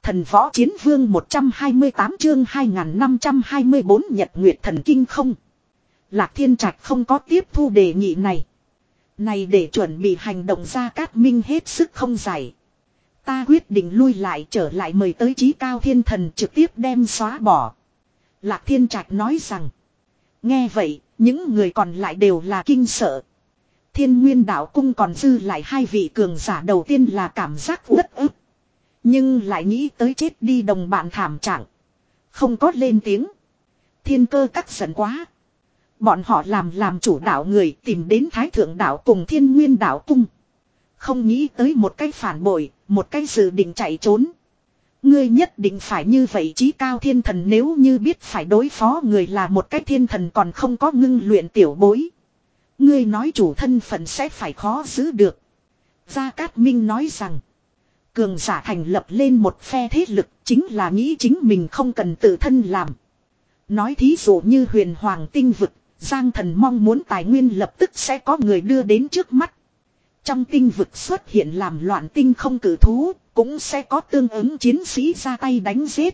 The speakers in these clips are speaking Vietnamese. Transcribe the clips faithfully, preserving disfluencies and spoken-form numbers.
Thần võ chiến vương một trăm hai mươi tám chương hai nghìn năm trăm hai mươi bốn Nhật Nguyệt Thần Kinh không. Lạc Thiên Trạch không có tiếp thu đề nghị này. Này để chuẩn bị hành động Gia Cát Minh hết sức không giải. Ta quyết định lui lại trở lại mời tới Chí Cao Thiên Thần trực tiếp đem xóa bỏ. Lạc Thiên Trạch nói rằng. Nghe vậy, những người còn lại đều là kinh sợ. Thiên Nguyên Đạo Cung còn dư lại hai vị cường giả, đầu tiên là cảm giác uất ức. Nhưng lại nghĩ tới chết đi đồng bạn thảm trạng. Không có lên tiếng. Thiên Cơ Các giận quá. Bọn họ làm làm chủ đạo người tìm đến Thái Thượng Đạo cùng Thiên Nguyên Đạo Cung. Không nghĩ tới một cái phản bội, một cái dự định chạy trốn. Ngươi nhất định phải như vậy Chí Cao Thiên Thần, nếu như biết phải đối phó người là một cái thiên thần còn không có ngưng luyện tiểu bối. Ngươi nói chủ thân phận sẽ phải khó giữ được. Gia Cát Minh nói rằng. Cường giả thành lập lên một phe thế lực chính là nghĩ chính mình không cần tự thân làm. Nói thí dụ như Huyền Hoàng tinh vực, Giang Thần mong muốn tài nguyên lập tức sẽ có người đưa đến trước mắt. Trong tinh vực xuất hiện làm loạn tinh không cử thú, cũng sẽ có tương ứng chiến sĩ ra tay đánh giết.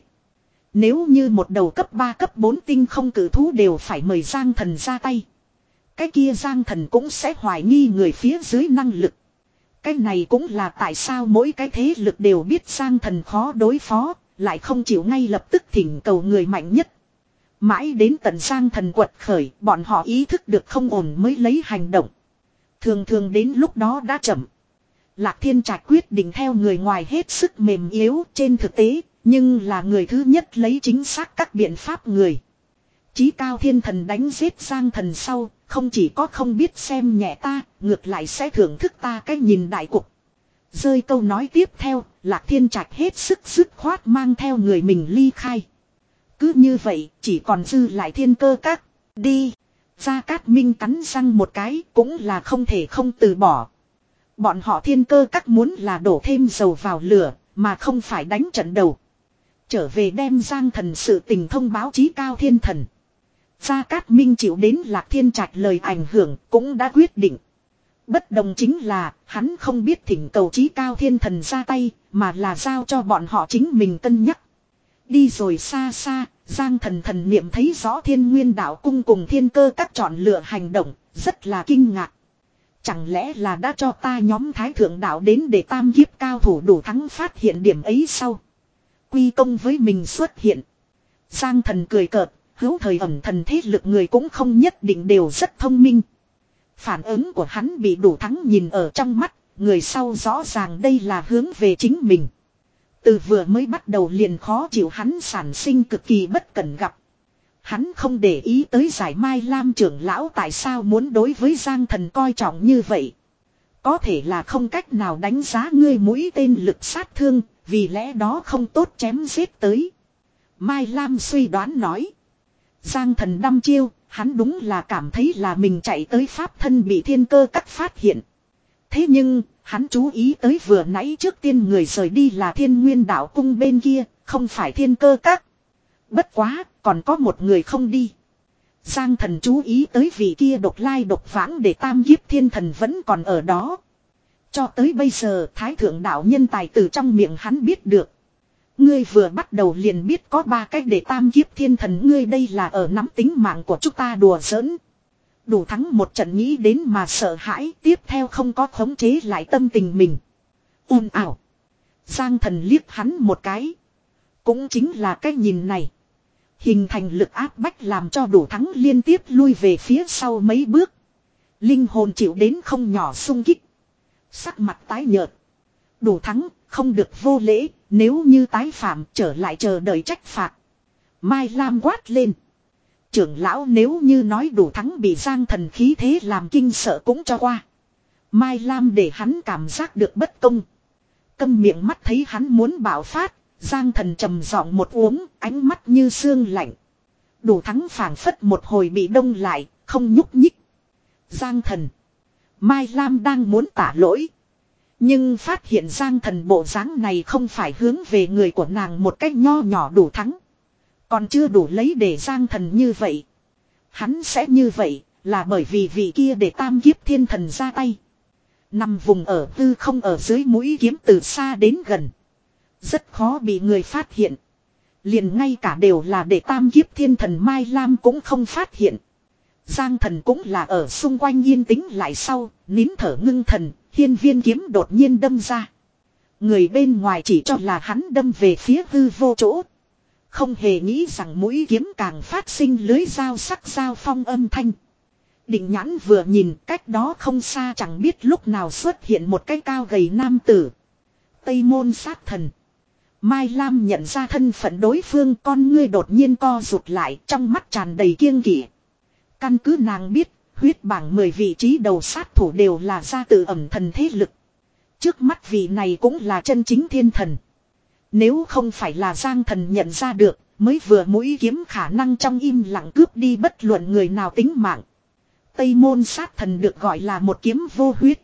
Nếu như một đầu cấp ba cấp bốn tinh không cử thú đều phải mời Giang Thần ra tay. Cái kia Giang Thần cũng sẽ hoài nghi người phía dưới năng lực. Cái này cũng là tại sao mỗi cái thế lực đều biết Giang Thần khó đối phó, lại không chịu ngay lập tức thỉnh cầu người mạnh nhất. Mãi đến tận Giang Thần quật khởi, bọn họ ý thức được không ổn mới lấy hành động. Thường thường đến lúc đó đã chậm. Lạc Thiên Trạch quyết định theo người ngoài hết sức mềm yếu trên thực tế, nhưng là người thứ nhất lấy chính xác các biện pháp người. Chí Cao Thiên Thần đánh giết Giang Thần sau, không chỉ có không biết xem nhẹ ta, ngược lại sẽ thưởng thức ta cái nhìn đại cục. Rơi câu nói tiếp theo, Lạc Thiên Trạch hết sức dứt khoát mang theo người mình ly khai. Cứ như vậy, chỉ còn dư lại Thiên Cơ Các. Đi. Gia Cát Minh cắn răng một cái, cũng là không thể không từ bỏ. Bọn họ Thiên Cơ Các muốn là đổ thêm dầu vào lửa, mà không phải đánh trận đầu. Trở về đem Giang Thần sự tình thông báo Chí Cao Thiên Thần. Gia Cát Minh chịu đến Lạc Thiên Trạch lời ảnh hưởng cũng đã quyết định. Bất đồng chính là hắn không biết thỉnh cầu Chí Cao Thiên Thần ra tay, mà là giao cho bọn họ chính mình cân nhắc. Đi rồi xa xa, Giang Thần thần niệm thấy rõ Thiên Nguyên Đạo Cung cùng Thiên Cơ Các chọn lựa hành động, rất là kinh ngạc. Chẳng lẽ là đã cho ta nhóm Thái Thượng Đạo đến để tam kiếp cao thủ đủ thắng phát hiện điểm ấy sau. Quy công với mình xuất hiện. Giang Thần cười cợt. Hữu thời ẩn thần thế lực người cũng không nhất định đều rất thông minh. Phản ứng của hắn bị đủ thắng nhìn ở trong mắt, người sau rõ ràng đây là hướng về chính mình. Từ vừa mới bắt đầu liền khó chịu hắn sản sinh cực kỳ bất cẩn gặp. Hắn không để ý tới giải Mai Lam trưởng lão tại sao muốn đối với Giang Thần coi trọng như vậy. Có thể là không cách nào đánh giá ngươi mũi tên lực sát thương, vì lẽ đó không tốt chém giết tới. Mai Lam suy đoán nói. Giang Thần đăm chiêu, hắn đúng là cảm thấy là mình chạy tới pháp thân bị Thiên Cơ Các phát hiện. Thế nhưng, hắn chú ý tới vừa nãy trước tiên người rời đi là Thiên Nguyên Đạo Cung bên kia, không phải Thiên Cơ Các. Bất quá, còn có một người không đi. Giang Thần chú ý tới vị kia độc lai độc vãng để tam kiếp thiên thần vẫn còn ở đó. Cho tới bây giờ Thái Thượng Đạo nhân tài từ trong miệng hắn biết được. Ngươi vừa bắt đầu liền biết có ba cách để tam kiếp thiên thần, ngươi đây là ở nắm tính mạng của chúng ta đùa giỡn. Đủ thắng một trận nghĩ đến mà sợ hãi, tiếp theo không có khống chế lại tâm tình mình. Ồn ào. Giang Thần liếc hắn một cái. Cũng chính là cái nhìn này. Hình thành lực áp bách làm cho đủ thắng liên tiếp lui về phía sau mấy bước. Linh hồn chịu đến không nhỏ xung kích. Sắc mặt tái nhợt. Đủ thắng, không được vô lễ, nếu như tái phạm trở lại chờ đợi trách phạt. Mai Lam quát lên. Trưởng lão nếu như nói đủ thắng bị Giang Thần khí thế làm kinh sợ cũng cho qua. Mai Lam để hắn cảm giác được bất công. Câm miệng mắt thấy hắn muốn bạo phát, Giang Thần trầm giọng một uống, ánh mắt như xương lạnh. Đủ thắng phảng phất một hồi bị đông lại, không nhúc nhích. Giang Thần. Mai Lam đang muốn tả lỗi. Nhưng phát hiện Giang Thần bộ dáng này không phải hướng về người của nàng một cách nho nhỏ đủ thắng. Còn chưa đủ lấy để Giang Thần như vậy. Hắn sẽ như vậy là bởi vì vị kia để tam kiếp thiên thần ra tay. Nằm vùng ở tư không ở dưới mũi kiếm từ xa đến gần. Rất khó bị người phát hiện. Liền ngay cả đều là để tam kiếp thiên thần Mai Lam cũng không phát hiện. Giang thần cũng là ở xung quanh yên tĩnh lại sau, nín thở ngưng thần, hiên viên kiếm đột nhiên đâm ra. Người bên ngoài chỉ cho là hắn đâm về phía hư vô chỗ. Không hề nghĩ rằng mũi kiếm càng phát sinh lưới dao sắc dao phong âm thanh. Định nhãn vừa nhìn cách đó không xa chẳng biết lúc nào xuất hiện một cái cao gầy nam tử. Tây môn sát thần. Mai Lam nhận ra thân phận đối phương, con ngươi đột nhiên co rụt lại, trong mắt tràn đầy kiêng kỵ. Căn cứ nàng biết, huyết bảng mười vị trí đầu sát thủ đều là gia tự ẩm thần thế lực. Trước mắt vị này cũng là chân chính thiên thần. Nếu không phải là Giang thần nhận ra được, mới vừa mũi kiếm khả năng trong im lặng cướp đi bất luận người nào tính mạng. Tây môn sát thần được gọi là một kiếm vô huyết.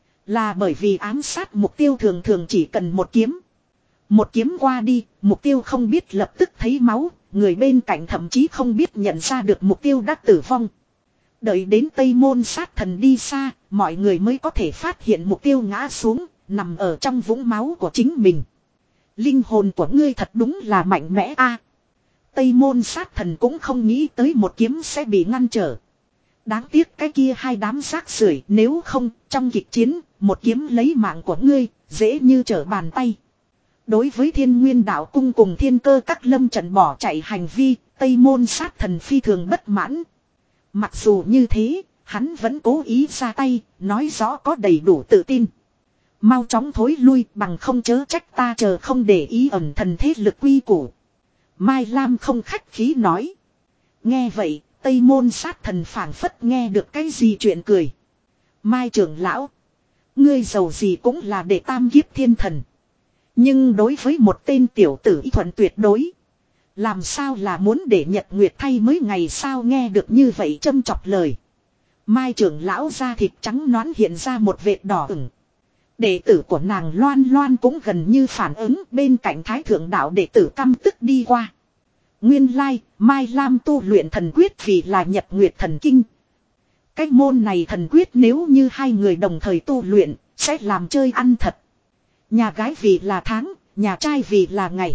Là bởi vì ám sát mục tiêu thường thường chỉ cần một kiếm. Một kiếm qua đi, mục tiêu không biết lập tức thấy máu, người bên cạnh thậm chí không biết nhận ra được mục tiêu đã tử vong. Đợi đến Tây môn sát thần đi xa, mọi người mới có thể phát hiện mục tiêu ngã xuống, nằm ở trong vũng máu của chính mình. Linh hồn của ngươi thật đúng là mạnh mẽ a. Tây môn sát thần cũng không nghĩ tới một kiếm sẽ bị ngăn trở. Đáng tiếc cái kia hai đám rác rưởi, nếu không, trong kịch chiến, một kiếm lấy mạng của ngươi, dễ như trở bàn tay. Đối với Thiên Nguyên Đạo Cung cùng Thiên Cơ các lâm trận bỏ chạy hành vi, Tây môn sát thần phi thường bất mãn. Mặc dù như thế, hắn vẫn cố ý ra tay, nói rõ có đầy đủ tự tin. Mau chóng thối lui, bằng không chớ trách ta chờ không để ý ẩn thần thế lực quy củ. Mai Lam không khách khí nói. Nghe vậy, Tây môn sát thần phảng phất nghe được cái gì chuyện cười. Mai trưởng lão, ngươi giàu gì cũng là để tam kiếp thiên thần. Nhưng đối với một tên tiểu tử y thuận tuyệt đối. Làm sao là muốn để Nhật Nguyệt thay mới ngày sao, nghe được như vậy châm chọc lời. Mai trưởng lão da thịt trắng nõn hiện ra một vệt đỏ ửng. Đệ tử của nàng Loan Loan cũng gần như phản ứng, bên cạnh thái thượng đạo đệ tử căm tức đi qua. Nguyên lai, Mai Lam tu luyện thần quyết vì là Nhật Nguyệt thần kinh. Cái môn này thần quyết nếu như hai người đồng thời tu luyện, sẽ làm chơi ăn thật. Nhà gái vì là tháng, nhà trai vì là ngày.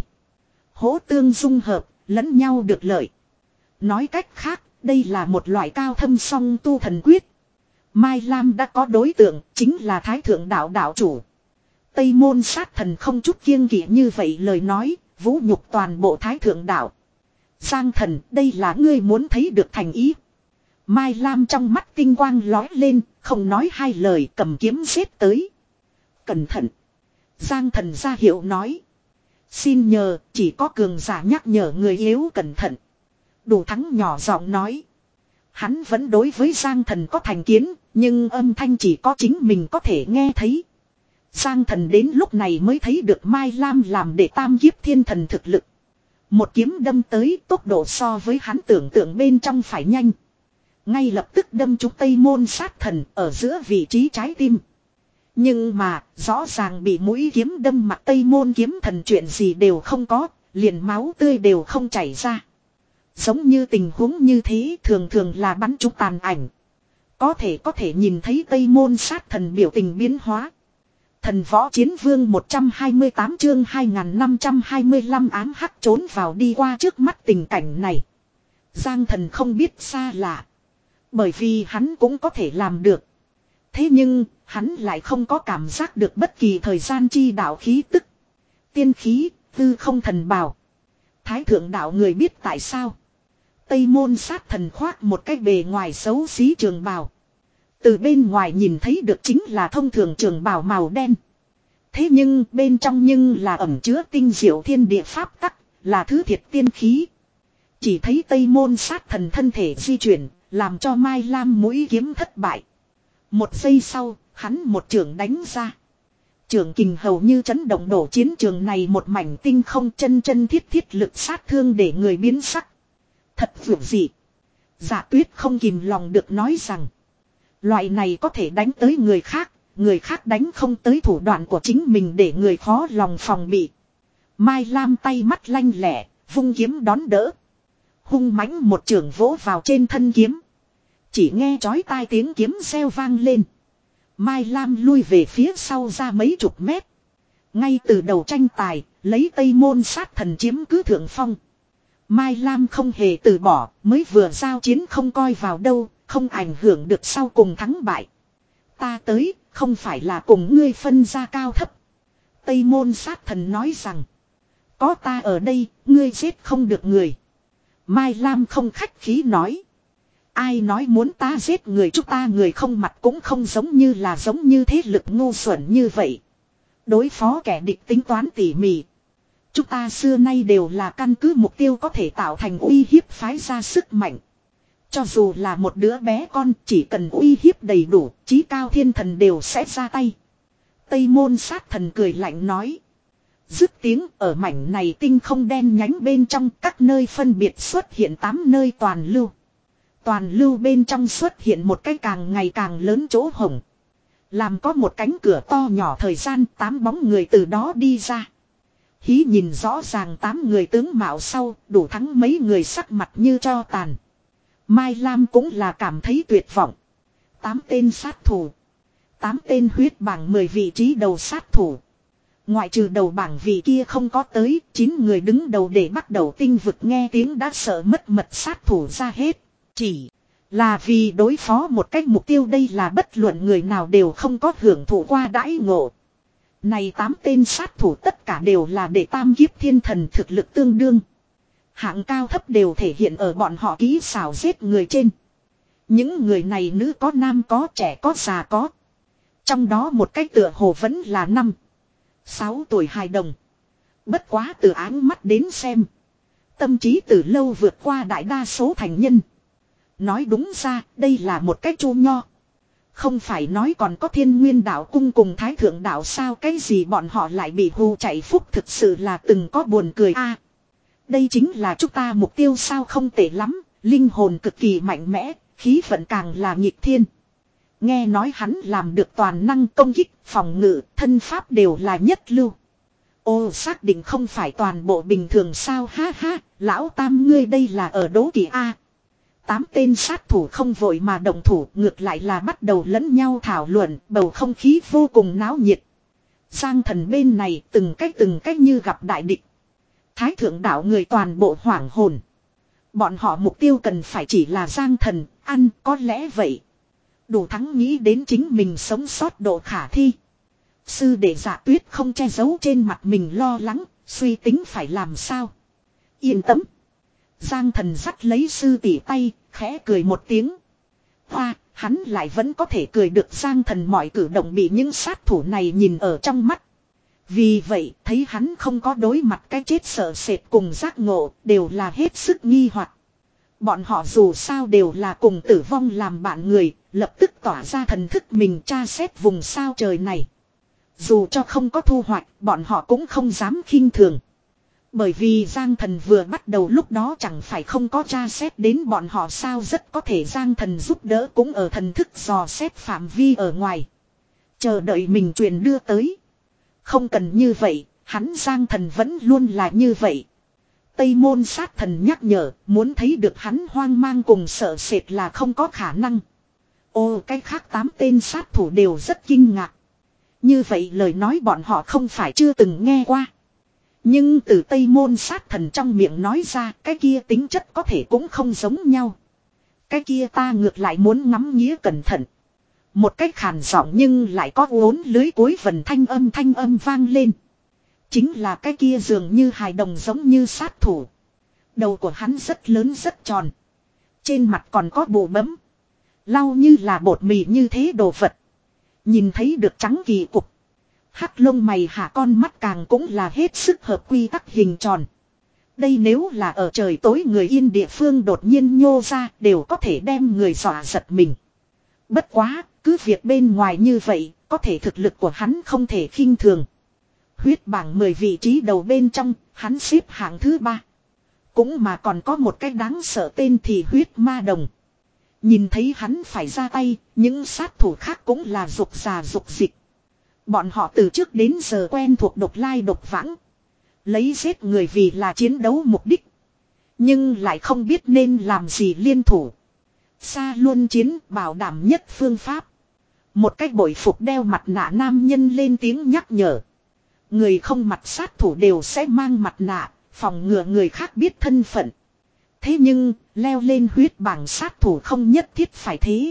Hỗ tương dung hợp, lẫn nhau được lợi. Nói cách khác, đây là một loại cao thâm song tu thần quyết. Mai Lam đã có đối tượng, chính là Thái Thượng Đạo đạo chủ. Tây môn sát thần không chút kiêng kỵ như vậy lời nói, vũ nhục toàn bộ Thái Thượng Đạo. Giang thần, đây là ngươi muốn thấy được thành ý. Mai Lam trong mắt tinh quang lói lên, không nói hai lời, cầm kiếm giết tới. Cẩn thận. Giang thần ra hiệu nói. Xin nhờ, chỉ có cường giả nhắc nhở người yếu cẩn thận. Đủ thắng nhỏ giọng nói. Hắn vẫn đối với Giang thần có thành kiến, nhưng âm thanh chỉ có chính mình có thể nghe thấy. Giang thần đến lúc này mới thấy được Mai Lam làm để tam kiếp thiên thần thực lực. Một kiếm đâm tới, tốc độ so với hắn tưởng tượng bên trong phải nhanh. Ngay lập tức đâm trúng Tây môn sát thần ở giữa vị trí trái tim. Nhưng mà, rõ ràng bị mũi kiếm đâm mặt Tây môn kiếm thần chuyện gì đều không có, liền máu tươi đều không chảy ra. Giống như tình huống như thế thường thường là bắn trúng tàn ảnh. Có thể có thể nhìn thấy Tây môn sát thần biểu tình biến hóa. Thần võ chiến vương một trăm hai mươi tám chương hai nghìn năm trăm hai mươi lăm ám hắc trốn vào đi qua trước mắt tình cảnh này. Giang thần không biết xa lạ. Bởi vì hắn cũng có thể làm được. Thế nhưng, hắn lại không có cảm giác được bất kỳ thời gian chi đạo khí tức. Tiên khí, tư không thần bào. Thái thượng đạo người biết tại sao. Tây môn sát thần khoác một cái bề ngoài xấu xí trường bào. Từ bên ngoài nhìn thấy được chính là thông thường trường bào màu đen. Thế nhưng bên trong nhưng là ẩn chứa tinh diệu thiên địa pháp tắc, là thứ thiệt tiên khí. Chỉ thấy Tây môn sát thần thân thể di chuyển, làm cho Mai Lam mũi kiếm thất bại. Một giây sau, hắn một trường đánh ra. Trường kình hầu như chấn động đổ chiến trường này một mảnh tinh không, chân chân thiết thiết lực sát thương để người biến sắc. Thật vượt dị. Dạ Tuyết không kìm lòng được nói rằng. Loại này có thể đánh tới người khác, người khác đánh không tới thủ đoạn của chính mình để người khó lòng phòng bị. Mai Lam tay mắt lanh lẹ, vung kiếm đón đỡ. Hung mãnh một trường vỗ vào trên thân kiếm. Chỉ nghe chói tai tiếng kiếm reo vang lên. Mai Lam lui về phía sau ra mấy chục mét. Ngay từ đầu tranh tài, lấy Tây Môn Sát Thần chiếm cứ thượng phong. Mai Lam không hề từ bỏ, mới vừa giao chiến không coi vào đâu, không ảnh hưởng được sau cùng thắng bại. Ta tới, không phải là cùng ngươi phân ra cao thấp. Tây Môn Sát Thần nói rằng, có ta ở đây, ngươi giết không được người. Mai Lam không khách khí nói. Ai nói muốn ta giết người, chúng ta người không mặt cũng không giống như là giống như thế lực ngu xuẩn như vậy. Đối phó kẻ địch tính toán tỉ mỉ. Chúng ta xưa nay đều là căn cứ mục tiêu có thể tạo thành uy hiếp phái ra sức mạnh. Cho dù là một đứa bé con, chỉ cần uy hiếp đầy đủ, chí cao thiên thần đều sẽ ra tay. Tây Môn Sát Thần cười lạnh nói. Dứt tiếng, ở mảnh này tinh không đen nhánh bên trong, các nơi phân biệt xuất hiện tám nơi toàn lưu. Toàn lưu bên trong xuất hiện một cái càng ngày càng lớn chỗ hổng. Làm có một cánh cửa to nhỏ, thời gian tám bóng người từ đó đi ra. Hí nhìn rõ ràng tám người tướng mạo sau, đủ thắng mấy người sắc mặt như tro tàn. Mai Lam cũng là cảm thấy tuyệt vọng. Tám tên sát thủ. Tám tên huyết bảng mười vị trí đầu sát thủ. Ngoại trừ đầu bảng vị kia không có tới, chín người đứng đầu để bắt đầu tinh vực nghe tiếng đã sợ mất mật sát thủ ra hết. Chỉ là vì đối phó một cách mục tiêu, đây là bất luận người nào đều không có hưởng thụ qua đãi ngộ. Này tám tên sát thủ tất cả đều là để tam kiếp thiên thần, thực lực tương đương. Hạng cao thấp đều thể hiện ở bọn họ kỹ xảo giết người trên. Những người này nữ có nam có, trẻ có già có. Trong đó một cách tựa hồ vẫn là năm sáu tuổi hài đồng. Bất quá từ áng mắt đến xem, tâm trí từ lâu vượt qua đại đa số thành nhân. Nói đúng ra, đây là một cách chu nho. Không phải nói còn có Thiên Nguyên Đạo Cung cùng Thái Thượng Đạo sao, cái gì bọn họ lại bị hù chạy phúc, thực sự là từng có buồn cười a. À, đây chính là chúng ta mục tiêu sao, không tệ lắm, linh hồn cực kỳ mạnh mẽ, khí vận càng là nghịch thiên. Nghe nói hắn làm được toàn năng công kích, phòng ngự, thân pháp đều là nhất lưu. Ô, xác định không phải toàn bộ bình thường sao, ha ha, lão tam ngươi đây là ở đố kỵ a. Tám tên sát thủ không vội mà động thủ, ngược lại là bắt đầu lẫn nhau thảo luận, bầu không khí vô cùng náo nhiệt. Giang Thần bên này từng cách từng cách như gặp đại địch. Thái Thượng Đạo người toàn bộ hoảng hồn. Bọn họ mục tiêu cần phải chỉ là Giang Thần, ăn có lẽ vậy. Đủ thắng nghĩ đến chính mình sống sót độ khả thi. Sư đệ Dạ Tuyết không che giấu trên mặt mình lo lắng, suy tính phải làm sao. Yên tâm. Giang Thần dắt lấy sư tỷ tay, khẽ cười một tiếng. Hoa, hắn lại vẫn có thể cười được. Giang Thần mọi cử động bị những sát thủ này nhìn ở trong mắt. Vì vậy, thấy hắn không có đối mặt cái chết sợ sệt cùng giác ngộ, đều là hết sức nghi hoặc. Bọn họ dù sao đều là cùng tử vong làm bạn người, lập tức tỏa ra thần thức mình tra xét vùng sao trời này. Dù cho không có thu hoạch, bọn họ cũng không dám khinh thường. Bởi vì Giang Thần vừa bắt đầu lúc đó chẳng phải không có tra xét đến bọn họ sao, rất có thể Giang Thần giúp đỡ cũng ở thần thức dò xét phạm vi ở ngoài. Chờ đợi mình truyền đưa tới. Không cần như vậy, hắn Giang Thần vẫn luôn là như vậy. Tây Môn Sát Thần nhắc nhở, muốn thấy được hắn hoang mang cùng sợ sệt là không có khả năng. Ô, cái khác tám tên sát thủ đều rất kinh ngạc. Như vậy lời nói bọn họ không phải chưa từng nghe qua. Nhưng từ Tây Môn Sát Thần trong miệng nói ra, cái kia tính chất có thể cũng không giống nhau. Cái kia ta ngược lại muốn ngắm nghía cẩn thận. Một cách khàn giọng nhưng lại có uốn lưới cuối vần thanh âm thanh âm vang lên. Chính là cái kia dường như hài đồng giống như sát thủ. Đầu của hắn rất lớn rất tròn. Trên mặt còn có bụ bấm. Lau như là bột mì như thế đồ vật. Nhìn thấy được trắng kỳ cục. Hắc lông mày hạ con mắt càng cũng là hết sức hợp quy tắc hình tròn. Đây nếu là ở trời tối người yên địa phương đột nhiên nhô ra, đều có thể đem người dọa giật mình. Bất quá, cứ việc bên ngoài như vậy, có thể thực lực của hắn không thể khinh thường. Huyết bảng mười vị trí đầu bên trong, hắn xếp hạng thứ ba. Cũng mà còn có một cái đáng sợ tên thì huyết ma đồng. Nhìn thấy hắn phải ra tay, những sát thủ khác cũng là rục rà rục dịch. Bọn họ từ trước đến giờ quen thuộc độc lai độc vãng. Lấy giết người vì là chiến đấu mục đích. Nhưng lại không biết nên làm gì liên thủ. Xa luân chiến bảo đảm nhất phương pháp. Một cách bội phục đeo mặt nạ nam nhân lên tiếng nhắc nhở. Người không mặt sát thủ đều sẽ mang mặt nạ, phòng ngừa người khác biết thân phận. Thế nhưng, leo lên huyết bảng sát thủ không nhất thiết phải thế.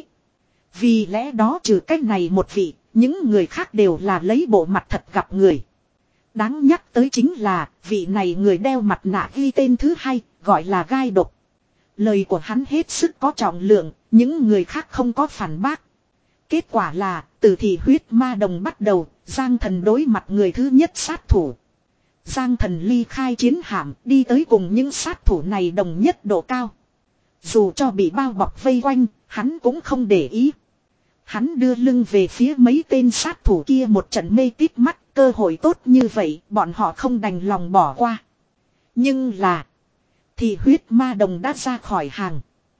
Vì lẽ đó trừ cách này một vị, những người khác đều là lấy bộ mặt thật gặp người. Đáng nhắc tới chính là, vị này người đeo mặt nạ ghi tên thứ hai, gọi là gai độc. Lời của hắn hết sức có trọng lượng, những người khác không có phản bác. Kết quả là, từ thị huyết ma đồng bắt đầu, Giang Thần đối mặt người thứ nhất sát thủ. Giang Thần ly khai chiến hạm, đi tới cùng những sát thủ này đồng nhất độ cao. Dù cho bị bao bọc vây quanh, hắn cũng không để ý. Hắn đưa lưng về phía mấy tên sát thủ kia một trận mê tít mắt, cơ hội tốt như vậy, bọn họ không đành lòng bỏ qua. Nhưng là, thì huyết ma đồng đã ra khỏi hàng.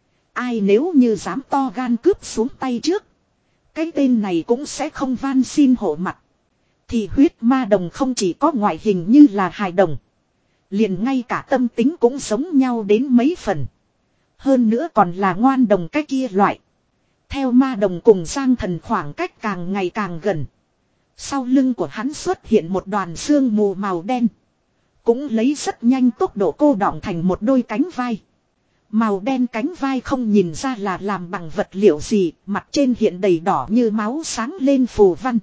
Ai nếu như dám to gan cướp xuống tay trước, cái tên này cũng sẽ không van xin hộ mặt. Thì huyết ma đồng không chỉ có ngoại hình như là hài đồng, liền ngay cả tâm tính cũng giống nhau đến mấy phần. Hơn nữa còn là ngoan đồng cái kia loại. Theo ma đồng cùng Giang Thần khoảng cách càng ngày càng gần, sau lưng của hắn xuất hiện một đoàn sương mù màu đen, cũng lấy rất nhanh tốc độ cô đọng thành một đôi cánh vai. Màu đen cánh vai không nhìn ra là làm bằng vật liệu gì, mặt trên hiện đầy đỏ như máu sáng lên phù văn.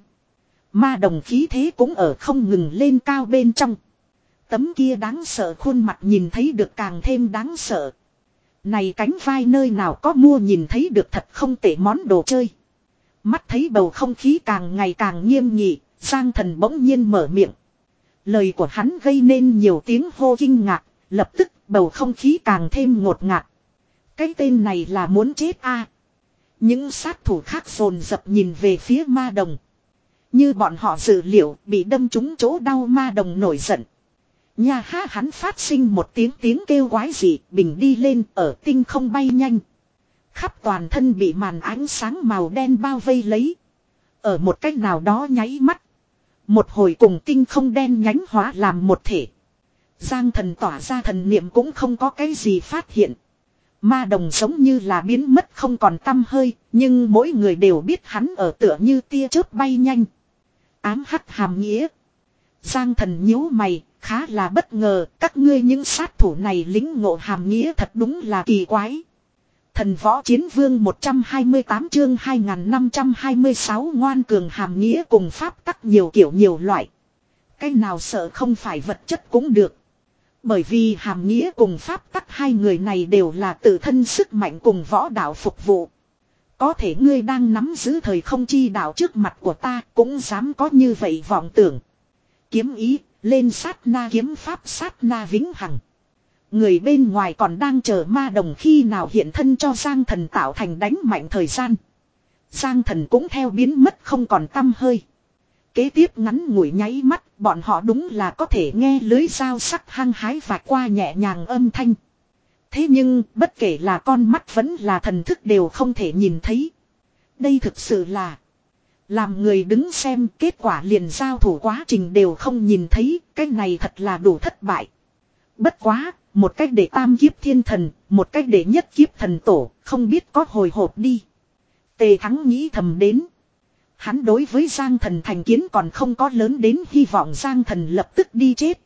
Ma đồng khí thế cũng ở không ngừng lên cao bên trong. Tấm kia đáng sợ khuôn mặt nhìn thấy được càng thêm đáng sợ. Này cánh vai nơi nào có mua nhìn thấy được thật không tệ món đồ chơi. Mắt thấy bầu không khí càng ngày càng nghiêm nghị, Giang Thần bỗng nhiên mở miệng. Lời của hắn gây nên nhiều tiếng hô kinh ngạc, lập tức bầu không khí càng thêm ngột ngạt. Cái tên này là muốn chết a. Những sát thủ khác dồn dập nhìn về phía ma đồng. Như bọn họ dự liệu bị đâm trúng chỗ đau ma đồng nổi giận. Nha ha, hắn phát sinh một tiếng tiếng kêu quái dị, bình đi lên ở tinh không bay nhanh. Khắp toàn thân bị màn ánh sáng màu đen bao vây lấy. Ở một cách nào đó nháy mắt, một hồi cùng tinh không đen nhánh hóa làm một thể. Giang Thần tỏa ra thần niệm cũng không có cái gì phát hiện. Ma đồng giống như là biến mất không còn tăm hơi, nhưng mỗi người đều biết hắn ở tựa như tia chớp bay nhanh. Ám hắc hàm nghĩa. Giang Thần nhíu mày, khá là bất ngờ, các ngươi những sát thủ này lính ngộ hàm nghĩa thật đúng là kỳ quái. Thần võ chiến vương một trăm hai mươi tám chương hai nghìn năm trăm hai mươi sáu ngoan cường hàm nghĩa cùng pháp tắc nhiều kiểu nhiều loại. Cái nào sợ không phải vật chất cũng được. Bởi vì hàm nghĩa cùng pháp tắc hai người này đều là tự thân sức mạnh cùng võ đạo phục vụ. Có thể ngươi đang nắm giữ thời không chi đạo trước mặt của ta cũng dám có như vậy vọng tưởng. Kiếm ý, lên sát na kiếm pháp sát na vĩnh hằng. Người bên ngoài còn đang chờ ma đồng khi nào hiện thân cho Giang Thần tạo thành đánh mạnh thời gian. Giang Thần cũng theo biến mất không còn tăm hơi. Kế tiếp ngắn ngủi nháy mắt, bọn họ đúng là có thể nghe lưới dao sắc hăng hái vạch qua nhẹ nhàng âm thanh. Thế nhưng, bất kể là con mắt vẫn là thần thức đều không thể nhìn thấy. Đây thực sự là làm người đứng xem, kết quả liền giao thủ quá trình đều không nhìn thấy, cái này thật là đủ thất bại. Bất quá, một cách để tam kiếp thiên thần, một cách để nhất kiếp thần tổ, không biết có hồi hộp đi. Tề Thắng nghĩ thầm đến. Hắn đối với Giang Thần thành kiến còn không có lớn đến hy vọng Giang Thần lập tức đi chết.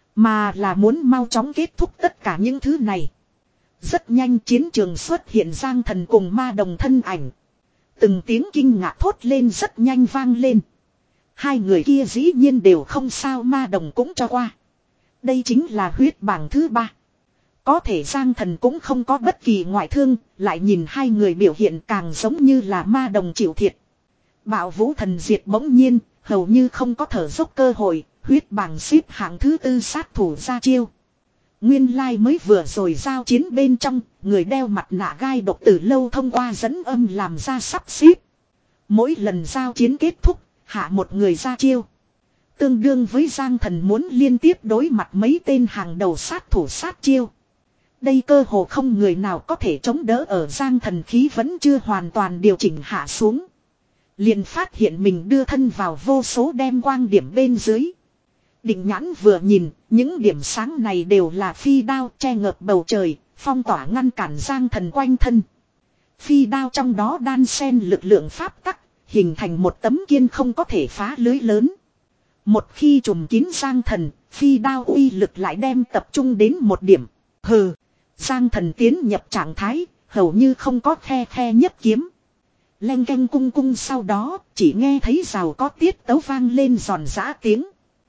Mà là muốn mau chóng kết thúc tất cả những thứ này. Rất nhanh chiến trường xuất hiện Giang Thần cùng ma đồng thân ảnh. Từng tiếng kinh ngạc thốt lên rất nhanh vang lên. Hai người kia dĩ nhiên đều không sao, ma đồng cũng cho qua. Đây chính là huyết bảng thứ ba. Có thể Giang Thần cũng không có bất kỳ ngoại thương, lại nhìn hai người biểu hiện càng giống như là ma đồng chịu thiệt. Bạo vũ thần diệt bỗng nhiên, hầu như không có thở dốc cơ hội, huyết bảng xếp hạng thứ tư sát thủ ra chiêu. Nguyên lai like mới vừa rồi giao chiến bên trong, người đeo mặt nạ gai độc từ lâu thông qua dẫn âm làm ra sắp xếp. Mỗi lần giao chiến kết thúc, hạ một người ra chiêu. Tương đương với Giang Thần muốn liên tiếp đối mặt mấy tên hàng đầu sát thủ sát chiêu. Đây cơ hồ không người nào có thể chống đỡ ở Giang Thần khí vẫn chưa hoàn toàn điều chỉnh hạ xuống. Liền phát hiện mình đưa thân vào vô số đem quang điểm bên dưới. Định nhãn vừa nhìn, những điểm sáng này đều là phi đao che ngợp bầu trời, phong tỏa ngăn cản Giang Thần quanh thân. Phi đao trong đó đan xen lực lượng pháp tắc, hình thành một tấm kiên không có thể phá lưới lớn. Một khi trùm kín Giang Thần, phi đao uy lực lại đem tập trung đến một điểm. Hừ, Giang Thần tiến nhập trạng thái, hầu như không có khe khe nhấp kiếm. Leng canh cung cung sau đó, chỉ nghe thấy rào có tiết tấu vang lên giòn giã tiếng.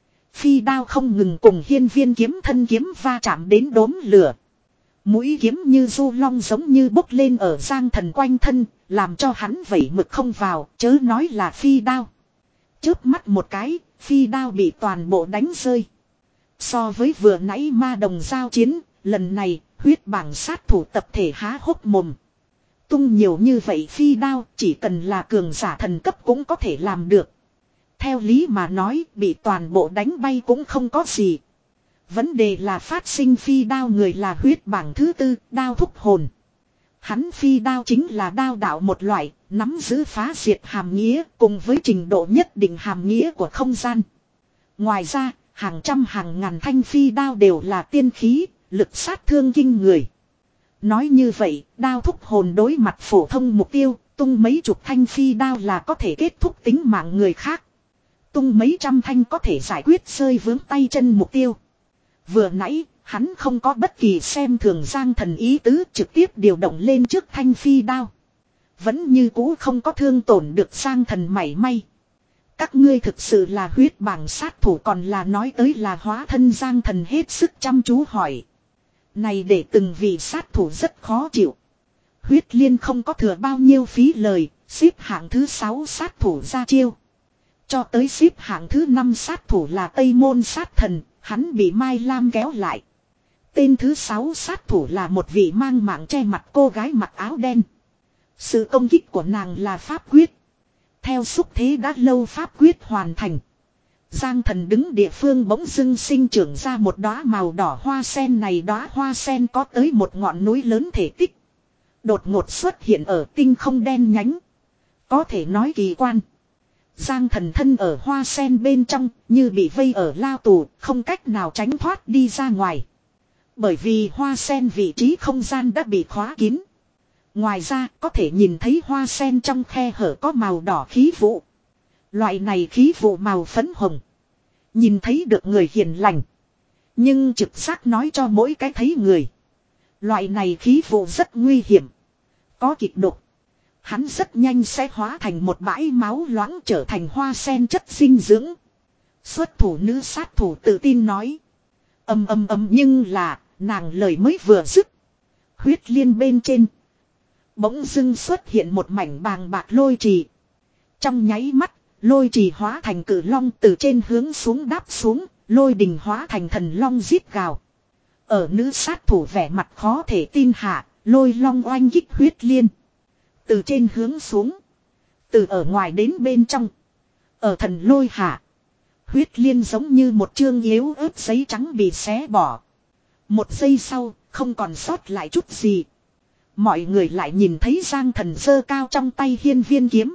Phi đao không ngừng cùng hiên viên kiếm thân kiếm va chạm đến đốm lửa. Mũi kiếm như du long giống như bốc lên ở Giang Thần quanh thân, làm cho hắn vẩy mực không vào, chớ nói là phi đao. Chớp mắt một cái, phi đao bị toàn bộ đánh rơi. So với vừa nãy ma đồng giao chiến, lần này, huyết bảng sát thủ tập thể há hốc mồm. Tung nhiều như vậy phi đao, chỉ cần là cường giả thần cấp cũng có thể làm được. Theo lý mà nói, bị toàn bộ đánh bay cũng không có gì. Vấn đề là phát sinh phi đao người là huyết bảng thứ tư, đao thúc hồn. Hắn phi đao chính là đao đạo một loại, nắm giữ phá diệt hàm nghĩa cùng với trình độ nhất định hàm nghĩa của không gian. Ngoài ra, hàng trăm hàng ngàn thanh phi đao đều là tiên khí, lực sát thương kinh người. Nói như vậy, đao thúc hồn đối mặt phổ thông mục tiêu, tung mấy chục thanh phi đao là có thể kết thúc tính mạng người khác. Tung mấy trăm thanh có thể giải quyết rơi vướng tay chân mục tiêu. Vừa nãy, hắn không có bất kỳ xem thường Giang Thần ý tứ, trực tiếp điều động lên trước thanh phi đao. Vẫn như cũ không có thương tổn được Giang Thần mảy may. Các ngươi thực sự là huyết bảng sát thủ còn là nói tới là hóa thân Giang Thần hết sức chăm chú hỏi. Này để từng vị sát thủ rất khó chịu. Huyết Liên không có thừa bao nhiêu phí lời, xếp hạng thứ sáu sát thủ ra chiêu. Cho tới xếp hạng thứ năm sát thủ là Tây Môn sát thần, hắn bị Mai Lam kéo lại. Tên thứ sáu sát thủ là một vị mang mạng che mặt cô gái mặc áo đen. Sự công kích của nàng là pháp quyết. Theo xúc thế đã lâu pháp quyết hoàn thành. Giang Thần đứng địa phương bỗng dưng sinh trưởng ra một đóa màu đỏ hoa sen, này đóa hoa sen có tới một ngọn núi lớn thể tích. Đột ngột xuất hiện ở tinh không đen nhánh. Có thể nói kỳ quan. Giang Thần thân ở hoa sen bên trong, như bị vây ở lao tù, không cách nào tránh thoát đi ra ngoài. Bởi vì hoa sen vị trí không gian đã bị khóa kín. Ngoài ra, có thể nhìn thấy hoa sen trong khe hở có màu đỏ khí vụ. Loại này khí vụ màu phấn hồng. Nhìn thấy được người hiền lành. Nhưng trực giác nói cho mỗi cái thấy người. Loại này khí vụ rất nguy hiểm. Có kịch độc. Hắn rất nhanh sẽ hóa thành một bãi máu loãng trở thành hoa sen chất dinh dưỡng. Xuất thủ nữ sát thủ tự tin nói. Âm âm âm nhưng là, nàng lời mới vừa dứt. Huyết Liên bên trên. Bỗng dưng xuất hiện một mảnh bàng bạc lôi trì. Trong nháy mắt, lôi trì hóa thành cử long từ trên hướng xuống đáp xuống, lôi đình hóa thành thần long rít gào. Ở nữ sát thủ vẻ mặt khó thể tin hạ, lôi long oanh kích Huyết Liên. Từ trên hướng xuống. Từ ở ngoài đến bên trong. Ở thần lôi hạ. Huyết Liên giống như một chương yếu ớt giấy trắng bị xé bỏ. Một giây sau, không còn sót lại chút gì. Mọi người lại nhìn thấy Giang Thần giơ cao trong tay hiên viên kiếm.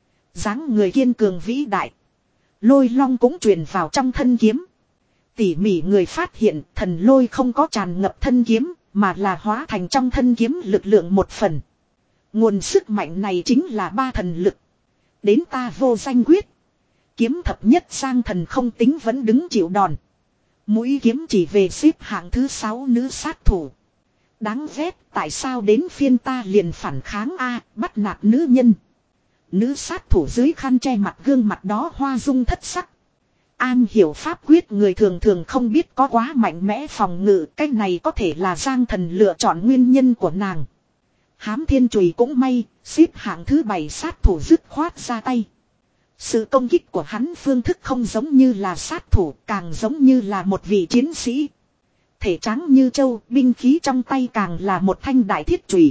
Dáng người kiên cường vĩ đại. Lôi long cũng truyền vào trong thân kiếm. Tỉ mỉ người phát hiện thần lôi không có tràn ngập thân kiếm, mà là hóa thành trong thân kiếm lực lượng một phần. Nguồn sức mạnh này chính là ba thần lực. Đến ta vô danh quyết. Kiếm thập nhất Giang Thần không tính vẫn đứng chịu đòn. Mũi kiếm chỉ về xếp hạng thứ sáu nữ sát thủ. Đáng ghét, tại sao đến phiên ta liền phản kháng a, bắt nạt nữ nhân. Nữ sát thủ dưới khăn che mặt gương mặt đó hoa dung thất sắc. An hiểu pháp quyết người thường thường không biết có quá mạnh mẽ phòng ngự, cái này có thể là Giang Thần lựa chọn nguyên nhân của nàng. Hám Thiên Chùy cũng may, xếp hạng thứ bảy sát thủ dứt khoát ra tay. Sự công kích của hắn phương thức không giống như là sát thủ, càng giống như là một vị chiến sĩ. Thể trắng như châu, binh khí trong tay càng là một thanh đại thiết chùy.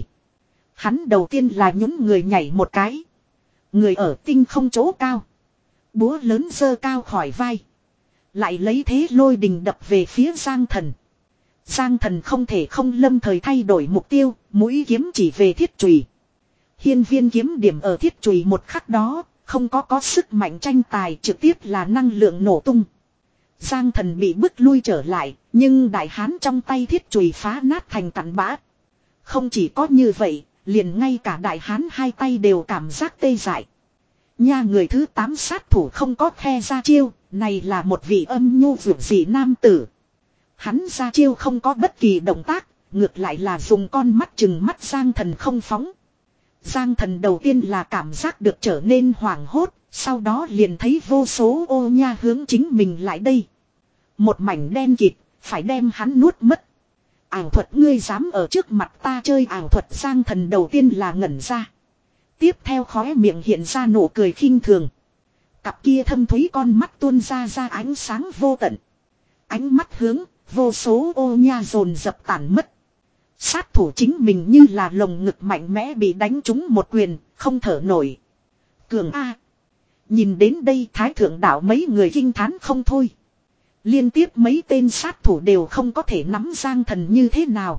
Hắn đầu tiên là nhún người nhảy một cái. Người ở tinh không chỗ cao. Búa lớn giơ cao khỏi vai. Lại lấy thế lôi đình đập về phía Giang Thần. Giang Thần không thể không lâm thời thay đổi mục tiêu, mũi kiếm chỉ về thiết chùy. Hiên viên kiếm điểm ở thiết chùy một khắc đó, không có có sức mạnh tranh tài, trực tiếp là năng lượng nổ tung. Giang Thần bị bức lui trở lại, nhưng đại hán trong tay thiết chùy phá nát thành tàn bã. Không chỉ có như vậy, liền ngay cả đại hán hai tay đều cảm giác tê dại. Nha, người thứ tám sát thủ không có khe ra chiêu, Này là một vị âm nhu vượt dị nam tử. Hắn ra chiêu không có bất kỳ động tác, ngược lại là dùng con mắt chừng mắt Giang Thần không phóng. Giang Thần đầu tiên là cảm giác được trở nên hoảng hốt, sau đó liền thấy vô số ô nha hướng chính mình lại đây. Một mảnh đen kịt, phải đem hắn nuốt mất. Ảo thuật, ngươi dám ở trước mặt ta chơi ảo thuật? Giang Thần đầu tiên là ngẩn ra. Tiếp theo khóe miệng hiện ra nụ cười khinh thường. Cặp kia thâm thúy con mắt tuôn ra ra ánh sáng vô tận. Ánh mắt hướng, vô số ô nha dồn dập tản mất. Sát thủ chính mình như là lồng ngực mạnh mẽ bị đánh trúng một quyền, không thở nổi. Cường A. Nhìn đến đây Thái Thượng Đạo mấy người kinh thán không thôi. Liên tiếp mấy tên sát thủ đều không có thể nắm Giang Thần như thế nào.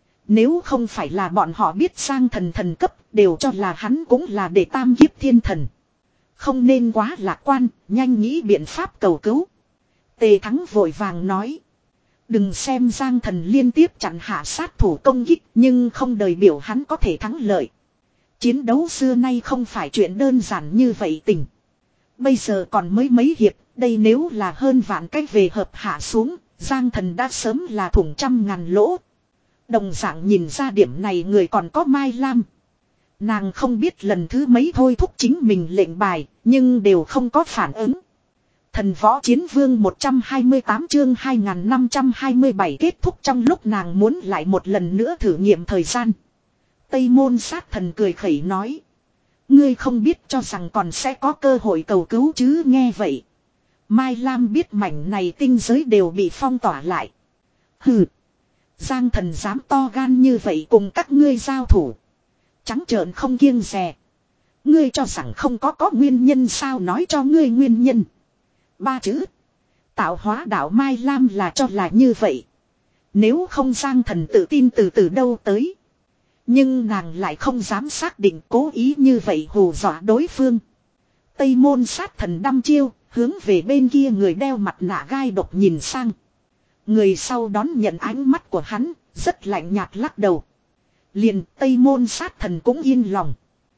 Nếu không phải là bọn họ biết Giang Thần thần cấp, đều cho là hắn cũng là để tam kiếp thiên thần. Không nên quá lạc quan, nhanh nghĩ biện pháp cầu cứu. Tề Thắng vội vàng nói. Đừng xem Giang Thần liên tiếp chặn hạ sát thủ công kích, nhưng không đời biểu hắn có thể thắng lợi. Chiến đấu xưa nay không phải chuyện đơn giản như vậy tình. Bây giờ còn mới mấy hiệp, đây nếu là hơn vạn cách về hợp hạ xuống, Giang Thần đã sớm là thủng trăm ngàn lỗ. Đồng dạng nhìn ra điểm này người còn có Mai Lam. Nàng không biết lần thứ mấy thôi thúc chính mình lệnh bài, nhưng đều không có phản ứng. Thần Võ Chiến Vương một trăm hai mươi tám chương hai nghìn năm trăm hai mươi bảy kết thúc trong lúc nàng muốn lại một lần nữa thử nghiệm thời gian. Tây Môn Sát Thần cười khẩy nói. Ngươi không biết cho rằng còn sẽ có cơ hội cầu cứu chứ? Nghe vậy. Mai Lam biết mảnh này tinh giới đều bị phong tỏa lại. Hừ. Giang Thần dám to gan như vậy cùng các ngươi giao thủ. Trắng trợn không kiêng dè. Ngươi cho rằng không có có nguyên nhân sao? Nói cho ngươi nguyên nhân. Ba chữ. Tạo hóa đạo. Mai Lam là cho là như vậy. Nếu không Giang Thần tự tin từ từ đâu tới. Nhưng nàng lại không dám xác định, cố ý như vậy hù dọa đối phương. Tây Môn Sát Thần đăm chiêu, hướng về bên kia người đeo mặt nạ gai độc nhìn sang. Người sau đón nhận ánh mắt của hắn, rất lạnh nhạt lắc đầu. Liền Tây Môn Sát Thần cũng yên lòng.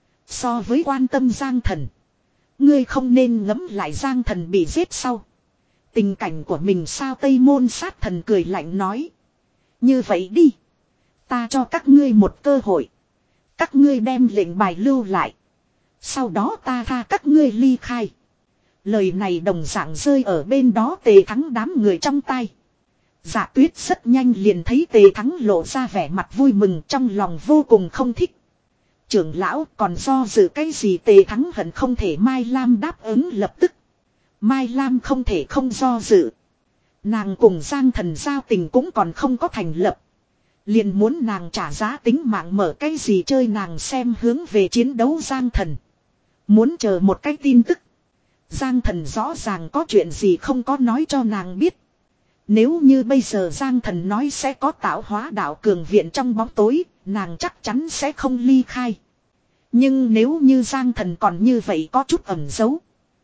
So với quan tâm Giang Thần, ngươi không nên ngẫm lại Giang Thần bị giết sau tình cảnh của mình sao? Tây Môn Sát Thần cười lạnh nói. Như vậy đi. Ta cho các ngươi một cơ hội. Các ngươi đem lệnh bài lưu lại. Sau đó ta tha các ngươi ly khai. Lời này đồng dạng rơi ở bên đó Tề Thắng đám người trong tay. Dạ Tuyết rất nhanh liền thấy Tề Thắng lộ ra vẻ mặt vui mừng, trong lòng vô cùng không thích. Trưởng lão còn do dự cái gì? Tề Thắng hận không thể Mai Lam đáp ứng lập tức. Mai Lam không thể không do dự. Nàng cùng Giang Thần giao tình cũng còn không có thành lập. Liền muốn nàng trả giá tính mạng mở cái gì chơi? Nàng xem hướng về chiến đấu Giang Thần. Muốn chờ một cái tin tức. Giang Thần rõ ràng có chuyện gì không có nói cho nàng biết. Nếu như bây giờ Giang Thần nói sẽ có tạo hóa đạo cường viện trong bóng tối, nàng chắc chắn sẽ không ly khai. Nhưng nếu như Giang Thần còn như vậy có chút ẩn giấu,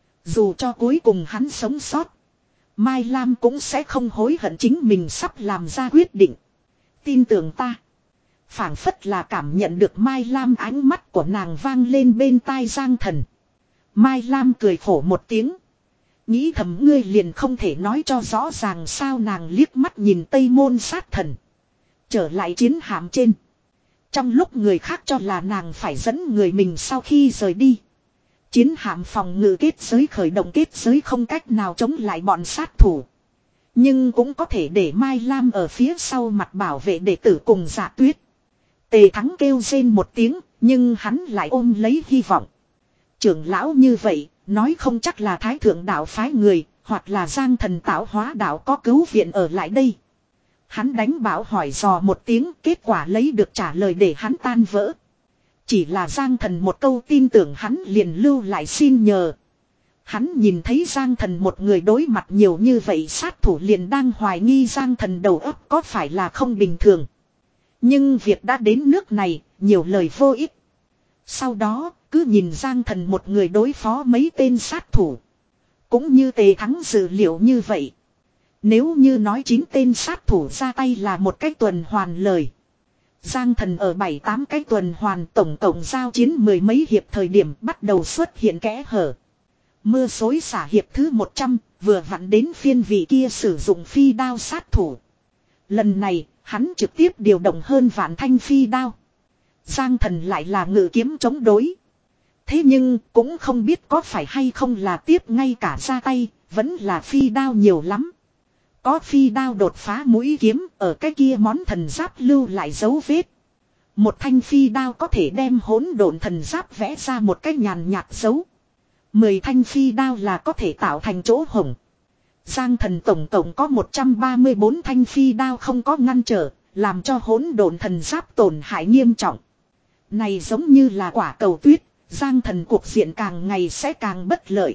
dù cho cuối cùng hắn sống sót, Mai Lam cũng sẽ không hối hận chính mình sắp làm ra quyết định. Tin tưởng ta. Phảng phất là cảm nhận được Mai Lam ánh mắt của nàng vang lên bên tai Giang Thần. Mai Lam cười khổ một tiếng. Nghĩ thầm ngươi liền không thể nói cho rõ ràng sao? Nàng liếc mắt nhìn Tây Môn Sát Thần. Trở lại chiến hạm trên. Trong lúc người khác cho là nàng phải dẫn người mình sau khi rời đi. Chiến hạm phòng ngự kết giới khởi động, kết giới không cách nào chống lại bọn sát thủ. Nhưng cũng có thể để Mai Lam ở phía sau mặt bảo vệ đệ tử cùng Dạ Tuyết. Tề Thắng kêu rên một tiếng, nhưng hắn lại ôm lấy hy vọng. Trưởng lão như vậy, nói không chắc là Thái Thượng Đạo phái người, hoặc là Giang Thần tạo hóa đạo có cứu viện ở lại đây. Hắn đánh bảo hỏi dò một tiếng, kết quả lấy được trả lời để hắn tan vỡ. Chỉ là Giang Thần một câu tin tưởng hắn liền lưu lại xin nhờ. Hắn nhìn thấy Giang Thần một người đối mặt nhiều như vậy sát thủ liền đang hoài nghi Giang Thần đầu óc có phải là không bình thường. Nhưng việc đã đến nước này, nhiều lời vô ích. Sau đó, cứ nhìn Giang Thần một người đối phó mấy tên sát thủ. Cũng như Tề Thắng dự liệu như vậy. Nếu như nói chín tên sát thủ ra tay là một cái tuần hoàn lời. Giang Thần ở bảy tám cái tuần hoàn tổng cộng giao chiến mười mấy hiệp thời điểm bắt đầu xuất hiện kẽ hở. Mưa xối xả hiệp thứ một trăm, vừa vặn đến phiên vị kia sử dụng phi đao sát thủ. Lần này, hắn trực tiếp điều động hơn vạn thanh phi đao. Giang Thần lại là ngự kiếm chống đối. Thế nhưng, cũng không biết có phải hay không là tiếp ngay cả ra tay, vẫn là phi đao nhiều lắm. Có phi đao đột phá mũi kiếm, ở cái kia món thần giáp lưu lại dấu vết. Một thanh phi đao có thể đem hỗn độn thần giáp vẽ ra một cái nhàn nhạt dấu. Mười thanh phi đao là có thể tạo thành chỗ hổng. Giang Thần tổng cộng có một trăm ba mươi bốn thanh phi đao không có ngăn trở, làm cho hỗn độn thần giáp tổn hại nghiêm trọng. Này giống như là quả cầu tuyết, Giang Thần cuộc diện càng ngày sẽ càng bất lợi.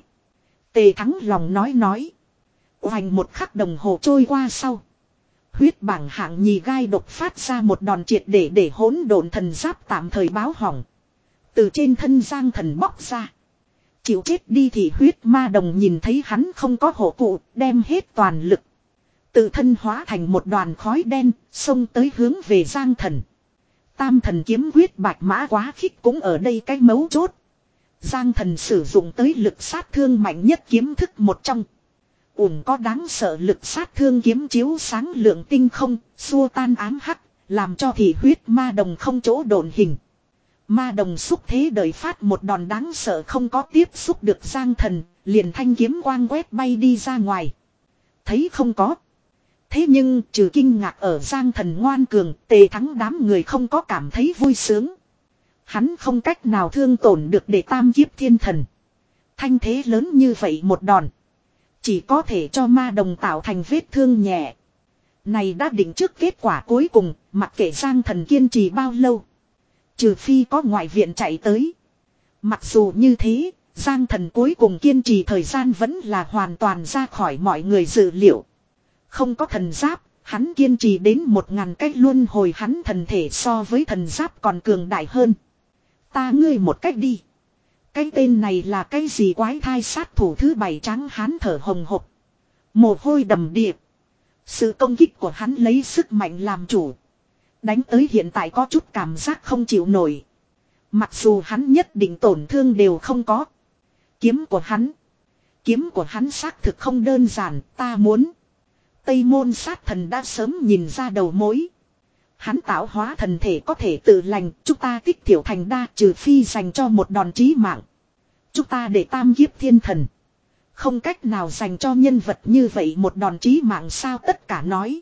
Tề Thắng lòng nói nói. Hoành một khắc đồng hồ trôi qua sau. Huyết bảng hạng nhì gai độc phát ra một đòn triệt để để hỗn độn thần giáp tạm thời báo hỏng. Từ trên thân Giang Thần bóc ra. Chịu chết đi thì huyết ma đồng nhìn thấy hắn không có hộ cụ, đem hết toàn lực. Tự thân hóa thành một đoàn khói đen, xông tới hướng về Giang Thần. Tam thần kiếm huyết bạch mã quá khích cũng ở đây cái mấu chốt. Giang Thần sử dụng tới lực sát thương mạnh nhất kiếm thức một trong. Ủng có đáng sợ lực sát thương kiếm chiếu sáng lượng tinh không, xua tan ám hắc, làm cho thị huyết ma đồng không chỗ độn hình. Ma đồng xúc thế đợi phát một đòn đáng sợ không có tiếp xúc được Giang Thần, liền thanh kiếm quang quét bay đi ra ngoài. Thấy không có. Thế nhưng trừ kinh ngạc ở Giang Thần ngoan cường, Tề Thắng đám người không có cảm thấy vui sướng. Hắn không cách nào thương tổn được để tam kiếp thiên thần. Thanh thế lớn như vậy một đòn. Chỉ có thể cho ma đồng tạo thành vết thương nhẹ. Này đã định trước kết quả cuối cùng, mặc kệ Giang Thần kiên trì bao lâu. Trừ phi có ngoại viện chạy tới. Mặc dù như thế, Giang Thần cuối cùng kiên trì thời gian vẫn là hoàn toàn ra khỏi mọi người dự liệu. Không có thần giáp, hắn kiên trì đến một ngàn cách luân hồi, hắn thần thể so với thần giáp còn cường đại hơn. Ta ngươi một cách đi. Cái tên này là cái gì quái thai sát thủ thứ bảy trắng hắn thở hồng hộc. Mồ hôi đầm đìa. Sự công kích của hắn lấy sức mạnh làm chủ. Đánh tới hiện tại có chút cảm giác không chịu nổi. Mặc dù hắn nhất định tổn thương đều không có. Kiếm của hắn. Kiếm của hắn xác thực không đơn giản, ta muốn. Tây môn sát thần đã sớm nhìn ra đầu mối. Hắn tạo hóa thần thể có thể tự lành, chúng ta tích thiểu thành đa trừ phi dành cho một đòn chí mạng. Chúng ta để tam kiếp thiên thần. Không cách nào dành cho nhân vật như vậy một đòn chí mạng sao, tất cả nói.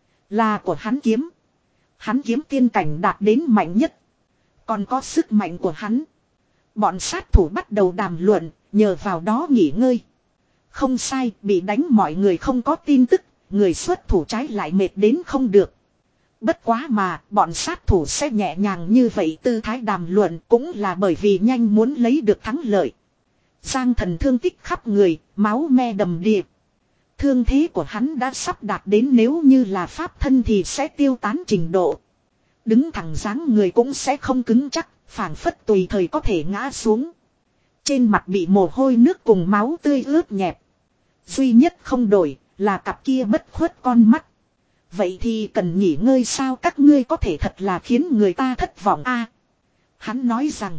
Là của hắn kiếm. Hắn kiếm tiên cảnh đạt đến mạnh nhất. Còn có sức mạnh của hắn. Bọn sát thủ bắt đầu đàm luận, nhờ vào đó nghỉ ngơi. Không sai, bị đánh mọi người không có tin tức, người xuất thủ trái lại mệt đến không được. Bất quá mà, bọn sát thủ sẽ nhẹ nhàng như vậy tư thái đàm luận cũng là bởi vì nhanh muốn lấy được thắng lợi. Giang Thần thương tích khắp người, máu me đầm đìa. Thương thế của hắn đã sắp đạt đến nếu như là pháp thân thì sẽ tiêu tán trình độ. Đứng thẳng dáng người cũng sẽ không cứng chắc, phảng phất tùy thời có thể ngã xuống. Trên mặt bị mồ hôi nước cùng máu tươi ướt nhẹp. Duy nhất không đổi là cặp kia bất khuất con mắt. Vậy thì cần nghỉ ngơi sao, các ngươi có thể thật là khiến người ta thất vọng a. Hắn nói rằng.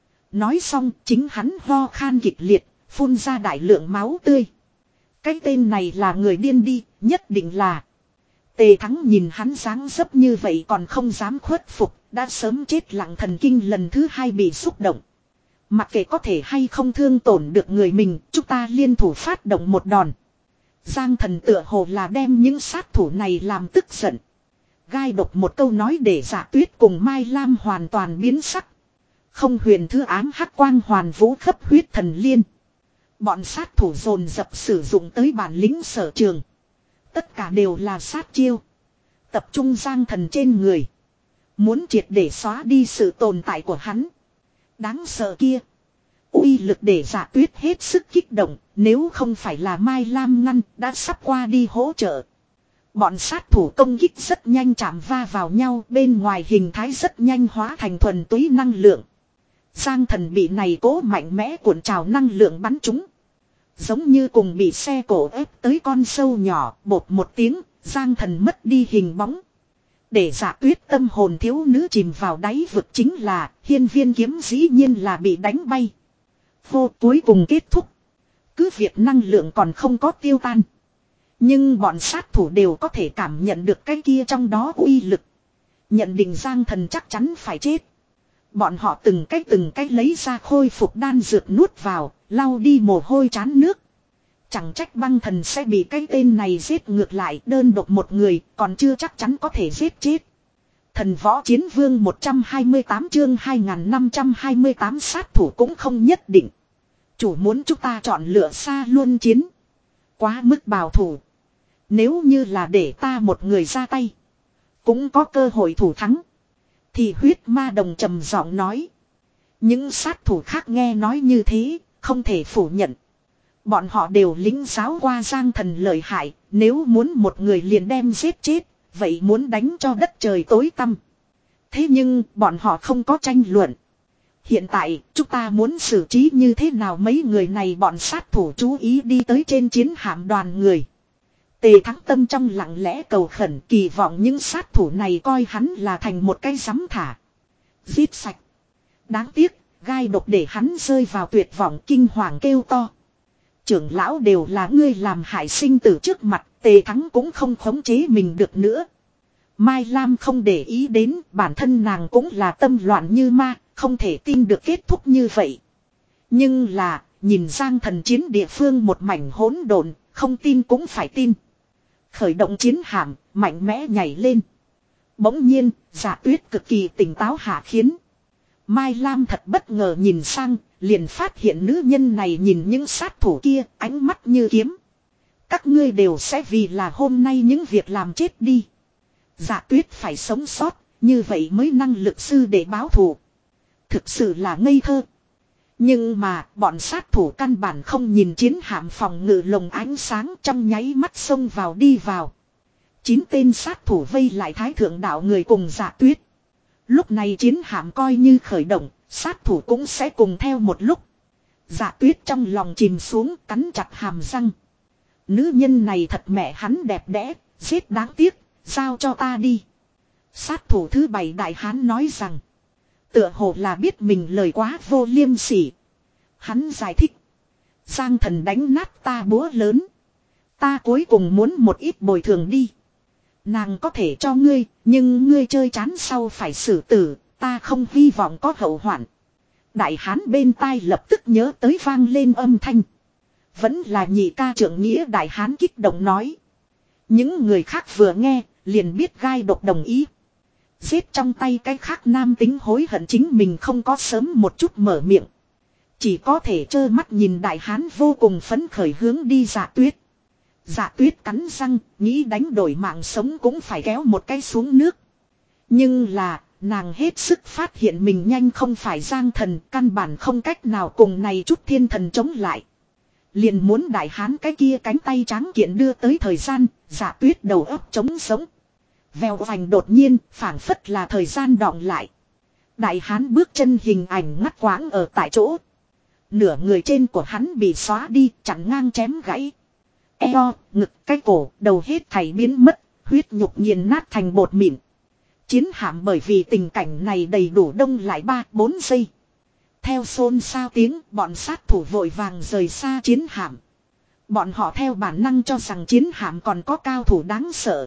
Nói xong chính hắn ho khan kịch liệt, phun ra đại lượng máu tươi. Cái tên này là người điên đi, nhất định là. Tề Thắng nhìn hắn dáng dấp như vậy còn không dám khuất phục, đã sớm chết lặng, thần kinh lần thứ hai bị xúc động. Mặc kệ có thể hay không thương tổn được người mình, chúng ta liên thủ phát động một đòn. Giang Thần tựa hồ là đem những sát thủ này làm tức giận. Gai độc một câu nói để Dạ Tuyết cùng Mai Lam hoàn toàn biến sắc. Không huyền thứ ám hắc quang hoàn vũ khắp huyết thần liên. Bọn sát thủ dồn dập sử dụng tới bản lĩnh sở trường. Tất cả đều là sát chiêu. Tập trung Giang Thần trên người. Muốn triệt để xóa đi sự tồn tại của hắn. Đáng sợ kia. Uy lực để Dạ Tuyết hết sức kích động. Nếu không phải là Mai Lam ngăn đã sắp qua đi hỗ trợ. Bọn sát thủ công kích rất nhanh chạm va vào nhau. Bên ngoài hình thái rất nhanh hóa thành thuần túy năng lượng. Giang Thần bị này cố mạnh mẽ cuộn trào năng lượng bắn trúng. Giống như cùng bị xe cổ ép tới con sâu nhỏ, bột một tiếng, Giang Thần mất đi hình bóng. Để Dạ Tuyết tâm hồn thiếu nữ chìm vào đáy vực chính là, hiên viên kiếm dĩ nhiên là bị đánh bay. Vô cuối cùng kết thúc. cứ việc năng lượng còn không có tiêu tan. Nhưng bọn sát thủ đều có thể cảm nhận được cái kia trong đó uy lực. Nhận định Giang Thần chắc chắn phải chết. Bọn họ từng cách từng cách lấy ra khôi phục đan dược nuốt vào, lau đi mồ hôi trán nước. Chẳng trách băng thần sẽ bị cái tên này giết ngược lại, đơn độc một người còn chưa chắc chắn có thể giết chết. Thần võ chiến vương một trăm hai mươi tám chương hai nghìn năm trăm hai mươi tám sát thủ cũng không nhất định. Chủ muốn chúng ta chọn lựa xa luôn chiến. Quá mức bảo thủ. Nếu như là để ta một người ra tay, cũng có cơ hội thủ thắng. Thì huyết ma đồng trầm giọng nói. Những sát thủ khác nghe nói như thế, không thể phủ nhận. Bọn họ đều lính giáo qua Giang Thần lợi hại, nếu muốn một người liền đem giết chết, vậy muốn đánh cho đất trời tối tăm. Thế nhưng bọn họ không có tranh luận. Hiện tại chúng ta muốn xử trí như thế nào mấy người này, bọn sát thủ chú ý đi tới trên chiến hạm đoàn người. Tề Thắng Tâm trong lặng lẽ cầu khẩn, kỳ vọng những sát thủ này coi hắn là thành một cái giấm thả. Giết sạch. Đáng tiếc, gai độc để hắn rơi vào tuyệt vọng, kinh hoàng kêu to. Trưởng lão đều là ngươi làm hại sinh tử trước mặt, Tề Thắng cũng không khống chế mình được nữa. Mai Lam không để ý đến, bản thân nàng cũng là tâm loạn như ma, không thể tin được kết thúc như vậy. Nhưng là, nhìn Giang Thần chiến địa phương một mảnh hỗn độn, không tin cũng phải tin. Khởi động chiến hạm, mạnh mẽ nhảy lên. Bỗng nhiên, Dạ Tuyết cực kỳ tỉnh táo hạ khiến. Mai Lam thật bất ngờ nhìn sang, liền phát hiện nữ nhân này nhìn những sát thủ kia, ánh mắt như kiếm. Các ngươi đều sẽ vì là hôm nay những việc làm chết đi. Dạ Tuyết phải sống sót, như vậy mới năng lực sư để báo thù. Thực sự là ngây thơ. Nhưng mà, bọn sát thủ căn bản không nhìn chiến hạm phòng ngự lồng ánh sáng, trong nháy mắt xông vào đi vào. Chín tên sát thủ vây lại Thái Thượng Đạo người cùng Dạ Tuyết. Lúc này chiến hạm coi như khởi động, sát thủ cũng sẽ cùng theo một lúc. Dạ Tuyết trong lòng chìm xuống, cắn chặt hàm răng. Nữ nhân này thật mẹ hắn đẹp đẽ, giết đáng tiếc, giao cho ta đi. Sát thủ thứ bảy đại hán nói rằng. Tựa hồ là biết mình lời quá vô liêm sỉ. Hắn giải thích. Giang Thần đánh nát ta búa lớn. Ta cuối cùng muốn một ít bồi thường đi. Nàng có thể cho ngươi, nhưng ngươi chơi chán sau phải xử tử, ta không hy vọng có hậu hoạn. Đại hán bên tai lập tức nhớ tới vang lên âm thanh. Vẫn là nhị ca trưởng nghĩa đại hán kích động nói. Những người khác vừa nghe, liền biết gai độc đồng ý. Giết trong tay cái khác nam tính hối hận chính mình không có sớm một chút mở miệng. Chỉ có thể trơ mắt nhìn đại hán vô cùng phấn khởi hướng đi Dạ Tuyết. Dạ Tuyết cắn răng, nghĩ đánh đổi mạng sống cũng phải kéo một cái xuống nước. Nhưng là, nàng hết sức phát hiện mình nhanh không phải Giang Thần, căn bản không cách nào cùng này chút thiên thần chống lại. Liền muốn đại hán cái kia cánh tay trắng kiện đưa tới thời gian, Dạ Tuyết đầu óc trống sống. Vèo vành đột nhiên, phảng phất là thời gian đọng lại. Đại hán bước chân hình ảnh ngắt quãng ở tại chỗ. Nửa người trên của hắn bị xóa đi, chặn ngang chém gãy. Eo, ngực, cái cổ, đầu hết thảy biến mất, huyết nhục nghiền nát thành bột mịn. Chiến hạm bởi vì tình cảnh này đầy đủ đông lại ba bốn giây. Theo xôn xao tiếng, bọn sát thủ vội vàng rời xa chiến hạm. Bọn họ theo bản năng cho rằng chiến hạm còn có cao thủ đáng sợ.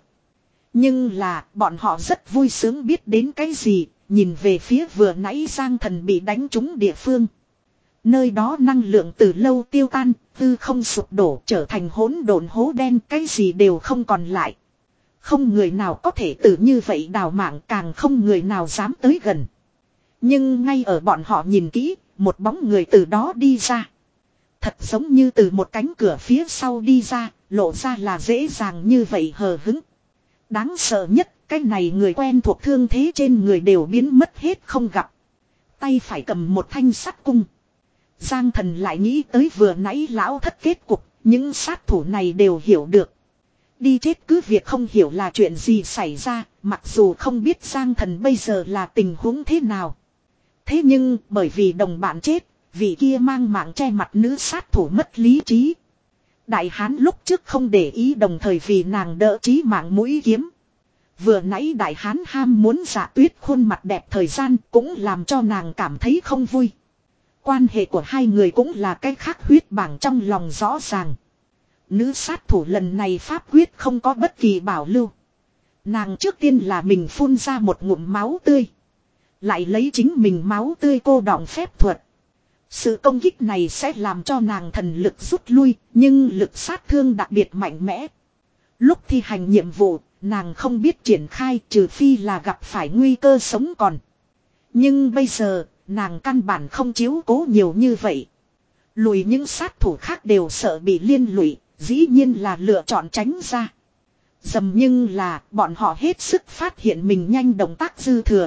Nhưng là, bọn họ rất vui sướng biết đến cái gì, nhìn về phía vừa nãy Giang Thần bị đánh trúng địa phương. Nơi đó năng lượng từ lâu tiêu tan, hư không sụp đổ trở thành hỗn độn hố đen, cái gì đều không còn lại. Không người nào có thể tự như vậy đào mạng, càng không người nào dám tới gần. Nhưng ngay ở bọn họ nhìn kỹ, một bóng người từ đó đi ra. Thật giống như từ một cánh cửa phía sau đi ra, lộ ra là dễ dàng như vậy hờ hứng. Đáng sợ nhất, cái này người quen thuộc thương thế trên người đều biến mất hết không gặp. Tay phải cầm một thanh sắt cung. Giang Thần lại nghĩ tới vừa nãy lão thất kết cục, những sát thủ này đều hiểu được. Đi chết cứ việc không hiểu là chuyện gì xảy ra, mặc dù không biết Giang Thần bây giờ là tình huống thế nào. Thế nhưng, bởi vì đồng bạn chết, vị kia mang mạng che mặt nữ sát thủ mất lý trí. Đại hán lúc trước không để ý, đồng thời vì nàng đỡ trí mạng mũi kiếm. Vừa nãy đại hán ham muốn Dạ Tuyết khuôn mặt đẹp thời gian cũng làm cho nàng cảm thấy không vui. Quan hệ của hai người cũng là cái khác huyết bảng trong lòng rõ ràng. Nữ sát thủ lần này pháp quyết không có bất kỳ bảo lưu. Nàng trước tiên là mình phun ra một ngụm máu tươi. Lại lấy chính mình máu tươi cô đọng phép thuật. Sự công kích này sẽ làm cho nàng thần lực rút lui, nhưng lực sát thương đặc biệt mạnh mẽ. Lúc thi hành nhiệm vụ, nàng không biết triển khai trừ phi là gặp phải nguy cơ sống còn. Nhưng bây giờ, nàng căn bản không chiếu cố nhiều như vậy. Lùi những sát thủ khác đều sợ bị liên lụy, dĩ nhiên là lựa chọn tránh ra. Dầm nhưng là bọn họ hết sức phát hiện mình nhanh động tác dư thừa.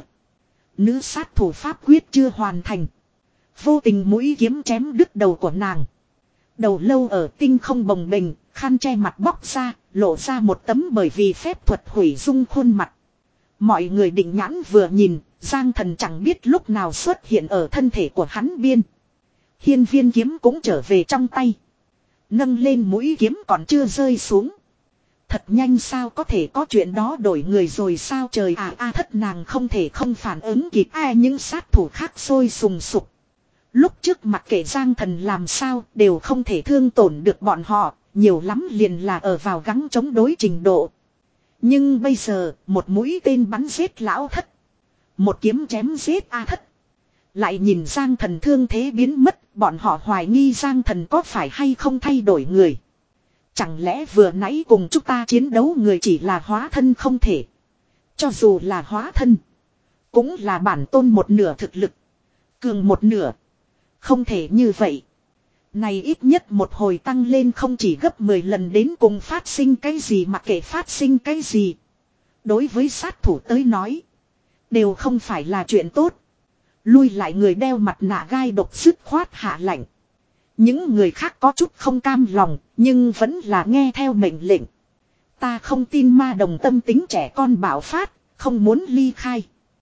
Nữ sát thủ pháp quyết chưa hoàn thành. Vô tình mũi kiếm chém đứt đầu của nàng. Đầu lâu ở tinh không bồng bềnh, khăn che mặt bóc ra, lộ ra một tấm bởi vì phép thuật hủy dung khuôn mặt. Mọi người định nhãn vừa nhìn, Giang Thần chẳng biết lúc nào xuất hiện ở thân thể của hắn biên. Hiên viên kiếm cũng trở về trong tay. Nâng lên mũi kiếm còn chưa rơi xuống. Thật nhanh sao có thể có chuyện đó đổi người rồi sao trời à a thất nàng không thể không phản ứng kịp ai những sát thủ khác sôi sùng sục. Lúc trước mặc kệ Giang Thần làm sao đều không thể thương tổn được bọn họ, nhiều lắm liền là ở vào gắng chống đối trình độ. Nhưng bây giờ một mũi tên bắn giết lão thất. Một kiếm chém giết A thất. Lại nhìn Giang Thần thương thế biến mất, bọn họ hoài nghi Giang Thần có phải hay không thay đổi người. Chẳng lẽ vừa nãy cùng chúng ta chiến đấu người chỉ là hóa thân không thể. Cho dù là hóa thân, cũng là bản tôn một nửa thực lực, cường một nửa. Không thể như vậy. Này ít nhất một hồi tăng lên không chỉ gấp mười lần đến cùng phát sinh cái gì mà kể phát sinh cái gì. Đối với sát thủ tới nói, đều không phải là chuyện tốt. Lui lại người đeo mặt nạ gai độc dứt khoát hạ lạnh. Những người khác có chút không cam lòng, nhưng vẫn là nghe theo mệnh lệnh. Ta không tin ma đồng tâm tính trẻ con bạo phát, không muốn ly khai.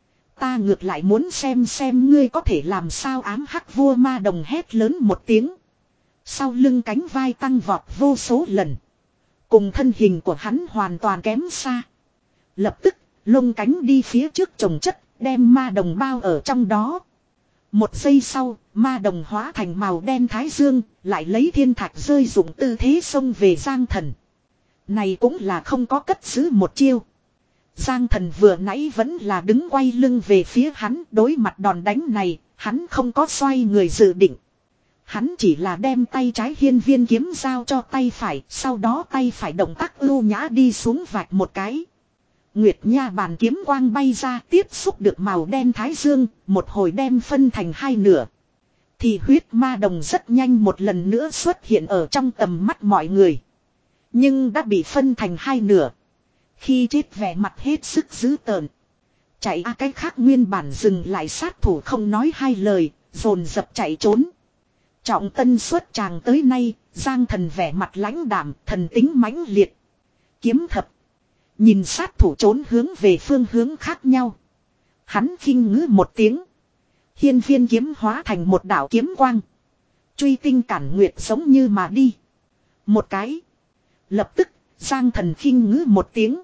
Ta ngược lại muốn xem xem ngươi có thể làm sao ám hắc vua ma đồng hét lớn một tiếng. Sau lưng cánh vai tăng vọt vô số lần. Cùng thân hình của hắn hoàn toàn kém xa. Lập tức, lông cánh đi phía trước chồng chất, đem ma đồng bao ở trong đó. Một giây sau, ma đồng hóa thành màu đen thái dương, lại lấy thiên thạch rơi dụng tư thế xông về Giang Thần. Này cũng là không có cất giữ một chiêu. Giang Thần vừa nãy vẫn là đứng quay lưng về phía hắn, đối mặt đòn đánh này, hắn không có xoay người dự định. Hắn chỉ là đem tay trái hiên viên kiếm giao cho tay phải, sau đó tay phải động tác ưu nhã đi xuống vạch một cái. Nguyệt nha bàn kiếm quang bay ra tiếp xúc được màu đen thái dương, một hồi đem phân thành hai nửa. Thì huyết ma đồng rất nhanh một lần nữa xuất hiện ở trong tầm mắt mọi người. Nhưng đã bị phân thành hai nửa. Khi chết vẻ mặt hết sức dữ tợn. Chạy a cái khác nguyên bản dừng lại sát thủ không nói hai lời, dồn dập chạy trốn. Trọng tân xuất tràng tới nay, Giang Thần vẻ mặt lãnh đạm, thần tính mãnh liệt. Kiếm thập. Nhìn sát thủ trốn hướng về phương hướng khác nhau. Hắn khinh ngữ một tiếng. Hiên viên kiếm hóa thành một đạo kiếm quang. Truy tinh cản nguyệt giống như mà đi. Một cái. Lập tức, Giang Thần khinh ngữ một tiếng.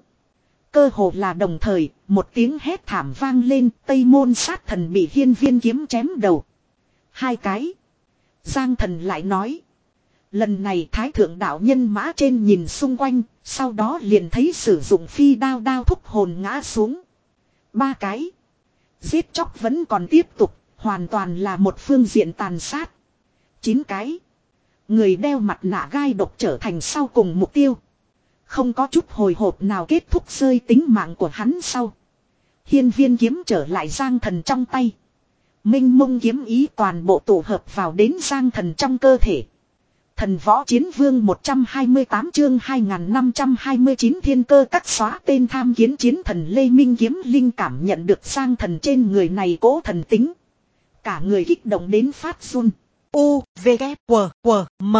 Cơ hồ là đồng thời, một tiếng hét thảm vang lên, Tây Môn sát thần bị hiên viên kiếm chém đầu. Hai cái. Giang Thần lại nói. Lần này thái thượng đạo nhân mã trên nhìn xung quanh, sau đó liền thấy sử dụng phi đao đao thúc hồn ngã xuống. Ba cái. Giết chóc vẫn còn tiếp tục, hoàn toàn là một phương diện tàn sát. Chín cái. Người đeo mặt nạ gai độc trở thành sau cùng mục tiêu. Không có chút hồi hộp nào kết thúc rơi tính mạng của hắn sau. Hiên viên kiếm trở lại Giang Thần trong tay. Minh mông kiếm ý toàn bộ tụ hợp vào đến Giang Thần trong cơ thể. Thần võ chiến vương một trăm hai mươi tám chương hai nghìn năm trăm hai mươi chín thiên cơ cắt xóa tên tham kiến chiến thần Lê Minh kiếm linh cảm nhận được Giang Thần trên người này cố thần tính. Cả người kích động đến phát run. U, V, K, W, W, M.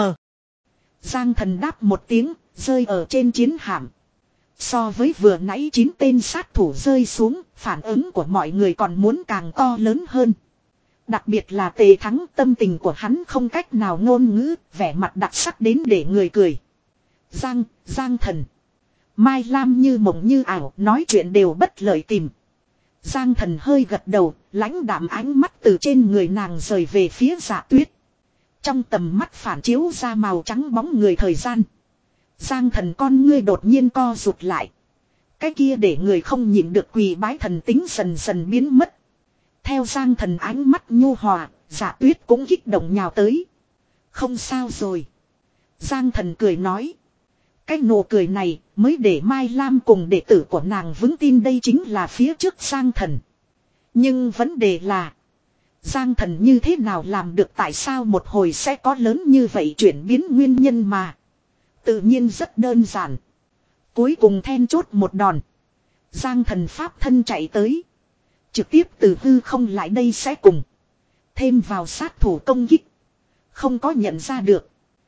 Giang Thần đáp một tiếng, rơi ở trên chiến hạm. So với vừa nãy chín tên sát thủ rơi xuống, phản ứng của mọi người còn muốn càng to lớn hơn. Đặc biệt là Tề Thắng, tâm tình của hắn không cách nào ngôn ngữ, vẻ mặt đặc sắc đến để người cười. Giang, Giang Thần. Mai Lam như mộng như ảo, nói chuyện đều bất lợi tìm. Giang Thần hơi gật đầu, lãnh đạm ánh mắt từ trên người nàng rời về phía Dạ Tuyết. Trong tầm mắt phản chiếu ra màu trắng bóng người thời gian. Giang Thần con ngươi đột nhiên co rụt lại. Cái kia để người không nhịn được quỳ bái thần tính dần dần biến mất. Theo Giang Thần ánh mắt nhu hòa, Dạ Tuyết cũng kích động nhào tới. Không sao rồi. Giang Thần cười nói. Cái nụ cười này mới để Mai Lam cùng đệ tử của nàng vững tin đây chính là phía trước Giang Thần. Nhưng vấn đề là Giang Thần như thế nào làm được, tại sao một hồi sẽ có lớn như vậy chuyển biến nguyên nhân mà. Tự nhiên rất đơn giản. Cuối cùng then chốt một đòn. Giang Thần pháp thân chạy tới. Trực tiếp từ hư không lại đây sẽ cùng. Thêm vào sát thủ công kích. Không có nhận ra được.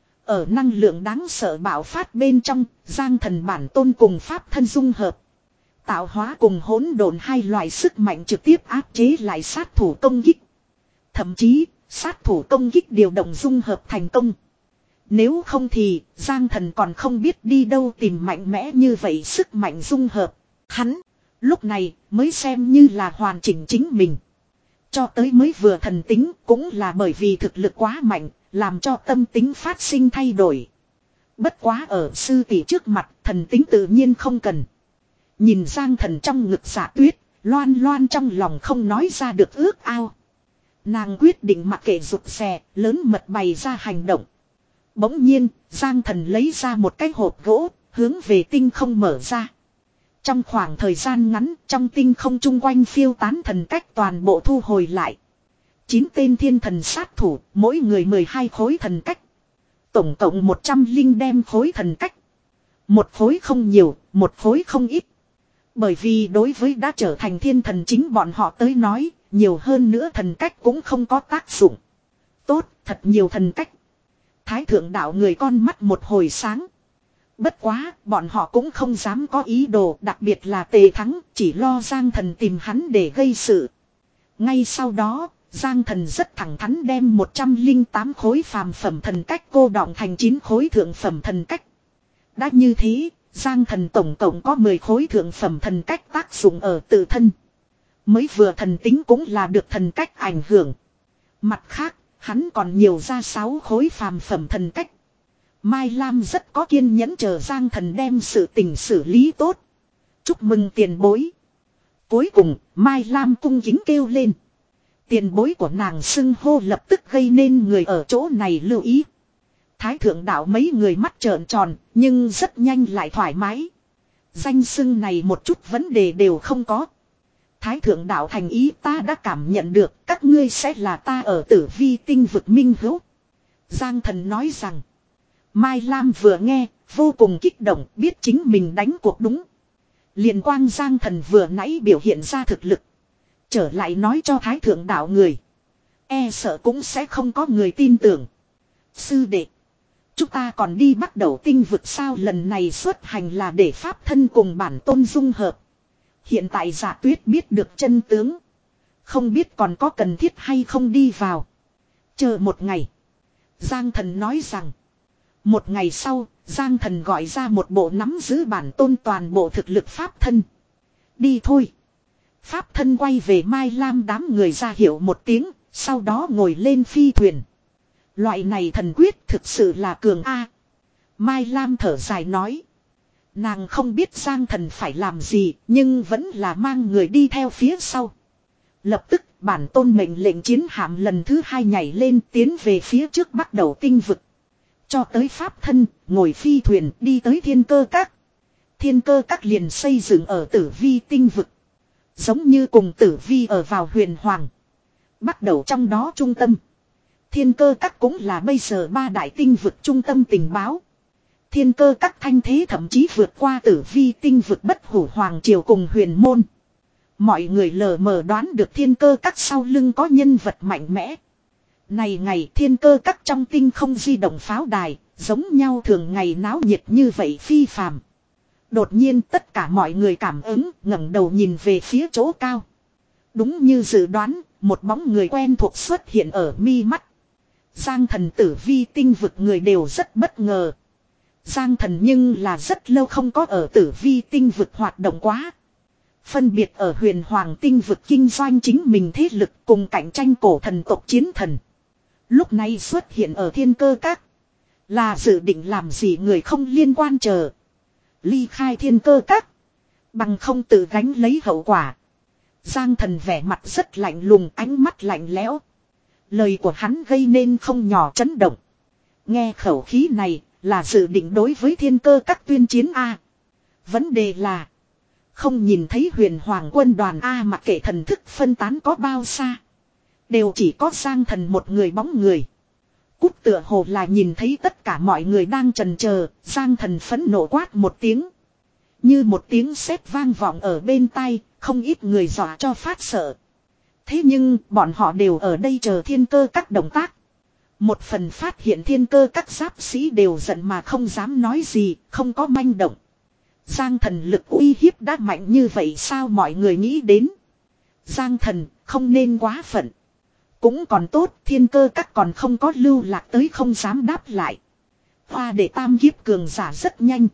Ở năng lượng đáng sợ bạo phát bên trong, Giang Thần bản tôn cùng pháp thân dung hợp. Tạo hóa cùng hỗn độn hai loại sức mạnh trực tiếp áp chế lại sát thủ công kích. Thậm chí, sát thủ công kích điều động dung hợp thành công. Nếu không thì, Giang Thần còn không biết đi đâu tìm mạnh mẽ như vậy sức mạnh dung hợp. Hắn, lúc này mới xem như là hoàn chỉnh chính mình. Cho tới mới vừa thần tính cũng là bởi vì thực lực quá mạnh, làm cho tâm tính phát sinh thay đổi. Bất quá ở sư tỷ trước mặt, thần tính tự nhiên không cần. Nhìn Giang Thần trong ngực Dạ Tuyết, loan loan trong lòng không nói ra được ước ao. Nàng quyết định mặc kệ rụt rè, lớn mật bày ra hành động. Bỗng nhiên, Giang Thần lấy ra một cái hộp gỗ, hướng về tinh không mở ra. Trong khoảng thời gian ngắn, trong tinh không chung quanh phiêu tán thần cách toàn bộ thu hồi lại. Chín tên thiên thần sát thủ, mỗi người mười hai khối thần cách. Tổng cộng một trăm linh đem khối thần cách. Một khối không nhiều, một khối không ít. Bởi vì đối với đã trở thành thiên thần chính bọn họ tới nói, nhiều hơn nữa thần cách cũng không có tác dụng. Tốt, thật nhiều thần cách. Thái thượng đạo người con mắt một hồi sáng. Bất quá, bọn họ cũng không dám có ý đồ, đặc biệt là Tề Thắng, chỉ lo Giang Thần tìm hắn để gây sự. Ngay sau đó, Giang Thần rất thẳng thắn đem một trăm linh tám khối phàm phẩm thần cách cô đọng thành chín khối thượng phẩm thần cách. Đã như thế, Giang Thần tổng cộng có mười khối thượng phẩm thần cách tác dụng ở tự thân. Mới vừa thần tính cũng là được thần cách ảnh hưởng. Mặt khác, hắn còn nhiều ra sáu khối phàm phẩm thần cách. Mai Lam rất có kiên nhẫn chờ Giang Thần đem sự tình xử lý tốt. Chúc mừng tiền bối. Cuối cùng, Mai Lam cung kính kêu lên. Tiền bối của nàng xưng hô lập tức gây nên người ở chỗ này lưu ý. Thái thượng đạo mấy người mắt trợn tròn, nhưng rất nhanh lại thoải mái. Danh xưng này một chút vấn đề đều không có. Thái thượng đạo thành ý ta đã cảm nhận được các ngươi sẽ là ta ở Tử Vi tinh vực minh hữu. Giang Thần nói rằng. Mai Lam vừa nghe, vô cùng kích động, biết chính mình đánh cuộc đúng. Liền quang Giang Thần vừa nãy biểu hiện ra thực lực. Trở lại nói cho Thái thượng đạo người. E sợ cũng sẽ không có người tin tưởng. Sư đệ. Chúng ta còn đi bắt đầu tinh vực sao, lần này xuất hành là để pháp thân cùng bản tôn dung hợp. Hiện tại Dạ Tuyết biết được chân tướng. Không biết còn có cần thiết hay không đi vào. Chờ một ngày. Giang Thần nói rằng. Một ngày sau, Giang Thần gọi ra một bộ nắm giữ bản tôn toàn bộ thực lực pháp thân. Đi thôi. Pháp thân quay về Mai Lam đám người ra hiệu một tiếng, sau đó ngồi lên phi thuyền. Loại này thần quyết thực sự là cường A. Mai Lam thở dài nói. Nàng không biết Giang Thần phải làm gì, nhưng vẫn là mang người đi theo phía sau. Lập tức bản tôn mệnh lệnh chiến hạm lần thứ hai nhảy lên tiến về phía trước bắt đầu tinh vực. Cho tới pháp thân, ngồi phi thuyền đi tới thiên cơ các. Thiên cơ các liền xây dựng ở Tử Vi tinh vực. Giống như cùng Tử Vi ở vào huyền hoàng. Bắt đầu trong đó trung tâm. Thiên cơ các cũng là bây giờ ba đại tinh vực trung tâm tình báo. Thiên cơ các thanh thế thậm chí vượt qua Tử Vi tinh vực bất hủ hoàng triều cùng huyền môn. Mọi người lờ mờ đoán được thiên cơ các sau lưng có nhân vật mạnh mẽ. Này ngày thiên cơ các trong tinh không di động pháo đài, giống nhau thường ngày náo nhiệt như vậy phi phàm. Đột nhiên tất cả mọi người cảm ứng, ngẩng đầu nhìn về phía chỗ cao. Đúng như dự đoán, một bóng người quen thuộc xuất hiện ở mi mắt. Giang Thần Tử Vi tinh vực người đều rất bất ngờ. Giang Thần nhưng là rất lâu không có ở Tử Vi tinh vực hoạt động quá. Phân biệt ở huyền hoàng tinh vực kinh doanh chính mình thế lực cùng cạnh tranh cổ thần tộc chiến thần. Lúc này xuất hiện ở thiên cơ các. Là dự định làm gì người không liên quan chờ. Ly khai thiên cơ các. Bằng không tự gánh lấy hậu quả. Giang Thần vẻ mặt rất lạnh lùng, ánh mắt lạnh lẽo. Lời của hắn gây nên không nhỏ chấn động. Nghe khẩu khí này là dự định đối với thiên cơ các tuyên chiến A. Vấn đề là không nhìn thấy huyền hoàng quân đoàn A, mà kể thần thức phân tán có bao xa. Đều chỉ có Giang Thần một người bóng người. Cút tựa hồ là nhìn thấy tất cả mọi người đang chần chờ. Giang Thần phẫn nộ quát một tiếng. Như một tiếng sét vang vọng ở bên tai. Không ít người dọa cho phát sợ. Thế nhưng bọn họ đều ở đây chờ thiên cơ các động tác. Một phần phát hiện thiên cơ các giáp sĩ đều giận mà không dám nói gì. Không có manh động. Giang Thần lực uy hiếp đã mạnh như vậy sao mọi người nghĩ đến. Giang Thần không nên quá phận. Cũng còn tốt, thiên cơ các còn không có lưu lạc tới không dám đáp lại. Hoa để tam kiếp cường giả rất nhanh.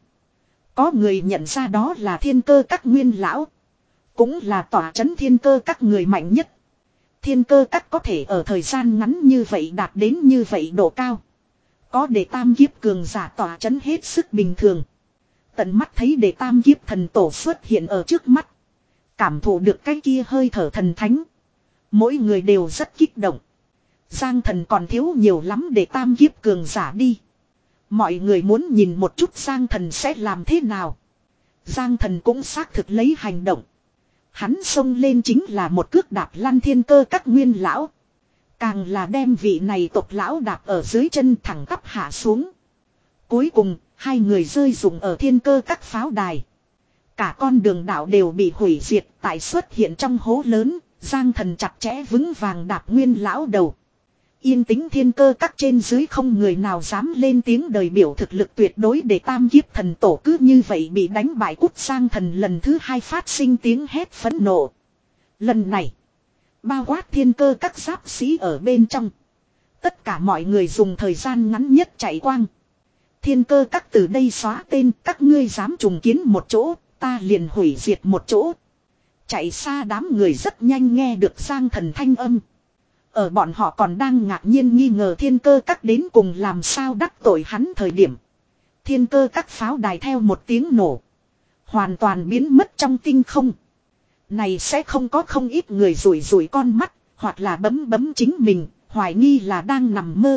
Có người nhận ra đó là thiên cơ các nguyên lão. Cũng là tỏa chấn thiên cơ các người mạnh nhất. Thiên cơ các có thể ở thời gian ngắn như vậy đạt đến như vậy độ cao. Có để tam kiếp cường giả tỏa chấn hết sức bình thường. Tận mắt thấy để tam kiếp thần tổ xuất hiện ở trước mắt. Cảm thụ được cái kia hơi thở thần thánh. Mỗi người đều rất kích động. Giang Thần còn thiếu nhiều lắm để tam kiếp cường giả đi. Mọi người muốn nhìn một chút Giang Thần sẽ làm thế nào. Giang Thần cũng xác thực lấy hành động. Hắn xông lên chính là một cước đạp lăn thiên cơ các nguyên lão. Càng là đem vị này tộc lão đạp ở dưới chân thẳng tắp hạ xuống. Cuối cùng, hai người rơi rụng ở thiên cơ các pháo đài. Cả con đường đảo đều bị hủy diệt tại xuất hiện trong hố lớn. Giang Thần chặt chẽ vững vàng đạp nguyên lão đầu. Yên tĩnh thiên cơ các trên dưới không người nào dám lên tiếng đời biểu thực lực tuyệt đối để tam kiếp thần tổ cứ như vậy bị đánh bại. Cút. Giang Thần lần thứ hai phát sinh tiếng hét phẫn nộ. Lần này bao quát thiên cơ các giáp sĩ ở bên trong. Tất cả mọi người dùng thời gian ngắn nhất chạy quang. Thiên cơ các từ đây xóa tên, các ngươi dám trùng kiến một chỗ, ta liền hủy diệt một chỗ. Chạy xa đám người rất nhanh nghe được Giang Thần thanh âm. Ở bọn họ còn đang ngạc nhiên nghi ngờ thiên cơ các đến cùng làm sao đắc tội hắn thời điểm. Thiên cơ các pháo đài theo một tiếng nổ. Hoàn toàn biến mất trong tinh không. Này sẽ không có không ít người rủi rủi con mắt, hoặc là bấm bấm chính mình, hoài nghi là đang nằm mơ.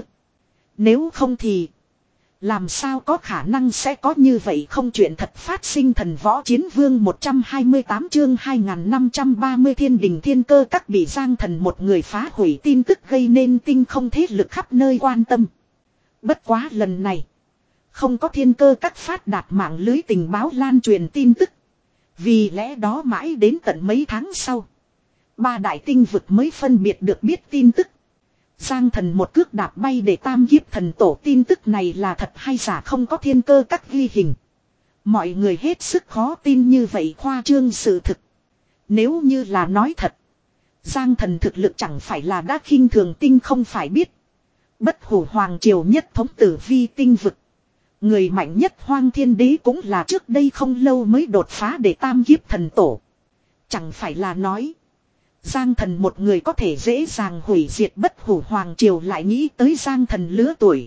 Nếu không thì làm sao có khả năng sẽ có như vậy không chuyện thật phát sinh. Thần võ chiến vương một trăm hai mươi tám chương hai nghìn năm trăm ba mươi thiên đình thiên cơ các bị Giang Thần một người phá hủy tin tức gây nên tinh không thế lực khắp nơi quan tâm. Bất quá lần này không có thiên cơ các phát đạt mạng lưới tình báo lan truyền tin tức. Vì lẽ đó mãi đến tận mấy tháng sau, ba đại tinh vực mới phân biệt được biết tin tức. Giang Thần một cước đạp bay để tam kiếp thần tổ tin tức này là thật hay giả không có thiên cơ các ghi hình. Mọi người hết sức khó tin như vậy khoa trương sự thực. Nếu như là nói thật, Giang Thần thực lực chẳng phải là đã khinh thường tinh không phải biết. Bất hủ hoàng triều nhất thống tử vi tinh vực. Người mạnh nhất Hoang Thiên Đế cũng là trước đây không lâu mới đột phá để tam kiếp thần tổ. Chẳng phải là nói Giang Thần một người có thể dễ dàng hủy diệt bất hủ hoàng triều, lại nghĩ tới Giang Thần lứa tuổi.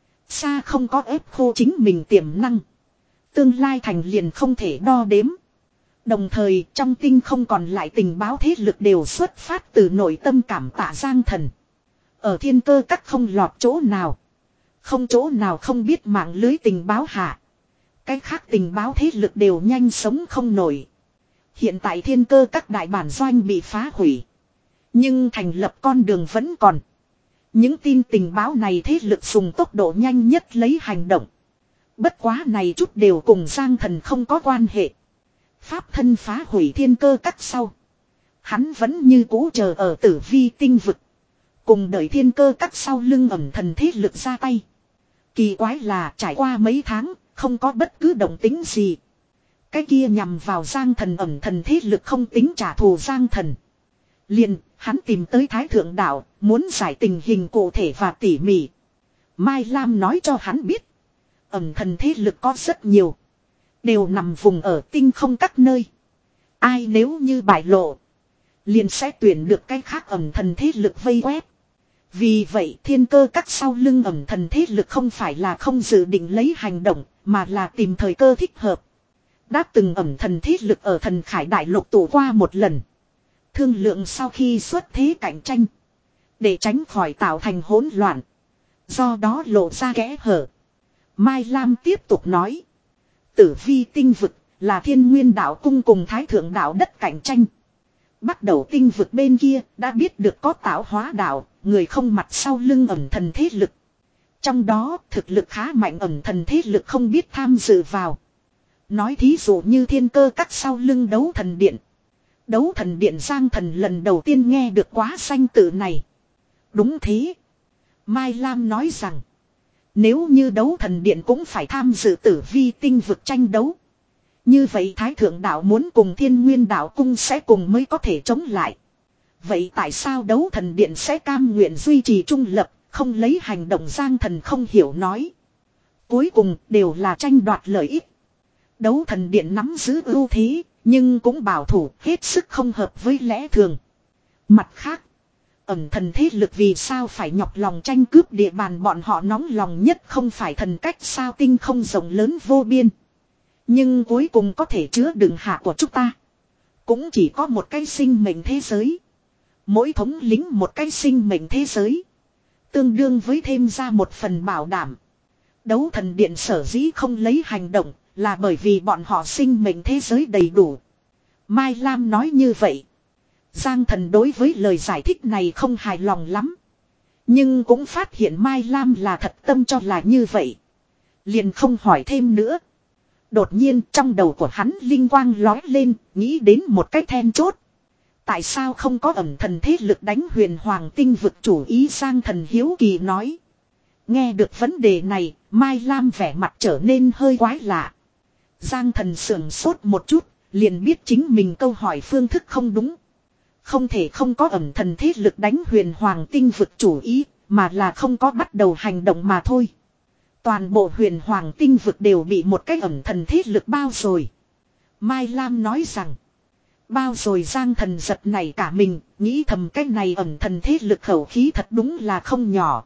Xa không có ép khô chính mình tiềm năng. Tương lai thành liền không thể đo đếm. Đồng thời trong tinh không còn lại tình báo thế lực đều xuất phát từ nội tâm cảm tạ Giang Thần. Ở thiên cơ các không lọt chỗ nào. Không chỗ nào không biết mạng lưới tình báo hạ. Cái khác tình báo thế lực đều nhanh sống không nổi. Hiện tại thiên cơ các đại bản doanh bị phá hủy. Nhưng thành lập con đường vẫn còn. Những tin tình báo này thế lực dùng tốc độ nhanh nhất lấy hành động. Bất quá này chút đều cùng Giang Thần không có quan hệ. Pháp thân phá hủy thiên cơ các sau. Hắn vẫn như cũ chờ ở tử vi tinh vực. Cùng đợi thiên cơ các sau lưng ẩm thần thế lực ra tay. Kỳ quái là trải qua mấy tháng, không có bất cứ động tính gì. Cái kia nhằm vào Giang Thần ẩm thần thế lực không tính trả thù Giang Thần. Liền, hắn tìm tới Thái Thượng Đạo, muốn giải tình hình cụ thể và tỉ mỉ. Mai Lam nói cho hắn biết. Ẩm thần thế lực có rất nhiều. Đều nằm vùng ở tinh không các nơi. Ai nếu như bại lộ, liền sẽ tuyển được cái khác ẩm thần thế lực vây quét. Vì vậy thiên cơ các sau lưng ẩm thần thế lực không phải là không dự định lấy hành động, mà là tìm thời cơ thích hợp. Đã từng ẩm thần thế lực ở thần khải đại lục tụ qua một lần. Thương lượng sau khi xuất thế cạnh tranh, để tránh khỏi tạo thành hỗn loạn, do đó lộ ra kẽ hở. Mai Lam tiếp tục nói. Tử vi tinh vực là Thiên Nguyên đạo cung cùng Thái Thượng đạo đất cạnh tranh. Bắt đầu tinh vực bên kia đã biết được có tạo hóa đạo, người không mặt sau lưng ẩm thần thế lực. Trong đó thực lực khá mạnh ẩm thần thế lực không biết tham dự vào. Nói thí dụ như thiên cơ các sau lưng đấu thần điện. Đấu thần điện Giang Thần lần đầu tiên nghe được quá danh tự này. Đúng thế. Mai Lam nói rằng, nếu như đấu thần điện cũng phải tham dự tử vi tinh vực tranh đấu, như vậy Thái Thượng đạo muốn cùng Thiên Nguyên đạo cung sẽ cùng mới có thể chống lại. Vậy tại sao đấu thần điện sẽ cam nguyện duy trì trung lập, không lấy hành động? Giang Thần không hiểu nói. Cuối cùng đều là tranh đoạt lợi ích. Đấu thần điện nắm giữ ưu thế, nhưng cũng bảo thủ, hết sức không hợp với lẽ thường. Mặt khác, ẩn thần thế lực vì sao phải nhọc lòng tranh cướp địa bàn? Bọn họ nóng lòng nhất không phải thần cách sao tinh không rộng lớn vô biên, nhưng cuối cùng có thể chứa đựng hạ của chúng ta cũng chỉ có một cái sinh mệnh thế giới. Mỗi thống lĩnh một cái sinh mệnh thế giới, tương đương với thêm ra một phần bảo đảm. Đấu thần điện sở dĩ không lấy hành động, là bởi vì bọn họ sinh mệnh thế giới đầy đủ. Mai Lam nói như vậy. Giang Thần đối với lời giải thích này không hài lòng lắm, nhưng cũng phát hiện Mai Lam là thật tâm cho là như vậy, liền không hỏi thêm nữa. Đột nhiên trong đầu của hắn linh quang lói lên, nghĩ đến một cái then chốt. Tại sao không có ẩm thần thế lực đánh huyền hoàng tinh vực chủ ý? Giang Thần hiếu kỳ nói. Nghe được vấn đề này, Mai Lam vẻ mặt trở nên hơi quái lạ. Giang Thần sưởng sốt một chút, liền biết chính mình câu hỏi phương thức không đúng. Không thể không có ẩm thần thế lực đánh huyền hoàng tinh vực chủ ý, mà là không có bắt đầu hành động mà thôi. Toàn bộ huyền hoàng tinh vực đều bị một cái ẩm thần thế lực bao rồi. Mai Lam nói rằng, bao rồi? Giang Thần giật nảy cả mình, nghĩ thầm cái này ẩm thần thế lực khẩu khí thật đúng là không nhỏ.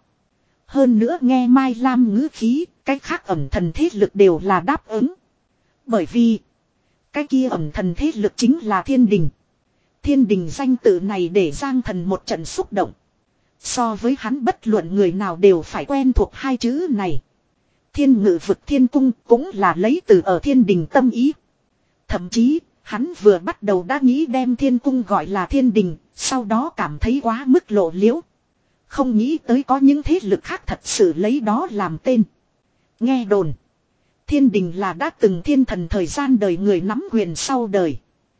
Hơn nữa nghe Mai Lam ngữ khí, cái khác ẩm thần thế lực đều là đáp ứng. Bởi vì, cái kia ẩm thần thế lực chính là Thiên Đình. Thiên Đình danh tự này để Giang Thần một trận xúc động. So với hắn bất luận người nào đều phải quen thuộc hai chữ này. Thiên Ngự vực Thiên Cung cũng là lấy từ ở Thiên Đình tâm ý. Thậm chí, hắn vừa bắt đầu đã nghĩ đem Thiên Cung gọi là Thiên Đình, sau đó cảm thấy quá mức lộ liễu. Không nghĩ tới có những thế lực khác thật sự lấy đó làm tên. Nghe đồn, Thiên Đình là đã từng thiên thần thời gian đời người nắm quyền sau đời.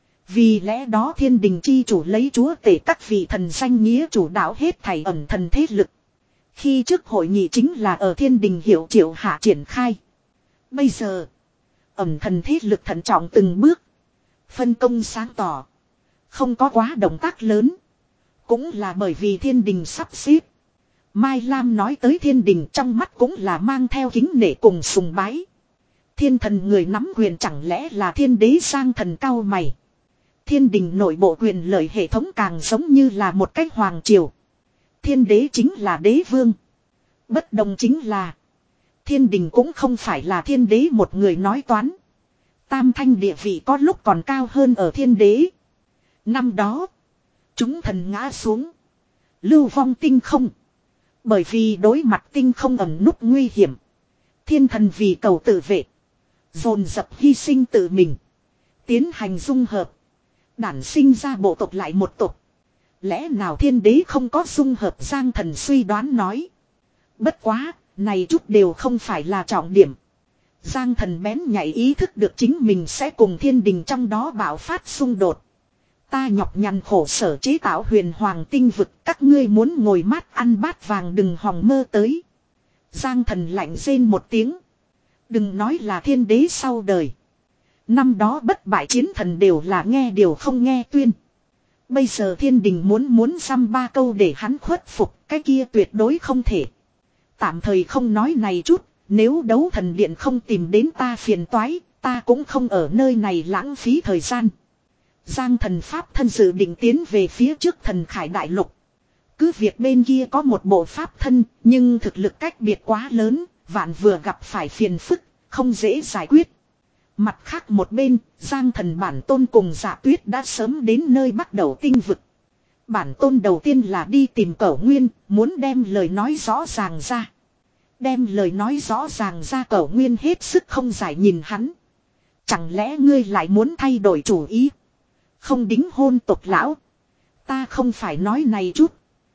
Vì lẽ đó Thiên Đình chi chủ lấy chúa tể các vị thần danh nghĩa chủ đạo hết thảy ẩn thần thế lực. Khi trước hội nghị chính là ở Thiên Đình hiệu triệu hạ triển khai. Bây giờ, ẩn thần thế lực thận trọng từng bước, phân công sáng tỏ, không có quá động tác lớn. Cũng là bởi vì Thiên Đình sắp xếp. Mai Lam nói tới Thiên Đình trong mắt cũng là mang theo kính nể cùng sùng bái. Thiên thần người nắm quyền chẳng lẽ là Thiên Đế? Giang Thần cau mày. Thiên Đình nội bộ quyền lợi hệ thống càng giống như là một cái hoàng triều. Thiên Đế chính là đế vương. Bất đồng chính là, Thiên Đình cũng không phải là Thiên Đế một người nói toán. Tam thanh địa vị có lúc còn cao hơn ở Thiên Đế. Năm đó, chúng thần ngã xuống, lưu vong tinh không. Bởi vì đối mặt tinh không ẩn núp nguy hiểm, thiên thần vì cầu tự vệ, dồn dập hy sinh tự mình, tiến hành dung hợp, đản sinh ra bộ tộc lại một tộc. Lẽ nào Thiên Đế không có dung hợp? Giang Thần suy đoán nói. Bất quá, này chút đều không phải là trọng điểm. Giang Thần bén nhạy ý thức được chính mình sẽ cùng Thiên Đình trong đó bạo phát xung đột. Ta nhọc nhằn khổ sở chế tạo huyền hoàng tinh vực, các ngươi muốn ngồi mát ăn bát vàng đừng hòng mơ tới. Giang Thần lạnh rên một tiếng. Đừng nói là Thiên Đế sau đời. Năm đó bất bại chiến thần đều là nghe điều không nghe tuyên. Bây giờ Thiên Đình muốn muốn dăm ba câu để hắn khuất phục, cái kia tuyệt đối không thể. Tạm thời không nói này chút, nếu đấu thần điện không tìm đến ta phiền toái, ta cũng không ở nơi này lãng phí thời gian. Giang thần pháp thân dự định tiến về phía trước thần khải đại lục. Cứ việc bên kia có một bộ pháp thân, nhưng thực lực cách biệt quá lớn, vạn vừa gặp phải phiền phức, không dễ giải quyết. Mặt khác một bên, Giang thần bản tôn cùng Dạ Tuyết đã sớm đến nơi bắt đầu tinh vực. Bản tôn đầu tiên là đi tìm Cẩu Nguyên, muốn đem lời nói rõ ràng ra. Đem lời nói rõ ràng ra, Cẩu Nguyên hết sức không giải nhìn hắn. Chẳng lẽ ngươi lại muốn thay đổi chủ ý? Không đính hôn tộc lão. Ta không phải nói này chút.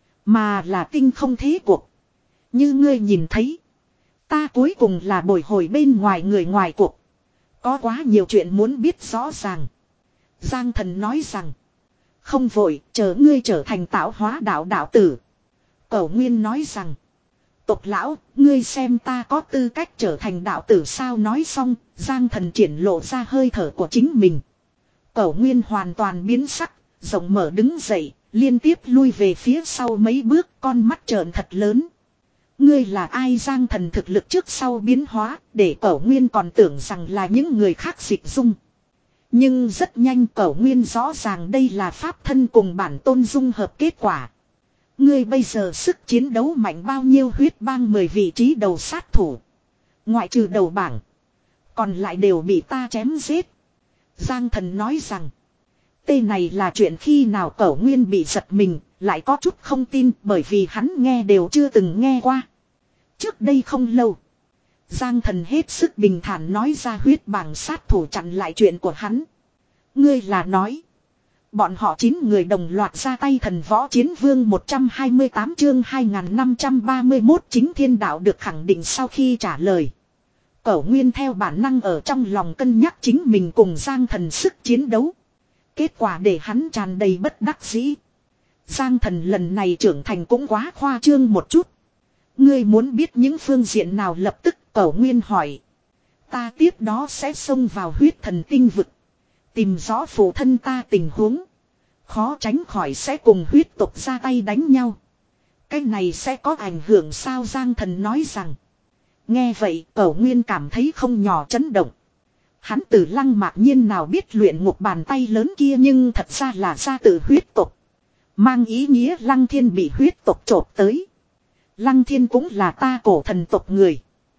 Mà là tinh không thế cuộc. Như ngươi nhìn thấy. Ta cuối cùng là bồi hồi bên ngoài người ngoài cuộc. Có quá nhiều chuyện muốn biết rõ ràng. Giang thần nói rằng. Không vội, chờ ngươi trở thành tạo hóa đạo đạo tử. Cẩu Nguyên nói rằng. Tộc lão, ngươi xem ta có tư cách trở thành đạo tử sao? Nói xong, Giang thần triển lộ ra hơi thở của chính mình. Cẩu Nguyên hoàn toàn biến sắc, rộng mở đứng dậy, liên tiếp lui về phía sau mấy bước, con mắt trợn thật lớn. Ngươi là ai? Giang thần thực lực trước sau biến hóa, để Cẩu Nguyên còn tưởng rằng là những người khác dịch dung. Nhưng rất nhanh Cẩu Nguyên rõ ràng đây là pháp thân cùng bản tôn dung hợp kết quả. Ngươi bây giờ sức chiến đấu mạnh bao nhiêu? Huyết bang mười vị trí đầu sát thủ. Ngoại trừ đầu bảng. Còn lại đều bị ta chém giết. Giang thần nói rằng. Tên này là chuyện khi nào? Cẩu Nguyên bị giật mình, lại có chút không tin bởi vì hắn nghe đều chưa từng nghe qua. Trước đây không lâu. Giang thần hết sức bình thản nói ra huyết bảng sát thủ chặn lại chuyện của hắn. Ngươi là nói. Bọn họ chín người đồng loạt ra tay thần võ chiến vương một trăm hai mươi tám chương hai nghìn năm trăm ba mươi mốt chính thiên đạo được khẳng định. Sau khi trả lời. Cẩu Nguyên theo bản năng ở trong lòng cân nhắc chính mình cùng Giang thần sức chiến đấu. Kết quả để hắn tràn đầy bất đắc dĩ. Giang thần lần này trưởng thành cũng quá khoa trương một chút. Ngươi muốn biết những phương diện nào? Lập tức Cẩu Nguyên hỏi. Ta tiếp đó sẽ xông vào huyết thần tinh vực. Tìm rõ phụ thân ta tình huống. Khó tránh khỏi sẽ cùng huyết tộc ra tay đánh nhau. Cái này sẽ có ảnh hưởng sao? Giang thần nói rằng. Nghe vậy Cẩu Nguyên cảm thấy không nhỏ chấn động. Hắn từ Lăng Mạc Nhiên nào biết luyện ngục bàn tay lớn kia, nhưng thật ra là ra từ huyết tộc. Mang ý nghĩa Lăng Thiên bị huyết tộc chộp tới. Lăng Thiên cũng là ta cổ thần tộc người.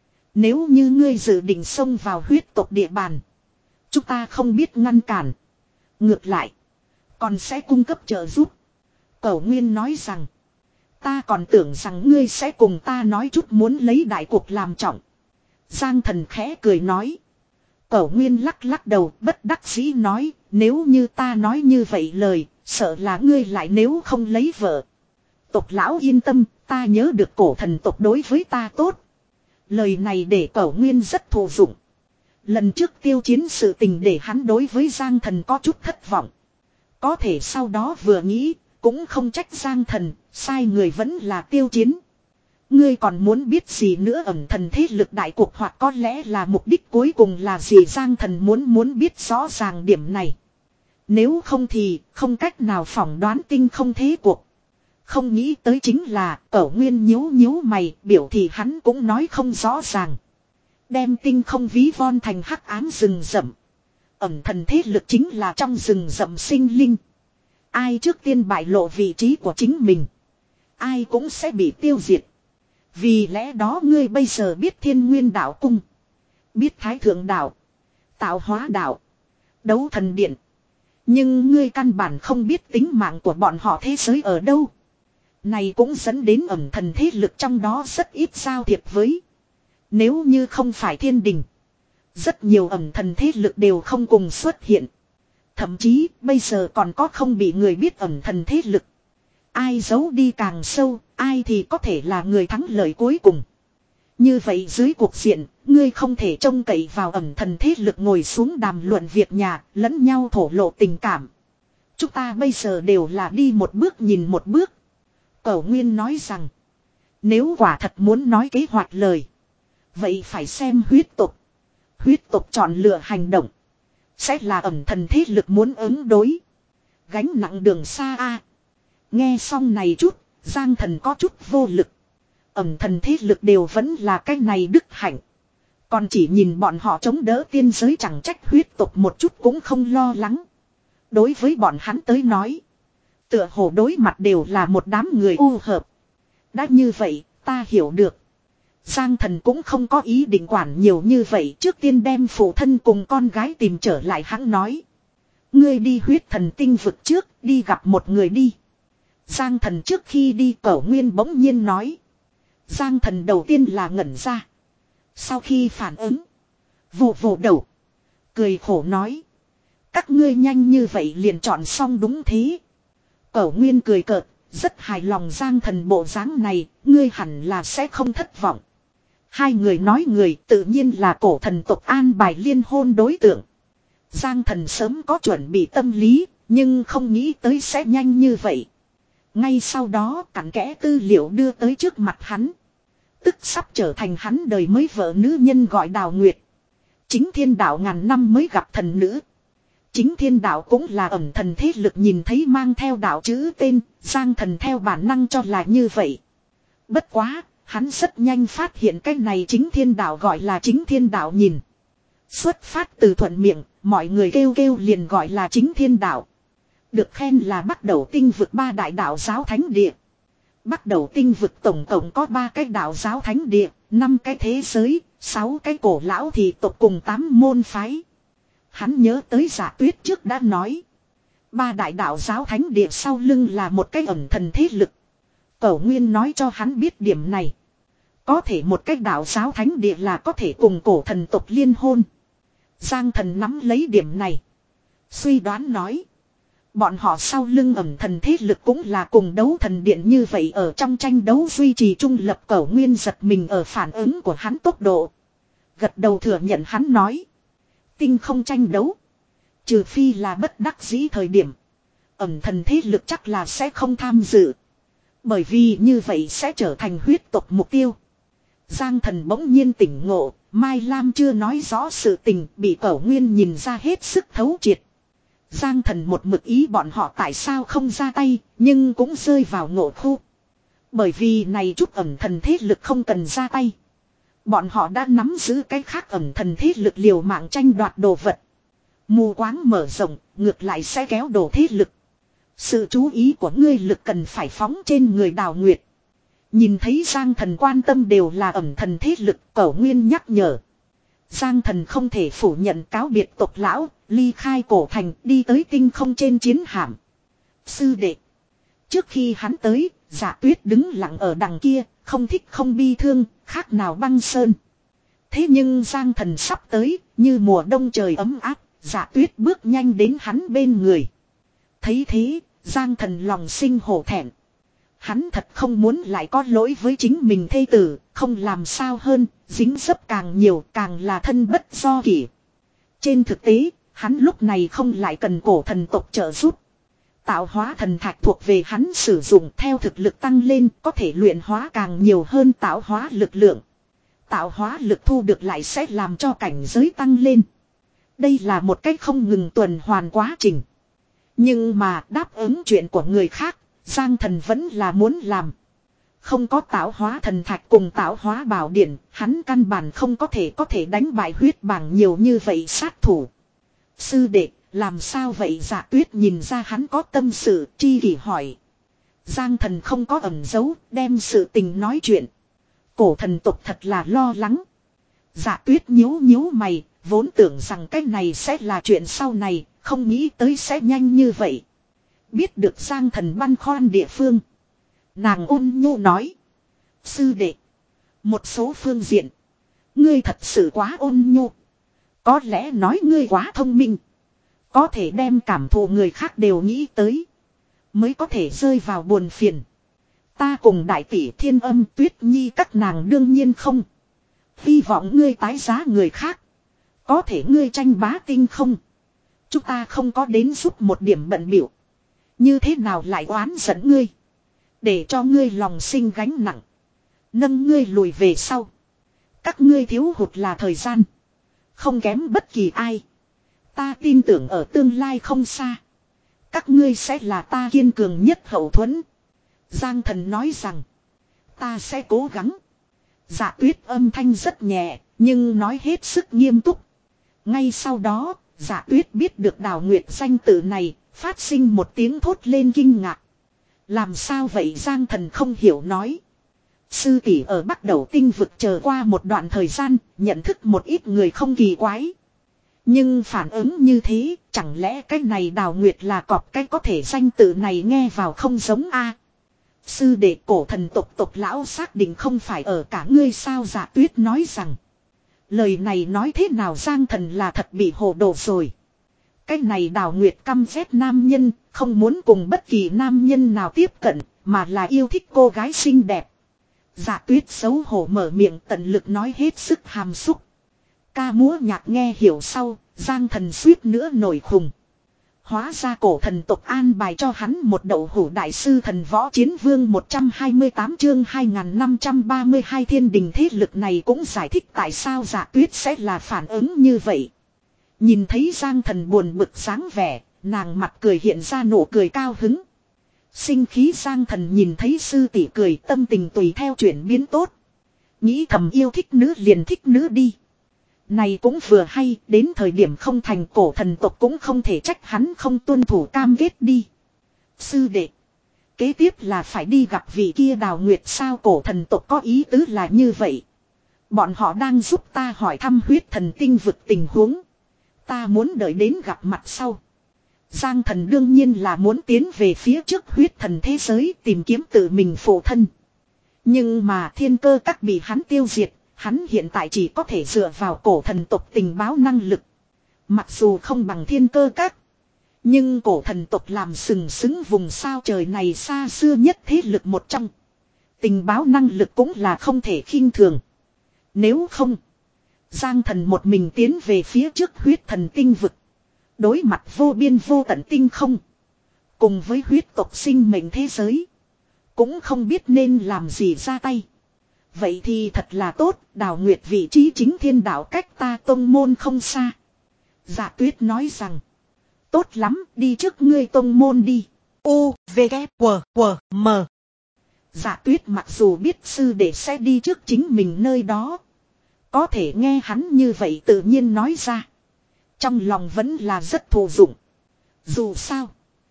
Nếu như ngươi dự định xông vào huyết tộc địa bàn, chúng ta không biết ngăn cản. Ngược lại, còn sẽ cung cấp trợ giúp. Cẩu Nguyên nói rằng. Ta còn tưởng rằng ngươi sẽ cùng ta nói chút muốn lấy đại cuộc làm trọng. Giang thần khẽ cười nói. Cẩu Nguyên lắc lắc đầu bất đắc dĩ nói. Nếu như ta nói như vậy lời, sợ là ngươi lại nếu không lấy vợ. Tộc lão yên tâm, ta nhớ được cổ thần tộc đối với ta tốt. Lời này để Cẩu Nguyên rất thụ dụng. Lần trước tiêu chiến sự tình để hắn đối với Giang thần có chút thất vọng. Có thể sau đó vừa nghĩ, cũng không trách Giang thần, sai người vẫn là tiêu chiến. Ngươi còn muốn biết gì nữa? Ẩn thần thế lực đại cuộc, hoặc có lẽ là mục đích cuối cùng là gì? Giang thần muốn muốn biết rõ ràng điểm này. Nếu không thì không cách nào phỏng đoán tinh không thế cuộc. Không nghĩ tới chính là Cẩu Nguyên nhíu nhíu mày, biểu thì hắn cũng nói không rõ ràng. Đem tinh không ví von thành hắc ám rừng rậm. Ẩn thần thế lực chính là trong rừng rậm sinh linh. Ai trước tiên bại lộ vị trí của chính mình, ai cũng sẽ bị tiêu diệt. Vì lẽ đó ngươi bây giờ biết Thiên Nguyên Đạo Cung, biết Thái Thượng Đạo, Tạo Hóa Đạo, Đấu Thần Điện. Nhưng ngươi căn bản không biết tính mạng của bọn họ thế giới ở đâu. Này cũng dẫn đến ẩn thần thế lực trong đó rất ít giao thiệp với. Nếu như không phải thiên đình, rất nhiều ẩn thần thế lực đều không cùng xuất hiện. Thậm chí bây giờ còn có không bị người biết ẩn thần thế lực. Ai giấu đi càng sâu, ai thì có thể là người thắng lợi cuối cùng. Như vậy dưới cuộc diện, ngươi không thể trông cậy vào ẩn thần thế lực ngồi xuống đàm luận việc nhà, lẫn nhau thổ lộ tình cảm. Chúng ta bây giờ đều là đi một bước nhìn một bước. Cẩu Nguyên nói rằng, nếu quả thật muốn nói kế hoạch lời, vậy phải xem huyết tộc. Huyết tộc chọn lựa hành động, sẽ là ẩn thần thế lực muốn ứng đối. Gánh nặng đường xa a. Nghe xong này chút, Giang thần có chút vô lực. Ẩn thần thế lực đều vẫn là cái này đức hạnh. Còn chỉ nhìn bọn họ chống đỡ tiên giới, chẳng trách huyết tộc một chút cũng không lo lắng. Đối với bọn hắn tới nói. Tựa hồ đối mặt đều là một đám người u hợp. Đã như vậy, ta hiểu được. Giang Thần cũng không có ý định quản nhiều như vậy. Trước tiên đem phụ thân cùng con gái tìm trở lại, hắn nói. Ngươi đi huyết thần tinh vực trước, đi gặp một người đi. Giang Thần trước khi đi, Cẩu Nguyên bỗng nhiên nói. Giang Thần đầu tiên là ngẩn ra. Sau khi phản ứng, vù vù đầu, cười khổ nói. Các ngươi nhanh như vậy liền chọn xong đúng thế. Cẩu Nguyên cười cợt, rất hài lòng Giang Thần bộ dáng này, ngươi hẳn là sẽ không thất vọng. Hai người nói người tự nhiên là cổ thần tộc an bài liên hôn đối tượng. Giang Thần sớm có chuẩn bị tâm lý, nhưng không nghĩ tới sẽ nhanh như vậy. Ngay sau đó cặn kẽ tư liệu đưa tới trước mặt hắn. Tức sắp trở thành hắn đời mới vợ nữ nhân gọi Đào Nguyệt. Chính thiên đạo ngàn năm mới gặp thần nữ. Chính thiên đạo cũng là ẩn thần thế lực, nhìn thấy mang theo đạo chữ tên, Giang Thần theo bản năng cho là như vậy. Bất quá, hắn rất nhanh phát hiện cái này chính thiên đạo gọi là chính thiên đạo nhìn. Xuất phát từ thuận miệng, mọi người kêu kêu liền gọi là chính thiên đạo. Được khen là bắt đầu tinh vực ba đại đạo giáo thánh địa. Bắt đầu tinh vực tổng tổng có ba cái đạo giáo thánh địa, năm cái thế giới, sáu cái cổ lão thị tộc cùng tám môn phái. Hắn nhớ tới Giả Tuyết trước đã nói. Ba đại đạo giáo thánh địa sau lưng là một cái ẩn thần thế lực. Cẩu Nguyên nói cho hắn biết điểm này. Có thể một cái đạo giáo thánh địa là có thể cùng cổ thần tộc liên hôn. Giang Thần nắm lấy điểm này. Suy đoán nói. Bọn họ sau lưng ẩn thần thế lực cũng là cùng đấu thần điện như vậy, ở trong tranh đấu duy trì trung lập. Cẩu Nguyên giật mình ở phản ứng của hắn tốc độ. Gật đầu thừa nhận, hắn nói. Tinh không tranh đấu. Trừ phi là bất đắc dĩ thời điểm. Ẩn thần thế lực chắc là sẽ không tham dự. Bởi vì như vậy sẽ trở thành huyết tộc mục tiêu. Giang Thần bỗng nhiên tỉnh ngộ. Mai Lam chưa nói rõ sự tình, bị Cẩu Nguyên nhìn ra hết sức thấu triệt. Giang Thần một mực ý bọn họ tại sao không ra tay, nhưng cũng rơi vào ngộ khu. Bởi vì này chút ẩn thần thế lực không cần ra tay. Bọn họ đã nắm giữ cái khác ẩn thần thế lực liều mạng tranh đoạt đồ vật. Mù quáng mở rộng, ngược lại sẽ kéo đồ thế lực. Sự chú ý của ngươi lực cần phải phóng trên người Đào Nguyệt. Nhìn thấy Giang Thần quan tâm đều là ẩn thần thế lực, Cẩu Nguyên nhắc nhở. Giang Thần không thể phủ nhận cáo biệt tộc lão, ly khai cổ thành, đi tới tinh không trên chiến hạm. Sư đệ. Trước khi hắn tới, Giả Tuyết đứng lặng ở đằng kia, không thích không bi thương, khác nào băng sơn. Thế nhưng Giang Thần sắp tới, như mùa đông trời ấm áp, Giả Tuyết bước nhanh đến hắn bên người. Thấy thế, Giang Thần lòng sinh hổ thẹn. Hắn thật không muốn lại có lỗi với chính mình thê tử, không làm sao hơn, dính dấp càng nhiều càng là thân bất do kỷ. Trên thực tế, hắn lúc này không lại cần cổ thần tộc trợ giúp. Tạo hóa thần thạch thuộc về hắn sử dụng, theo thực lực tăng lên có thể luyện hóa càng nhiều hơn tạo hóa lực lượng. Tạo hóa lực thu được lại sẽ làm cho cảnh giới tăng lên. Đây là một cách không ngừng tuần hoàn quá trình. Nhưng mà đáp ứng chuyện của người khác, Giang Thần vẫn là muốn làm. Không có tạo hóa thần thạch cùng tạo hóa bảo điển, hắn căn bản không có thể có thể đánh bại huyết bảng nhiều như vậy sát thủ. Sư đệ, làm sao vậy? Giả Tuyết nhìn ra hắn có tâm sự, chi kỷ hỏi. Giang Thần không có ẩn giấu, đem sự tình nói chuyện. Cổ thần tộc thật là lo lắng. Giả Tuyết nhíu nhíu mày, vốn tưởng rằng cái này sẽ là chuyện sau này, không nghĩ tới sẽ nhanh như vậy. Biết được Giang Thần băn khoăn địa phương, nàng ôn nhu nói. Sư đệ, một số phương diện, ngươi thật sự quá ôn nhu. Có lẽ nói ngươi quá thông minh. Có thể đem cảm thụ người khác đều nghĩ tới, mới có thể rơi vào buồn phiền. Ta cùng đại tỷ Thiên Âm, Tuyết Nhi các nàng đương nhiên không hy vọng ngươi tái giá người khác. Có thể ngươi tranh bá tinh không, chúng ta không có đến giúp một điểm bận bịu, như thế nào lại oán giận ngươi, để cho ngươi lòng sinh gánh nặng, nâng ngươi lùi về sau. Các ngươi thiếu hụt là thời gian, không kém bất kỳ ai. Ta tin tưởng ở tương lai không xa, các ngươi sẽ là ta kiên cường nhất hậu thuẫn. Giang Thần nói rằng, ta sẽ cố gắng. Dạ Tuyết âm thanh rất nhẹ, nhưng nói hết sức nghiêm túc. Ngay sau đó, Dạ Tuyết biết được Đào Nguyệt danh tự này, Phát sinh một tiếng thốt lên kinh ngạc. Làm sao vậy Giang Thần không hiểu nói. Sư tỷ ở Bắc Đầu tinh vực chờ qua một đoạn thời gian, nhận thức một ít người không kỳ quái. Nhưng phản ứng như thế, chẳng lẽ cái này Đào Nguyệt là cọp cái có thể danh tự này nghe vào không giống a? Sư đệ cổ thần tộc tộc lão xác định không phải ở cả ngươi sao Dạ Tuyết nói rằng. Lời này nói thế nào Giang Thần là thật bị hồ đồ rồi. Cái này Đào Nguyệt căm ghét nam nhân, không muốn cùng bất kỳ nam nhân nào tiếp cận, mà là yêu thích cô gái xinh đẹp. Dạ Tuyết xấu hổ mở miệng tận lực nói hết sức hàm xúc. Ca múa nhạc nghe hiểu sau, Giang Thần suýt nữa nổi khùng. Hóa ra cổ thần tộc an bài cho hắn một đậu hủ đại sư thần võ chiến vương một trăm hai mươi tám chương hai nghìn năm trăm ba mươi hai thiên đình thế lực này cũng giải thích tại sao Dạ Tuyết sẽ là phản ứng như vậy. Nhìn thấy Giang Thần buồn bực dáng vẻ, nàng mặt cười hiện ra nụ cười cao hứng. Sinh khí Giang Thần nhìn thấy sư tỷ cười tâm tình tùy theo chuyển biến tốt. Nghĩ thầm yêu thích nữ liền thích nữ đi. Này cũng vừa hay, đến thời điểm không thành cổ thần tộc cũng không thể trách hắn không tuân thủ cam kết đi. Sư đệ. Kế tiếp là phải đi gặp vị kia Đào Nguyệt sao cổ thần tộc có ý tứ là như vậy. Bọn họ đang giúp ta hỏi thăm huyết thần tinh vực tình huống. Ta muốn đợi đến gặp mặt sau. Giang Thần đương nhiên là muốn tiến về phía trước huyết thần thế giới tìm kiếm tự mình phụ thân. Nhưng mà thiên cơ các bị hắn tiêu diệt. Hắn hiện tại chỉ có thể dựa vào cổ thần tộc tình báo năng lực. Mặc dù không bằng thiên cơ các. Nhưng cổ thần tộc làm sừng sững vùng sao trời này xa xưa nhất thế lực một trong. Tình báo năng lực cũng là không thể khinh thường. Nếu không, Giang Thần một mình tiến về phía trước huyết thần tinh vực. Đối mặt vô biên vô tận tinh không. Cùng với huyết tộc sinh mệnh thế giới. Cũng không biết nên làm gì ra tay. Vậy thì thật là tốt, Đào Nguyệt vị trí chính thiên đạo cách ta tông môn không xa. Dạ Tuyết nói rằng. Tốt lắm, đi trước ngươi tông môn đi. U, V, K, W, W, M. Dạ Tuyết mặc dù biết sư đệ sẽ đi trước chính mình nơi đó. Có thể nghe hắn như vậy tự nhiên nói ra. Trong lòng vẫn là rất thù dụng. Dù sao.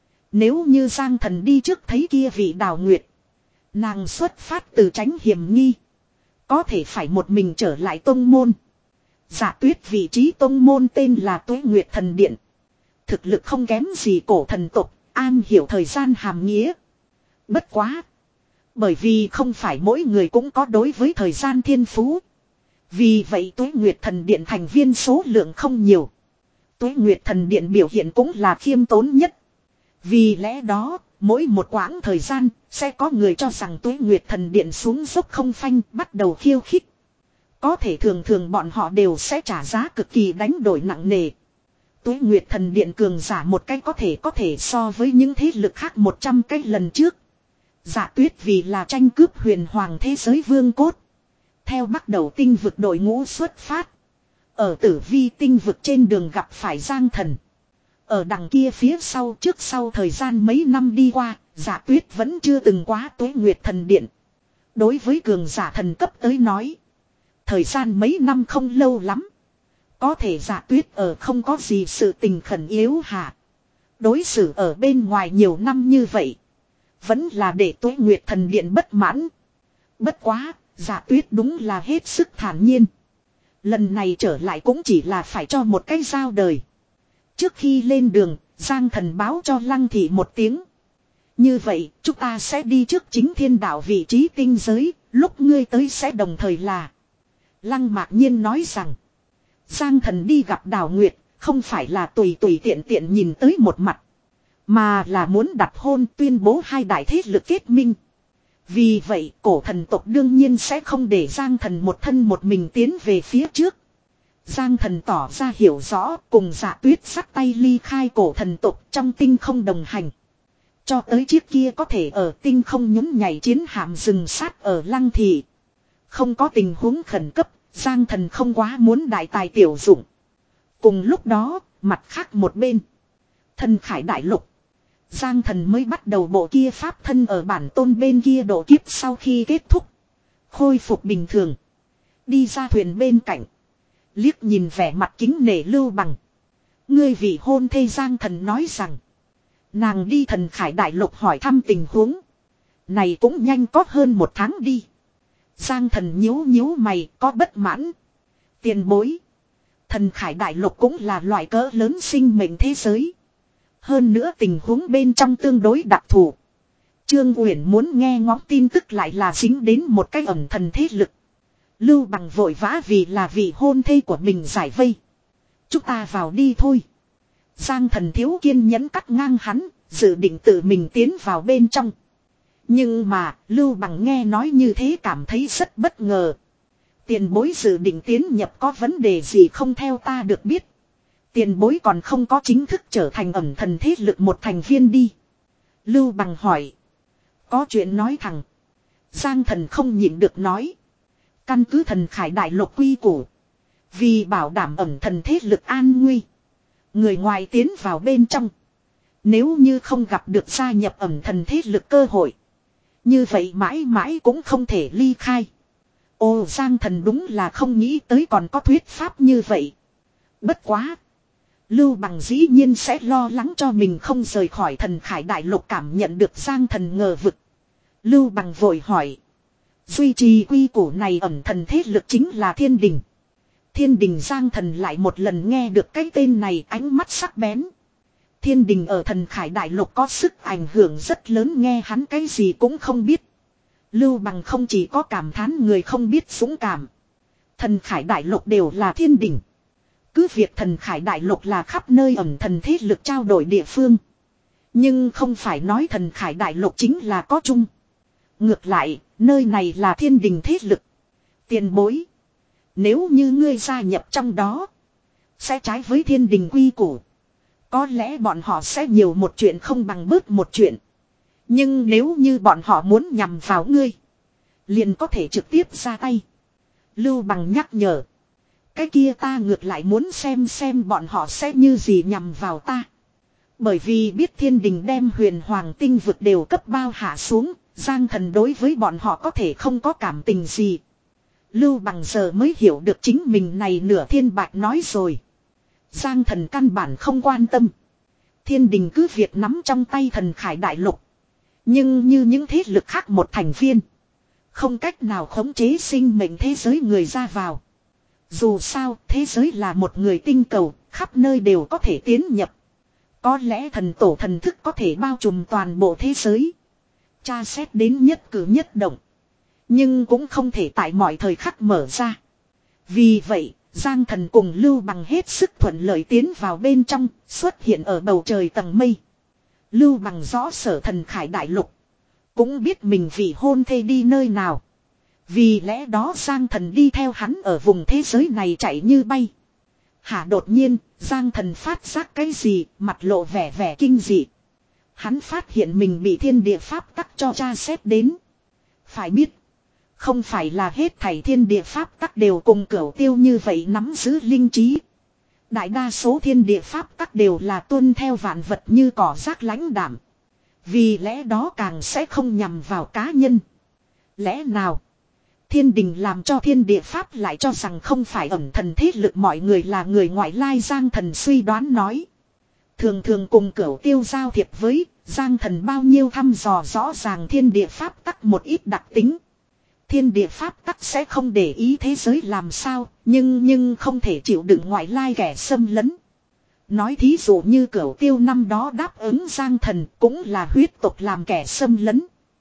Nếu như Giang Thần đi trước thấy kia vị Đào Nguyệt. Nàng xuất phát từ tránh hiểm nghi. Có thể phải một mình trở lại tông môn. Dạ Tuyết vị trí tông môn tên là Tuế Nguyệt Thần Điện. Thực lực không kém gì cổ thần tộc, an hiểu thời gian hàm nghĩa. Bất quá. Bởi vì không phải mỗi người cũng có đối với thời gian thiên phú. Vì vậy Tuế Nguyệt Thần Điện thành viên số lượng không nhiều. Tuế Nguyệt Thần Điện biểu hiện cũng là khiêm tốn nhất. Vì lẽ đó, mỗi một quãng thời gian, sẽ có người cho rằng Tuế Nguyệt Thần Điện xuống dốc không phanh bắt đầu khiêu khích. Có thể thường thường bọn họ đều sẽ trả giá cực kỳ đánh đổi nặng nề. Tuế Nguyệt Thần Điện cường giả một cái có thể có thể so với những thế lực khác một trăm cái lần trước. Dạ Tuyết vì là tranh cướp huyền hoàng thế giới vương cốt. Theo bắt đầu tinh vực đội ngũ xuất phát. Ở tử vi tinh vực trên đường gặp phải Giang Thần. Ở đằng kia phía sau trước sau thời gian mấy năm đi qua, Dạ Tuyết vẫn chưa từng quá Tuế Nguyệt Thần Điện. Đối với cường giả thần cấp tới nói. Thời gian mấy năm không lâu lắm. Có thể Dạ Tuyết ở không có gì sự tình khẩn yếu hạ. Đối xử ở bên ngoài nhiều năm như vậy. Vẫn là để Tuế Nguyệt Thần Điện bất mãn. Bất quá, Dạ Tuyết đúng là hết sức thản nhiên. Lần này trở lại cũng chỉ là phải cho một cái giao đời. Trước khi lên đường, Giang Thần báo cho Lăng Thị một tiếng. Như vậy, chúng ta sẽ đi trước chính thiên đạo vị trí tinh giới, lúc ngươi tới sẽ đồng thời là. Lăng Mạc Nhiên nói rằng, Giang Thần đi gặp Đào Nguyệt, không phải là tùy tùy tiện tiện nhìn tới một mặt. Mà là muốn đặt hôn tuyên bố hai đại thế lực kết minh. Vì vậy cổ thần tộc đương nhiên sẽ không để Giang Thần một thân một mình tiến về phía trước. Giang Thần tỏ ra hiểu rõ cùng Dạ Tuyết sắt tay ly khai cổ thần tộc trong tinh không đồng hành. Cho tới chiếc kia có thể ở tinh không nhún nhảy chiến hạm rừng sát ở Lăng Thị. Không có tình huống khẩn cấp, Giang Thần không quá muốn đại tài tiểu dụng. Cùng lúc đó, mặt khác một bên. Thần Khải Đại Lục. Giang Thần mới bắt đầu bộ kia pháp thân ở bản tôn bên kia độ kiếp sau khi kết thúc. Khôi phục bình thường. Đi ra thuyền bên cạnh. Liếc nhìn vẻ mặt kính nể Lưu Bằng. Ngươi vị hôn thê Giang Thần nói rằng. Nàng đi Thần Khải Đại Lục hỏi thăm tình huống. Này cũng nhanh có hơn một tháng đi. Giang Thần nhíu nhíu mày có bất mãn. Tiền bối. Thần Khải Đại Lục cũng là loại cỡ lớn sinh mệnh thế giới. Hơn nữa tình huống bên trong tương đối đặc thù. Trương Uyển muốn nghe ngóng tin tức lại là dính đến một cái ẩn thần thế lực. Lưu Bằng vội vã vì là vị hôn thê của mình giải vây. Chúng ta vào đi thôi. Giang Thần thiếu kiên nhẫn cắt ngang hắn, dự định tự mình tiến vào bên trong. Nhưng mà, Lưu Bằng nghe nói như thế cảm thấy rất bất ngờ. Tiền bối dự định tiến nhập có vấn đề gì không theo ta được biết. Tiền bối còn không có chính thức trở thành ẩn thần thế lực một thành viên đi. Lưu Bằng hỏi. Có chuyện nói thẳng. Giang Thần không nhịn được nói. Căn cứ Thần Khải Đại Lục quy củ. Vì bảo đảm ẩn thần thế lực an nguy. Người ngoài tiến vào bên trong. Nếu như không gặp được gia nhập ẩn thần thế lực cơ hội. Như vậy mãi mãi cũng không thể ly khai. Ồ, Giang Thần đúng là không nghĩ tới còn có thuyết pháp như vậy. Bất quá. Lưu Bằng dĩ nhiên sẽ lo lắng cho mình không rời khỏi Thần Khải Đại Lục cảm nhận được Giang Thần ngờ vực. Lưu Bằng vội hỏi. Duy trì quy củ này ẩn thần thế lực chính là Thiên Đình. Thiên Đình. Giang Thần lại một lần nghe được cái tên này, ánh mắt sắc bén. Thiên Đình ở Thần Khải Đại Lục có sức ảnh hưởng rất lớn, nghe hắn cái gì cũng không biết. Lưu Bằng không chỉ có cảm thán người không biết dũng cảm. Thần Khải Đại Lục đều là Thiên Đình. Cứ việc Thần Khải Đại Lục là khắp nơi ẩn thần thế lực trao đổi địa phương. Nhưng không phải nói Thần Khải Đại Lục chính là có chung. Ngược lại, nơi này là Thiên Đình thế lực. Tiền bối. Nếu như ngươi gia nhập trong đó, sẽ trái với Thiên Đình quy củ. Có lẽ bọn họ sẽ nhiều một chuyện không bằng bớt một chuyện. Nhưng nếu như bọn họ muốn nhằm vào ngươi, liền có thể trực tiếp ra tay. Lưu Bằng nhắc nhở. Cái kia ta ngược lại muốn xem xem bọn họ sẽ như gì nhằm vào ta. Bởi vì biết Thiên Đình đem Huyền Hoàng tinh vực đều cấp bao hạ xuống, Giang Thần đối với bọn họ có thể không có cảm tình gì. Lưu Bằng giờ mới hiểu được chính mình này nửa thiên bạch nói rồi. Giang Thần căn bản không quan tâm. Thiên Đình cứ việc nắm trong tay Thần Khải Đại Lục. Nhưng như những thế lực khác một thành viên, không cách nào khống chế sinh mệnh thế giới người ra vào. Dù sao, thế giới là một người tinh cầu, khắp nơi đều có thể tiến nhập. Có lẽ thần tổ thần thức có thể bao trùm toàn bộ thế giới. Tra xét đến nhất cử nhất động. Nhưng cũng không thể tại mọi thời khắc mở ra. Vì vậy, Giang Thần cùng Lưu Bằng hết sức thuận lợi tiến vào bên trong, xuất hiện ở bầu trời tầng mây. Lưu Bằng rõ sở Thần Khải Đại Lục. Cũng biết mình vì hôn thê đi nơi nào. Vì lẽ đó Giang Thần đi theo hắn ở vùng thế giới này chạy như bay. Hả, đột nhiên, Giang Thần phát giác cái gì, mặt lộ vẻ vẻ kinh dị. Hắn phát hiện mình bị thiên địa pháp tắc cho tra xét đến. Phải biết, không phải là hết thảy thiên địa pháp tắc đều cùng cửu tiêu như vậy nắm giữ linh trí. Đại đa số thiên địa pháp tắc đều là tuân theo vạn vật như cỏ rác lãnh đảm. Vì lẽ đó càng sẽ không nhằm vào cá nhân. Lẽ nào Thiên Đình làm cho thiên địa pháp lại cho rằng không phải ẩn thần thế lực mọi người là người ngoại lai? Giang Thần suy đoán nói. Thường thường cùng cửu tiêu giao thiệp với Giang Thần bao nhiêu thăm dò rõ ràng thiên địa pháp tắc một ít đặc tính. Thiên địa pháp tắc sẽ không để ý thế giới làm sao, nhưng nhưng không thể chịu đựng ngoại lai kẻ xâm lấn. Nói thí dụ như cửu tiêu năm đó đáp ứng Giang Thần cũng là huyết tộc làm kẻ xâm lấn.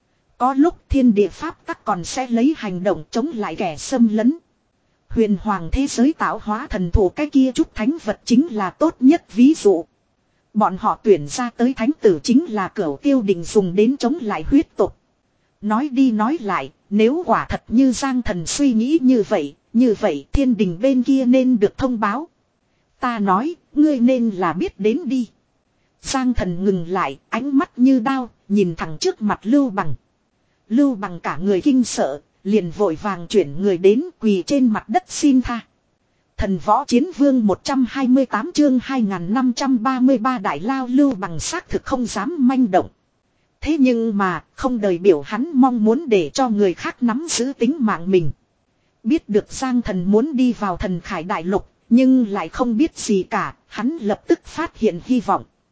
Có lúc thiên địa pháp tắc còn sẽ lấy hành động chống lại kẻ xâm lấn. Huyền hoàng thế giới tạo hóa thần thủ cái kia chút thánh vật chính là tốt nhất ví dụ. Bọn họ tuyển ra tới thánh tử chính là cửu tiêu định dùng đến chống lại huyết tộc. Nói đi nói lại, nếu quả thật như Giang Thần suy nghĩ như vậy, như vậy Thiên Đình bên kia nên được thông báo. Ta nói, ngươi nên là biết đến đi. Giang Thần ngừng lại, ánh mắt như đao, nhìn thẳng trước mặt Lưu Bằng. Lưu Bằng cả người kinh sợ, liền vội vàng chuyển người đến quỳ trên mặt đất xin tha. Thần Võ Chiến Vương một trăm hai mươi tám chương hai nghìn năm trăm ba mươi ba Đại Lao. Lưu Bằng xác thực không dám manh động. Thế nhưng mà, không đời biểu hắn mong muốn để cho người khác nắm giữ tính mạng mình. Biết được Giang Thần muốn đi vào Thần Khải Đại Lục, nhưng lại không biết gì cả, hắn lập tức phát hiện hy vọng.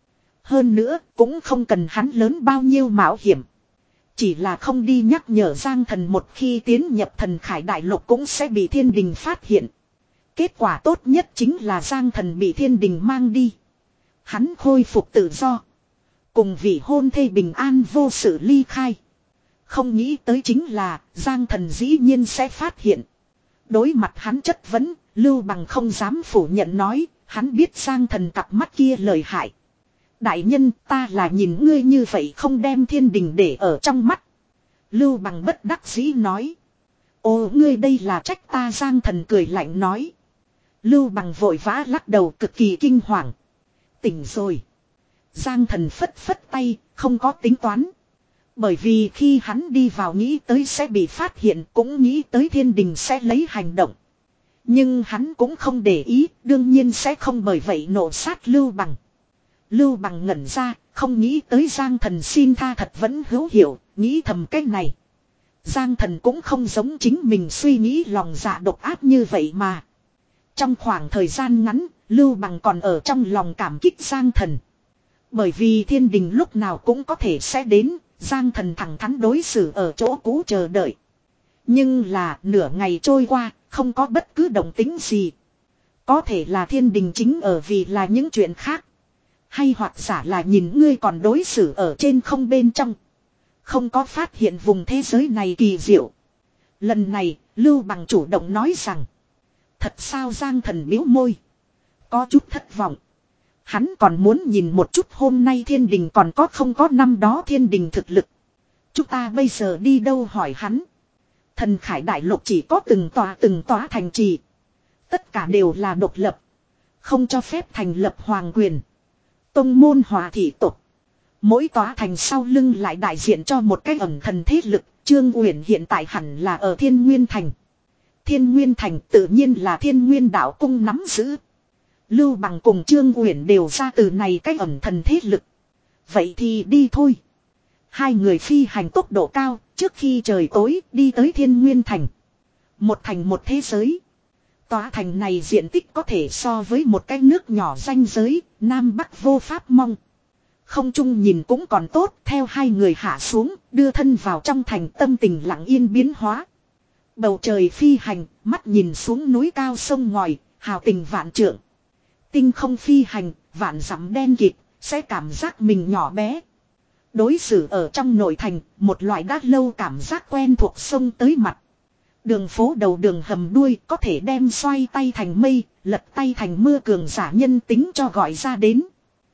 Hơn nữa cũng không cần hắn lớn bao nhiêu mạo hiểm. Chỉ là không đi nhắc nhở Giang Thần một khi tiến nhập thần khải đại lục cũng sẽ bị thiên đình phát hiện. Kết quả tốt nhất chính là Giang Thần bị thiên đình mang đi. Hắn khôi phục tự do. Cùng vị hôn thê bình an vô sự ly khai. Không nghĩ tới chính là Giang Thần dĩ nhiên sẽ phát hiện. Đối mặt hắn chất vấn, Lưu Bằng không dám phủ nhận nói, hắn biết Giang Thần cặp mắt kia lợi hại. Đại nhân, ta là nhìn ngươi như vậy không đem thiên đình để ở trong mắt. Lưu Bằng bất đắc dĩ nói. Ồ, ngươi đây là trách ta. Giang Thần cười lạnh nói. Lưu Bằng vội vã lắc đầu cực kỳ kinh hoàng. Tỉnh rồi. Giang Thần phất phất tay, không có tính toán. Bởi vì khi hắn đi vào nghĩ tới sẽ bị phát hiện, cũng nghĩ tới thiên đình sẽ lấy hành động. Nhưng hắn cũng không để ý, đương nhiên sẽ không bởi vậy nộ sát Lưu Bằng. Lưu Bằng ngẩn ra, không nghĩ tới Giang Thần xin tha thật vẫn hữu hiệu, nghĩ thầm cách này. Giang Thần cũng không giống chính mình suy nghĩ lòng dạ độc ác như vậy mà. Trong khoảng thời gian ngắn, Lưu Bằng còn ở trong lòng cảm kích Giang Thần. Bởi vì thiên đình lúc nào cũng có thể sẽ đến, Giang Thần thẳng thắn đối xử ở chỗ cũ chờ đợi. Nhưng là nửa ngày trôi qua, không có bất cứ động tĩnh gì. Có thể là thiên đình chính ở vì là những chuyện khác. Hay hoặc giả là nhìn ngươi còn đối xử ở trên không bên trong. Không có phát hiện vùng thế giới này kỳ diệu. Lần này, Lưu Bằng chủ động nói rằng. Thật sao? Giang Thần bĩu môi. Có chút thất vọng. Hắn còn muốn nhìn một chút hôm nay thiên đình còn có không có năm đó thiên đình thực lực. Chúng ta bây giờ đi đâu hỏi hắn. Thần khải đại lục chỉ có từng tòa từng tòa thành trì. Tất cả đều là độc lập. Không cho phép thành lập hoàng quyền. Tông môn hòa thị tộc. Mỗi tòa thành sau lưng lại đại diện cho một cái ẩn thần thế lực. Trương Uyển hiện tại hẳn là ở Thiên Nguyên Thành. Thiên Nguyên Thành tự nhiên là Thiên Nguyên Đạo Cung nắm giữ. Lưu Bằng cùng Trương Uyển đều ra từ này cái ẩn thần thế lực. Vậy thì đi thôi. Hai người phi hành tốc độ cao, trước khi trời tối đi tới Thiên Nguyên Thành. Một thành một thế giới. Tòa thành này diện tích có thể so với một cái nước nhỏ ranh giới, Nam Bắc vô pháp mong. Không chung nhìn cũng còn tốt, theo hai người hạ xuống, đưa thân vào trong thành, tâm tình lặng yên biến hóa. Bầu trời phi hành, mắt nhìn xuống núi cao sông ngòi, hào tình vạn trượng. Tinh không phi hành, vạn dặm đen kịt, sẽ cảm giác mình nhỏ bé. Đối xử ở trong nội thành, một loại đã lâu cảm giác quen thuộc sông tới mặt. Đường phố đầu đường hầm đuôi có thể đem xoay tay thành mây, lật tay thành mưa cường giả nhân tính cho gọi ra đến.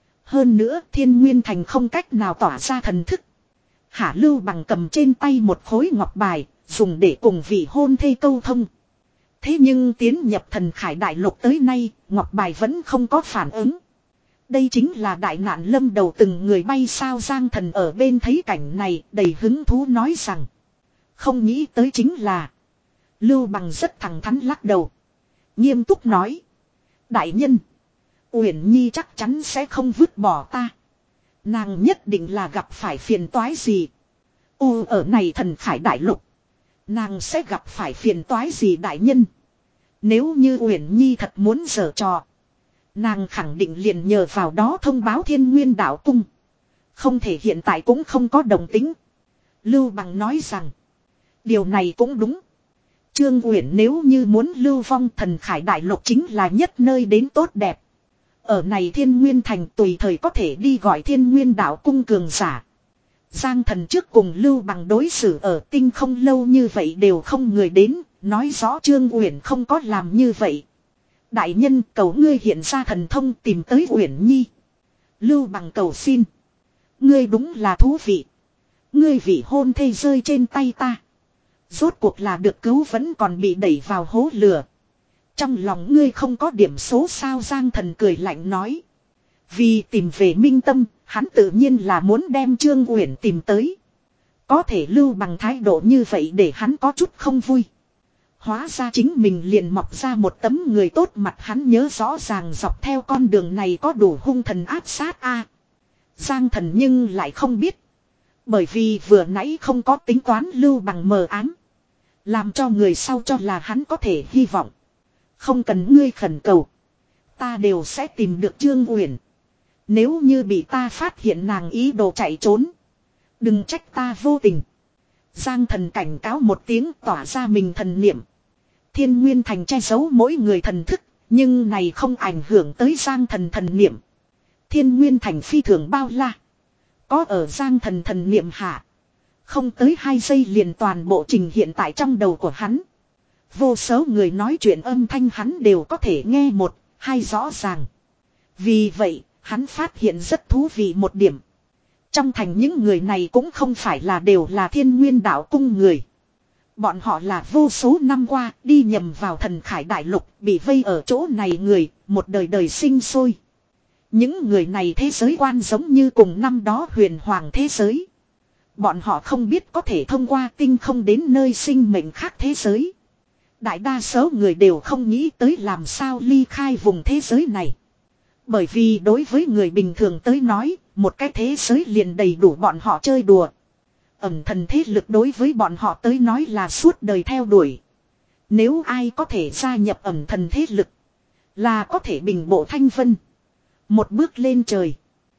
Hơn nữa Thiên Nguyên Thành không cách nào tỏa ra thần thức. Hạ Lưu Bằng cầm trên tay một khối ngọc bài, dùng để cùng vị hôn thê câu thông. Thế nhưng tiến nhập thần khải đại lục tới nay, ngọc bài vẫn không có phản ứng. Đây chính là đại nạn lâm đầu từng người bay sao. Giang Thần ở bên thấy cảnh này đầy hứng thú nói rằng. Không nghĩ tới chính là. Lưu Bằng rất thẳng thắn lắc đầu. Nghiêm túc nói. Đại nhân. Uyển Nhi chắc chắn sẽ không vứt bỏ ta. Nàng nhất định là gặp phải phiền toái gì. U ở này thần khải đại lục. Nàng sẽ gặp phải phiền toái gì đại nhân. Nếu như Uyển Nhi thật muốn giở trò. Nàng khẳng định liền nhờ vào đó thông báo Thiên Nguyên Đạo Cung. Không thể hiện tại cũng không có đồng tính. Lưu Bằng nói rằng. Điều này cũng đúng. Trương Uyển nếu như muốn lưu vong thần khải đại lục chính là nhất nơi đến tốt đẹp. Ở này Thiên Nguyên Thành tùy thời có thể đi gọi Thiên Nguyên Đạo Cung cường giả. Giang Thần trước cùng Lưu Bằng đối xử ở tinh không lâu như vậy đều không người đến. Nói rõ Trương Uyển không có làm như vậy. Đại nhân cầu ngươi hiện ra thần thông tìm tới Uyển Nhi. Lưu Bằng cầu xin. Ngươi đúng là thú vị. Ngươi vị hôn thê rơi trên tay ta. Rốt cuộc là được cứu vẫn còn bị đẩy vào hố lửa. Trong lòng ngươi không có điểm số sao? Giang Thần cười lạnh nói. Vì tìm về minh tâm, hắn tự nhiên là muốn đem Trương Uyển tìm tới. Có thể Lưu Bằng thái độ như vậy để hắn có chút không vui. Hóa ra chính mình liền mọc ra một tấm người tốt mặt, hắn nhớ rõ ràng dọc theo con đường này có đủ hung thần áp sát a. Giang Thần nhưng lại không biết. Bởi vì vừa nãy không có tính toán Lưu Bằng mờ ám. Làm cho người sau cho là hắn có thể hy vọng. Không cần ngươi khẩn cầu. Ta đều sẽ tìm được Trương Uyển. Nếu như bị ta phát hiện nàng ý đồ chạy trốn. Đừng trách ta vô tình. Giang thần cảnh cáo một tiếng tỏa ra mình thần niệm. Thiên Nguyên Thành che giấu mỗi người thần thức. Nhưng này không ảnh hưởng tới Giang thần thần niệm. Thiên Nguyên Thành phi thường bao la. Có ở Giang thần thần niệm hạ. Không tới hai giây liền toàn bộ trình hiện tại trong đầu của hắn. Vô số người nói chuyện âm thanh hắn đều có thể nghe một, hai rõ ràng. Vì vậy, hắn phát hiện rất thú vị một điểm. Trong thành những người này cũng không phải là đều là Thiên Nguyên Đạo Cung người. Bọn họ là vô số năm qua đi nhầm vào thần khải đại lục, bị vây ở chỗ này người, một đời đời sinh sôi. Những người này thế giới quan giống như cùng năm đó huyền hoàng thế giới. Bọn họ không biết có thể thông qua tinh không đến nơi sinh mệnh khác thế giới. Đại đa số người đều không nghĩ tới làm sao ly khai vùng thế giới này. Bởi vì đối với người bình thường tới nói, một cái thế giới liền đầy đủ bọn họ chơi đùa. Ẩm thần thế lực đối với bọn họ tới nói là suốt đời theo đuổi. Nếu ai có thể gia nhập ẩm thần thế lực, là có thể bình bộ thanh vân. Một bước lên trời.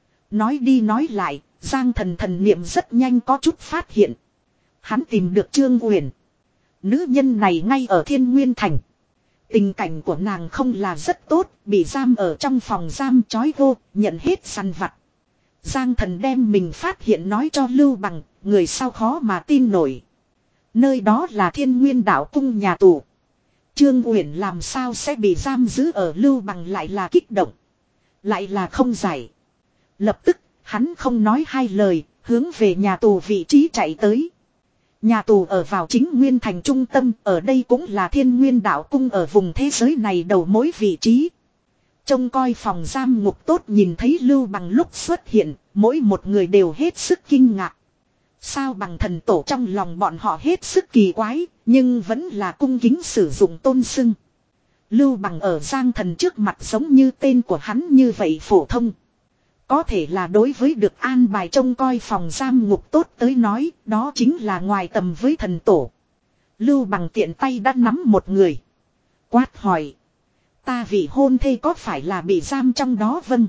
Nói đi nói lại, Giang thần thần niệm rất nhanh có chút phát hiện. Hắn tìm được Trương Uyển. Nữ nhân này ngay ở Thiên Nguyên Thành. Tình cảnh của nàng không là rất tốt, bị giam ở trong phòng giam trói vô, nhận hết săn vặt. Giang thần đem mình phát hiện nói cho Lưu Bằng, người sau khó mà tin nổi. Nơi đó là Thiên Nguyên Đạo Cung nhà tù. Trương Uyển làm sao sẽ bị giam giữ ở Lưu Bằng lại là kích động. Lại là không giải. Lập tức, hắn không nói hai lời, hướng về nhà tù vị trí chạy tới. Nhà tù ở vào chính Nguyên Thành trung tâm, ở đây cũng là Thiên Nguyên Đạo Cung ở vùng thế giới này đầu mối vị trí. Trông coi phòng giam ngục tốt nhìn thấy Lưu Bằng lúc xuất hiện, mỗi một người đều hết sức kinh ngạc. Sao bằng thần tổ trong lòng bọn họ hết sức kỳ quái, nhưng vẫn là cung kính sử dụng tôn xưng. Lưu Bằng ở Giang thần trước mặt giống như tên của hắn như vậy phổ thông. Có thể là đối với được an bài trông coi phòng giam ngục tốt tới nói, đó chính là ngoài tầm với thần tổ. Lưu Bằng tiện tay đã nắm một người. Quát hỏi. Ta vị hôn thê có phải là bị giam trong đó vâng?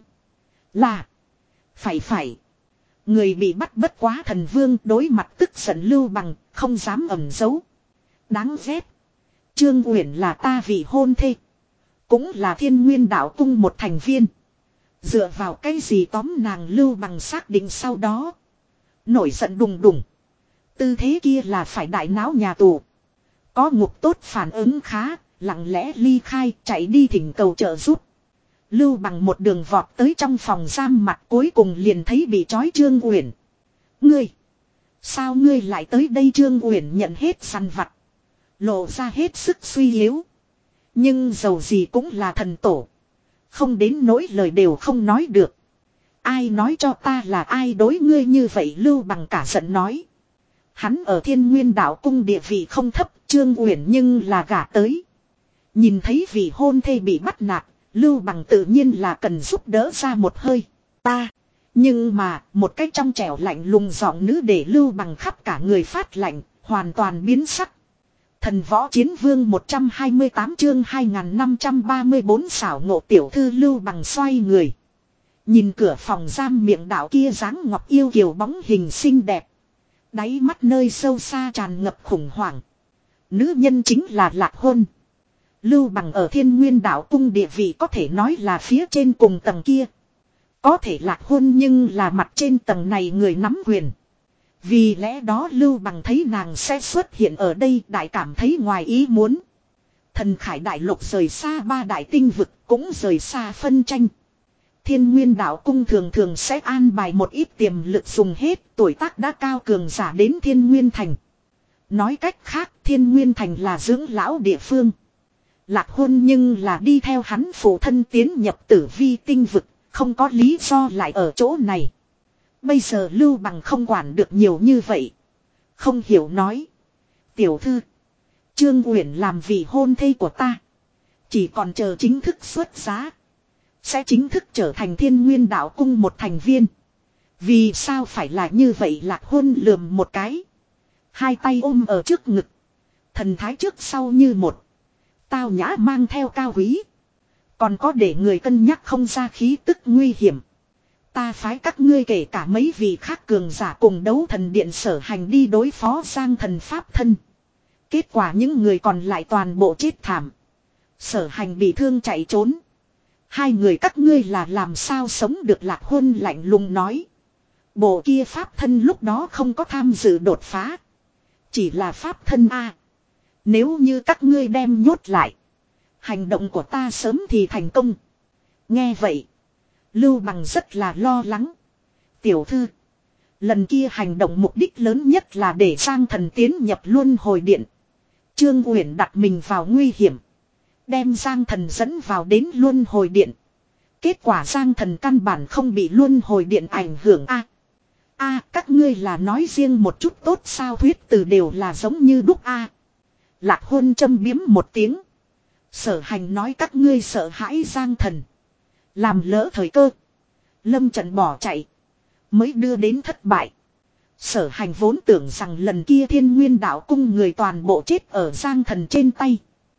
Là. Phải phải. Người bị bắt bất quá thần vương đối mặt tức giận Lưu Bằng, không dám ẩn giấu. Đáng ghét. Trương Uyển là ta vị hôn thê. Cũng là Thiên Nguyên Đạo Cung một thành viên. Dựa vào cái gì tóm nàng Lưu Bằng xác định sau đó. Nổi giận đùng đùng. Tư thế kia là phải đại náo nhà tù. Có ngục tốt phản ứng khá, lặng lẽ ly khai chạy đi thỉnh cầu trợ giúp. Lưu Bằng một đường vọt tới trong phòng giam mặt cuối cùng liền thấy bị trói Trương Uyển. Ngươi! Sao ngươi lại tới đây Trương Uyển nhận hết săn vặt. Lộ ra hết sức suy yếu. Nhưng dầu gì cũng là thần tổ. Không đến nỗi lời đều không nói được. Ai nói cho ta là ai đối ngươi như vậy Lưu Bằng cả giận nói. Hắn ở Thiên Nguyên Đạo Cung địa vị không thấp, Trương Uyển nhưng là gả tới. Nhìn thấy vị hôn thê bị bắt nạt, Lưu Bằng tự nhiên là cần giúp đỡ ra một hơi. Ta. Nhưng mà, một cách trong trẻo lạnh lùng giọng nữ để Lưu Bằng khắp cả người phát lạnh, hoàn toàn biến sắc. Thần võ chiến vương một trăm hai mươi tám chương hai nghìn năm trăm ba mươi bốn xảo ngộ tiểu thư Lưu Bằng xoay người. Nhìn cửa phòng giam miệng đạo kia dáng ngọc yêu kiều bóng hình xinh đẹp. Đáy mắt nơi sâu xa tràn ngập khủng hoảng. Nữ nhân chính là Lạc Hôn. Lưu Bằng ở Thiên Nguyên Đạo Cung địa vị có thể nói là phía trên cùng tầng kia. Có thể Lạc Hôn nhưng là mặt trên tầng này người nắm quyền. Vì lẽ đó Lưu Bằng thấy nàng sẽ xuất hiện ở đây đại cảm thấy ngoài ý muốn. Thần Khải Đại Lục rời xa ba đại tinh vực cũng rời xa phân tranh. Thiên Nguyên Đạo Cung thường thường sẽ an bài một ít tiềm lực dùng hết tuổi tác đã cao cường giả đến Thiên Nguyên Thành. Nói cách khác Thiên Nguyên Thành là dưỡng lão địa phương. Lạc Hôn nhưng là đi theo hắn phụ thân tiến nhập tử vi tinh vực, không có lý do lại ở chỗ này. Bây giờ Lưu Bằng không quản được nhiều như vậy. Không hiểu nói. Tiểu thư. Trương Uyển làm vị hôn thê của ta. Chỉ còn chờ chính thức xuất giá. Sẽ chính thức trở thành Thiên Nguyên Đạo Cung một thành viên. Vì sao phải là như vậy Lạc Hôn lườm một cái. Hai tay ôm ở trước ngực. Thần thái trước sau như một. Tao nhã mang theo cao quý. Còn có để người cân nhắc không ra khí tức nguy hiểm. Ta phái các ngươi kể cả mấy vị khác cường giả cùng đấu thần điện Sở Hành đi đối phó Giang thần pháp thân. Kết quả những người còn lại toàn bộ chết thảm. Sở Hành bị thương chạy trốn. Hai người các ngươi là làm sao sống được, Lạc Huân lạnh lùng nói. Bộ kia pháp thân lúc đó không có tham dự đột phá. Chỉ là pháp thân A. Nếu như các ngươi đem nhốt lại. Hành động của ta sớm thì thành công. Nghe vậy. Lưu Bằng rất là lo lắng. Tiểu thư. Lần kia hành động mục đích lớn nhất là để Giang thần tiến nhập luân hồi điện. Trương Uyển đặt mình vào nguy hiểm. Đem Giang thần dẫn vào đến luân hồi điện. Kết quả Giang thần căn bản không bị luân hồi điện ảnh hưởng a. A các ngươi là nói riêng một chút tốt sao, thuyết từ đều là giống như đúc a. Lạc Huân châm biếm một tiếng. Sở Hành nói các ngươi sợ hãi Giang thần. Làm lỡ thời cơ. Lâm trận bỏ chạy. Mới đưa đến thất bại. Sở Hành vốn tưởng rằng lần kia Thiên Nguyên Đạo Cung người toàn bộ chết ở Giang thần trên tay.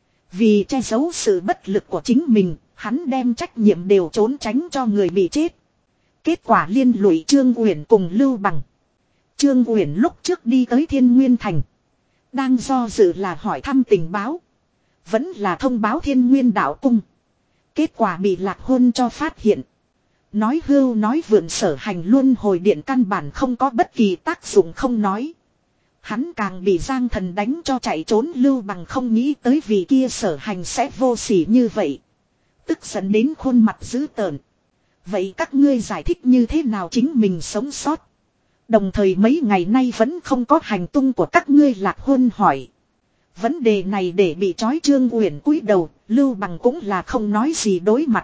Vì che giấu sự bất lực của chính mình, hắn đem trách nhiệm đều trốn tránh cho người bị chết. Kết quả liên lụy Trương Uyển cùng Lưu Bằng. Trương Uyển lúc trước đi tới Thiên Nguyên Thành. Đang do dự là hỏi thăm tình báo. Vẫn là thông báo Thiên Nguyên Đạo Cung. Kết quả bị Lạc Huân cho phát hiện. Nói hưu nói vượn, Sở Hành luân hồi điện căn bản không có bất kỳ tác dụng không nói. Hắn càng bị Giang thần đánh cho chạy trốn. Lưu Bằng không nghĩ tới vì kia Sở Hành sẽ vô sỉ như vậy. Tức giận đến khuôn mặt dữ tợn. Vậy các ngươi giải thích như thế nào chính mình sống sót? Đồng thời mấy ngày nay vẫn không có hành tung của các ngươi, Lạc Huân hỏi. Vấn đề này để bị trói Trương Uyển cúi đầu, Lưu Bằng cũng là không nói gì đối mặt.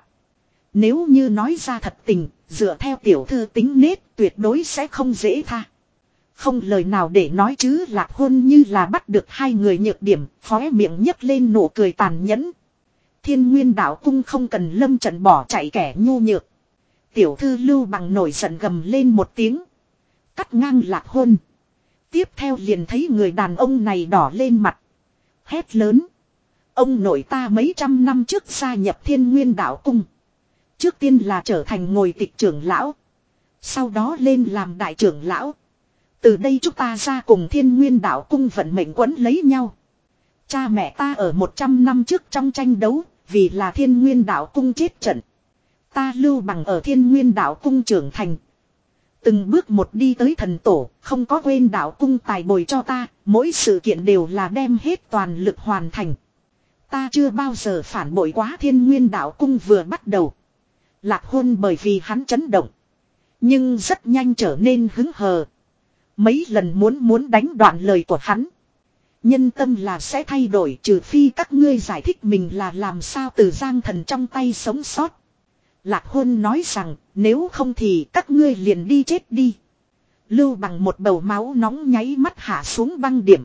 Nếu như nói ra thật tình, dựa theo tiểu thư tính nết tuyệt đối sẽ không dễ tha. Không lời nào để nói chứ. Lạc Huân như là bắt được hai người nhược điểm, khóe miệng nhấc lên nụ cười tàn nhẫn. Thiên Nguyên Đạo Cung không cần lâm trận bỏ chạy kẻ nhu nhược. Tiểu thư Lưu Bằng nổi giận gầm lên một tiếng. Cắt ngang Lạc Huân. Tiếp theo liền thấy người đàn ông này đỏ lên mặt. Hét lớn. Ông nội ta mấy trăm năm trước gia nhập Thiên Nguyên Đạo Cung. Trước tiên là trở thành ngồi tịch trưởng lão. Sau đó lên làm đại trưởng lão. Từ đây chúng ta ra cùng Thiên Nguyên Đạo Cung vận mệnh quấn lấy nhau. Cha mẹ ta ở một trăm năm trước trong tranh đấu, vì là Thiên Nguyên Đạo Cung chết trận. Ta Lưu Bằng ở Thiên Nguyên Đạo Cung trưởng thành. Từng bước một đi tới thần tổ, không có quên Đạo Cung tài bồi cho ta, mỗi sự kiện đều là đem hết toàn lực hoàn thành. Ta chưa bao giờ phản bội quá Thiên Nguyên Đạo Cung vừa bắt đầu. Lạc Huân bởi vì hắn chấn động. Nhưng rất nhanh trở nên hứng hờ. Mấy lần muốn muốn đánh đoạn lời của hắn. Nhân tâm là sẽ thay đổi, trừ phi các ngươi giải thích mình là làm sao từ Giang thần trong tay sống sót. Lạc Huân nói rằng nếu không thì các ngươi liền đi chết đi. Lưu Bằng một bầu máu nóng nháy mắt hạ xuống băng điểm.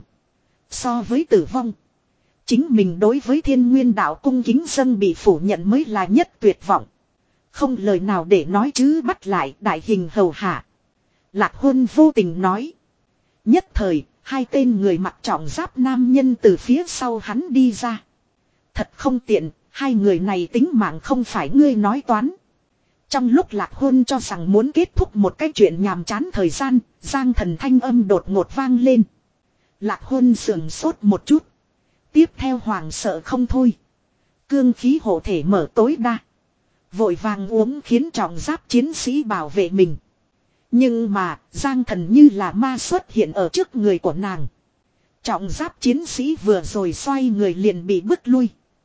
So với tử vong, chính mình đối với Thiên Nguyên Đạo Cung kính dâng bị phủ nhận mới là nhất tuyệt vọng. Không lời nào để nói chứ, bắt lại đại hình hầu hạ. Lạc Huân vô tình nói. Nhất thời, hai tên người mặc trọng giáp nam nhân từ phía sau hắn đi ra. Thật không tiện, hai người này tính mạng không phải ngươi nói toán. Trong lúc Lạc Huân cho rằng muốn kết thúc một cái chuyện nhàm chán thời gian, Giang thần thanh âm đột ngột vang lên. Lạc Huân sườn sốt một chút. Tiếp theo hoàng sợ không thôi. Cương khí hộ thể mở tối đa. Vội vàng uống khiến trọng giáp chiến sĩ bảo vệ mình. Nhưng mà Giang thần như là ma xuất hiện ở trước người của nàng. Trọng giáp chiến sĩ vừa rồi xoay người liền bị bức lui.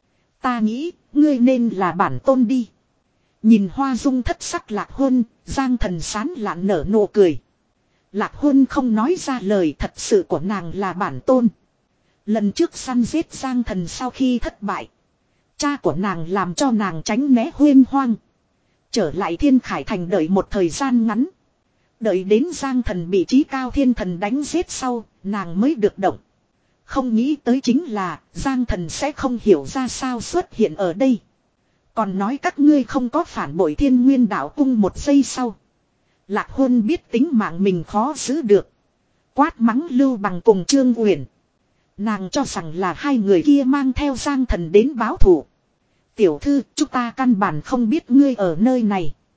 Ta nghĩ ngươi nên là bản tôn đi. Nhìn hoa dung thất sắc Lạc Huân, Giang thần sán lạn nở nụ cười. Lạc Huân không nói ra lời, thật sự của nàng là bản tôn. Lần trước săn giết Giang thần sau khi thất bại, cha của nàng làm cho nàng tránh né huyên hoang. Trở lại Thiên Khải Thành đợi một thời gian ngắn. Đợi đến Giang thần bị trí cao thiên thần đánh giết sau, nàng mới được động. Không nghĩ tới chính là Giang thần sẽ không hiểu ra sao xuất hiện ở đây. Còn nói các ngươi không có phản bội Thiên Nguyên Đạo Cung một giây sau. Lạc Huân biết tính mạng mình khó giữ được. Quát mắng Lưu Bằng cùng Trương Uyển. Nàng cho rằng là hai người kia mang theo Giang thần đến báo thù. Tiểu thư, chúng ta căn bản không biết ngươi ở nơi này.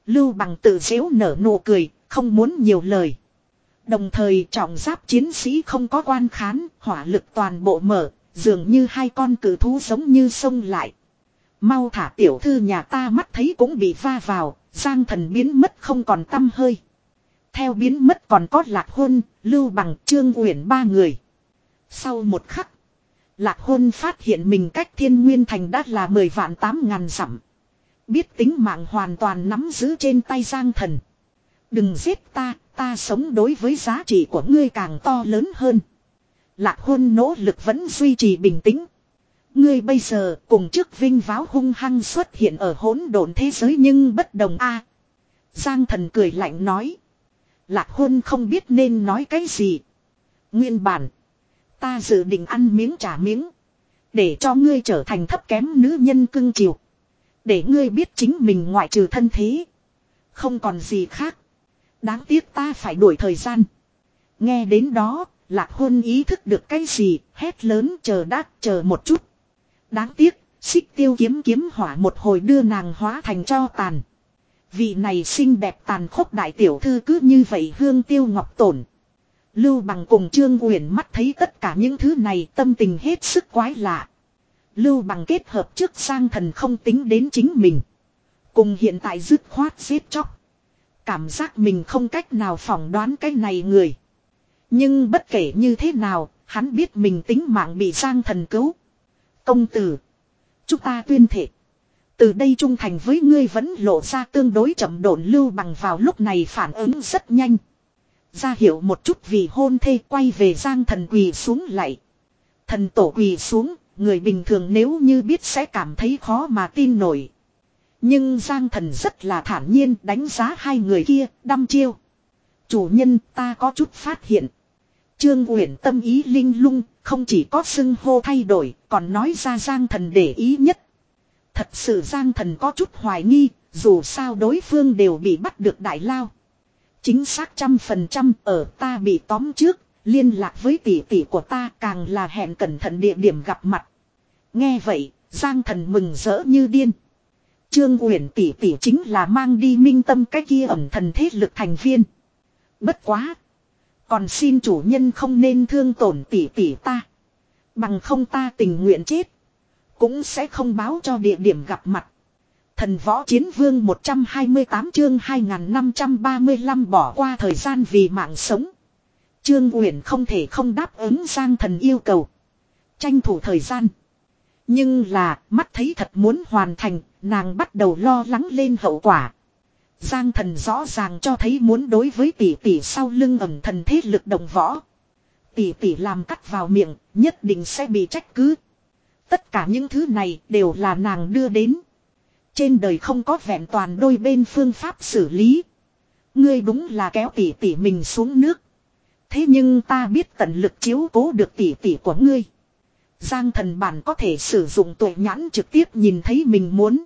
Lưu Bằng tự giễu nở nụ cười, không muốn nhiều lời. Đồng thời trọng giáp chiến sĩ không có quan khán, hỏa lực toàn bộ mở, dường như hai con cử thú giống như xông lại. Mau thả tiểu thư nhà ta, mắt thấy cũng bị va vào, Giang Thần biến mất không còn tăm hơi. Theo biến mất còn có Lạc Huân, Lưu Bằng, Trương Uyển ba người. Sau một khắc, Lạc Huân phát hiện mình cách Thiên Nguyên Thành đã là mười vạn tám ngàn dặm. Biết tính mạng hoàn toàn nắm giữ trên tay Giang Thần. Đừng giết ta, ta sống đối với giá trị của ngươi càng to lớn hơn. Lạc Huân nỗ lực vẫn duy trì bình tĩnh. Ngươi bây giờ cùng trước vinh váo hung hăng xuất hiện ở hỗn độn thế giới nhưng bất đồng a. Giang Thần cười lạnh nói. Lạc Huân không biết nên nói cái gì. Nguyên bản, ta dự định ăn miếng trả miếng. Để cho ngươi trở thành thấp kém nữ nhân cưng chiều. Để ngươi biết chính mình ngoại trừ thân thế. Không còn gì khác. Đáng tiếc ta phải đuổi thời gian. Nghe đến đó, Lạc Huân ý thức được cái gì, hét lớn chờ đã, chờ một chút. Đáng tiếc, xích tiêu kiếm kiếm hỏa một hồi đưa nàng hóa thành tro tàn. Vị này xinh đẹp tàn khốc đại tiểu thư cứ như vậy hương tiêu ngọc tổn. Lưu Bằng cùng Trương Uyển mắt thấy tất cả những thứ này tâm tình hết sức quái lạ. Lưu Bằng kết hợp trước Giang Thần không tính đến chính mình. Cùng hiện tại dứt khoát giết chóc. Cảm giác mình không cách nào phỏng đoán cái này người. Nhưng bất kể như thế nào, hắn biết mình tính mạng bị Giang Thần cứu. Công tử, chúng ta tuyên thệ. Từ đây trung thành với ngươi vẫn lộ ra tương đối chậm độn. Lưu Bằng vào lúc này phản ứng rất nhanh. Ra hiệu một chút vì hôn thê quay về Giang Thần quỳ xuống lại. Thần tổ quỳ xuống, người bình thường nếu như biết sẽ cảm thấy khó mà tin nổi. Nhưng Giang Thần rất là thản nhiên đánh giá hai người kia, đăm chiêu. Chủ nhân, ta có chút phát hiện. Trương Uyển tâm ý linh lung, không chỉ có xưng hô thay đổi, còn nói ra Giang Thần để ý nhất. Thật sự Giang Thần có chút hoài nghi, dù sao đối phương đều bị bắt được đại lao. Chính xác trăm phần trăm ở ta bị tóm trước, liên lạc với tỷ tỷ của ta càng là hẹn cẩn thận địa điểm gặp mặt. Nghe vậy, Giang Thần mừng rỡ như điên. Trương Uyển tỷ tỷ chính là mang đi minh tâm cái kia ẩn thần thế lực thành viên. Bất quá. Còn xin chủ nhân không nên thương tổn tỷ tỷ ta. Bằng không ta tình nguyện chết. Cũng sẽ không báo cho địa điểm gặp mặt. Thần võ chiến vương một trăm hai mươi tám chương hai nghìn năm trăm ba mươi lăm bỏ qua thời gian vì mạng sống. Trương Uyển không thể không đáp ứng Giang Thần yêu cầu. Tranh thủ thời gian. Nhưng là mắt thấy thật muốn hoàn thành, nàng bắt đầu lo lắng lên hậu quả. Giang Thần rõ ràng cho thấy muốn đối với tỷ tỷ sau lưng ẩn thần thế lực đồng võ. Tỷ tỷ làm cắt vào miệng, nhất định sẽ bị trách cứ. Tất cả những thứ này đều là nàng đưa đến. Trên đời không có vẹn toàn đôi bên phương pháp xử lý. Ngươi đúng là kéo tỷ tỷ mình xuống nước. Thế nhưng ta biết tận lực chiếu cố được tỷ tỷ của ngươi. Giang Thần bản có thể sử dụng tuệ nhãn trực tiếp nhìn thấy mình muốn.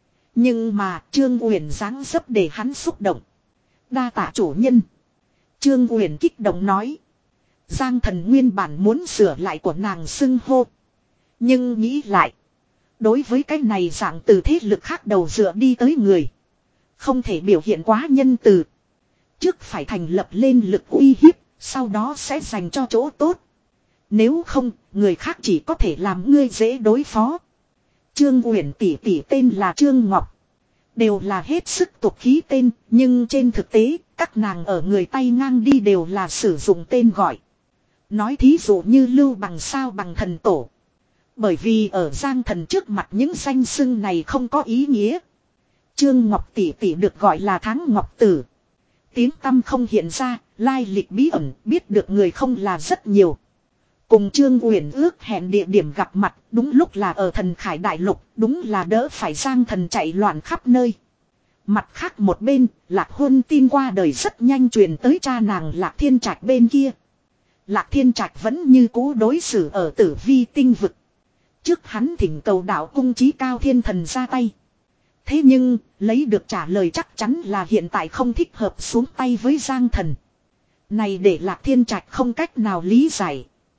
Nhưng mà Trương Uyển dáng dấp để hắn xúc động. Đa tạ chủ nhân. Trương Uyển kích động nói. Giang Thần nguyên bản muốn sửa lại của nàng xưng hô. Nhưng nghĩ lại. Đối với cái này dạng từ thế lực khác đầu dựa đi tới người. Không thể biểu hiện quá nhân từ. Trước phải thành lập lên lực uy hiếp. Sau đó sẽ dành cho chỗ tốt. Nếu không, người khác chỉ có thể làm ngươi dễ đối phó. Trương Uyển tỷ tỷ tên là Trương Ngọc. Đều là hết sức tục khí tên, nhưng trên thực tế, các nàng ở người tay ngang đi đều là sử dụng tên gọi. Nói thí dụ như Lưu Bằng sao bằng thần tổ. Bởi vì ở Giang Thần trước mặt những danh xưng này không có ý nghĩa. Trương Ngọc tỷ tỷ được gọi là Tháng Ngọc Tử. Tiếng tăm không hiện ra, lai lịch bí ẩn, biết được người không là rất nhiều. Cùng Trương Uyển ước hẹn địa điểm gặp mặt, đúng lúc là ở Thần Khải Đại Lục, đúng là đỡ phải Giang Thần chạy loạn khắp nơi. Mặt khác một bên, Lạc Huân tin qua đời rất nhanh truyền tới cha nàng Lạc Thiên Trạch bên kia. Lạc Thiên Trạch vẫn như cũ đối xử ở Tử Vi tinh vực. Trước hắn thỉnh cầu đạo cung chí cao thiên thần ra tay. Thế nhưng, lấy được trả lời chắc chắn là hiện tại không thích hợp xuống tay với Giang Thần. Này để Lạc Thiên Trạch không cách nào lý giải.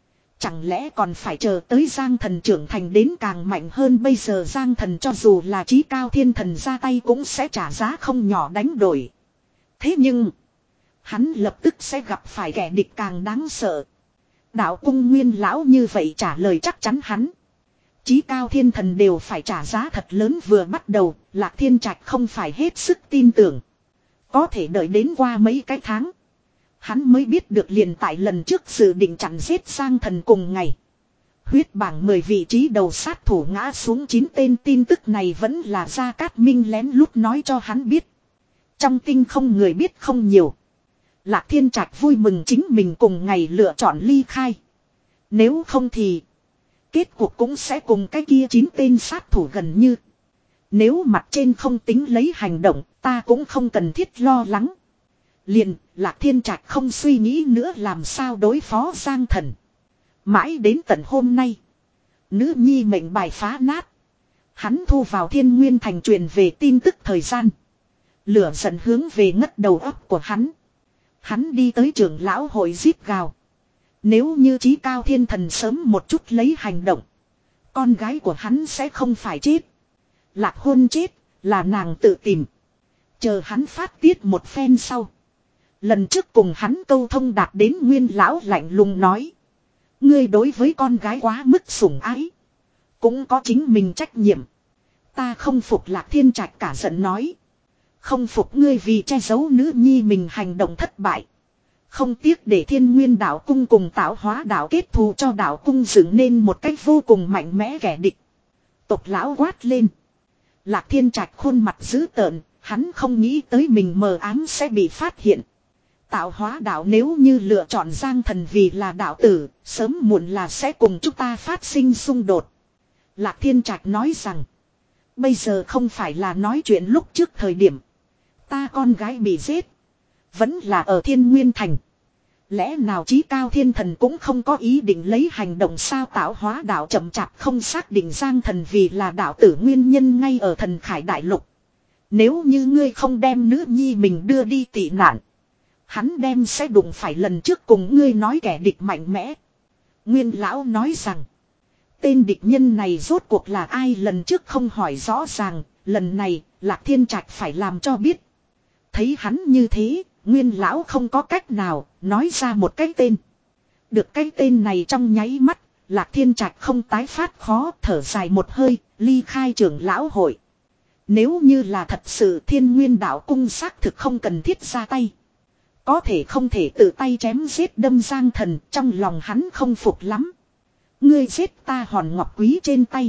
Chẳng lẽ còn phải chờ tới Giang Thần trưởng thành đến càng mạnh hơn, bây giờ Giang Thần cho dù là chí cao thiên thần ra tay cũng sẽ trả giá không nhỏ đánh đổi. Thế nhưng, hắn lập tức sẽ gặp phải kẻ địch càng đáng sợ. Đạo cung nguyên lão như vậy trả lời chắc chắn hắn. Chí cao thiên thần đều phải trả giá thật lớn, vừa bắt đầu, Lạc Thiên Trạch không phải hết sức tin tưởng. Có thể đợi đến qua mấy cái tháng. Hắn mới biết được liền tại lần trước dự định chặn giết Giang Thần cùng ngày. Huyết bảng mười vị trí đầu sát thủ ngã xuống chín tên, tin tức này vẫn là Gia Cát Minh lén lút nói cho hắn biết. Trong tinh không người biết không nhiều. Lạc Thiên Trạch vui mừng chính mình cùng ngày lựa chọn ly khai. Nếu không thì kết cuộc cũng sẽ cùng cái kia chín tên sát thủ gần như. Nếu mặt trên không tính lấy hành động, ta cũng không cần thiết lo lắng. Liền, Lạc Thiên Trạch không suy nghĩ nữa làm sao đối phó Giang Thần. Mãi đến tận hôm nay, nữ nhi mệnh bài phá nát. Hắn thu vào Thiên Nguyên Thành truyền về tin tức thời gian. Lửa giận hướng về ngất đầu óc của hắn. Hắn đi tới trưởng lão hội giết gào. Nếu như chí cao thiên thần sớm một chút lấy hành động, con gái của hắn sẽ không phải chết. Lạc Hôn chết là nàng tự tìm. Chờ hắn phát tiết một phen sau, lần trước cùng hắn câu thông đạt đến nguyên lão lạnh lùng nói. Ngươi đối với con gái quá mức sủng ái, cũng có chính mình trách nhiệm. Ta không phục. Lạc Thiên Trạch cả giận nói. Không phục ngươi vì che giấu nữ nhi mình hành động thất bại. Không tiếc để Thiên Nguyên đạo cung cùng Tạo Hóa đạo kết thù cho đạo cung dựng nên một cách vô cùng mạnh mẽ kẻ địch. Tộc lão quát lên. Lạc Thiên Trạch khuôn mặt dữ tợn, hắn không nghĩ tới mình mờ ám sẽ bị phát hiện. Tạo Hóa đạo nếu như lựa chọn Giang Thần vì là đạo tử, sớm muộn là sẽ cùng chúng ta phát sinh xung đột. Lạc Thiên Trạch nói rằng, bây giờ không phải là nói chuyện lúc trước thời điểm. Ta con gái bị giết, vẫn là ở Thiên Nguyên Thành. Lẽ nào chí cao thiên thần cũng không có ý định lấy hành động sao? Tạo Hóa đạo chậm chạp không xác định Giang Thần vì là đạo tử nguyên nhân ngay ở Thần Khải Đại Lục. Nếu như ngươi không đem nữ nhi mình đưa đi tị nạn, hắn đem sẽ đụng phải lần trước cùng ngươi nói kẻ địch mạnh mẽ. Nguyên lão nói rằng, tên địch nhân này rốt cuộc là ai? Lần trước không hỏi rõ ràng, lần này Lạc Thiên Trạch phải làm cho biết. Thấy hắn như thế, Nguyên lão không có cách nào, nói ra một cái tên. Được cái tên này trong nháy mắt, Lạc Thiên Trạch không tái phát khó, thở dài một hơi, ly khai trưởng lão hội. Nếu như là thật sự Thiên Nguyên đạo cung xác thực không cần thiết ra tay. Có thể không thể tự tay chém giết đâm Giang Thần, trong lòng hắn không phục lắm. Ngươi giết ta hòn ngọc quý trên tay,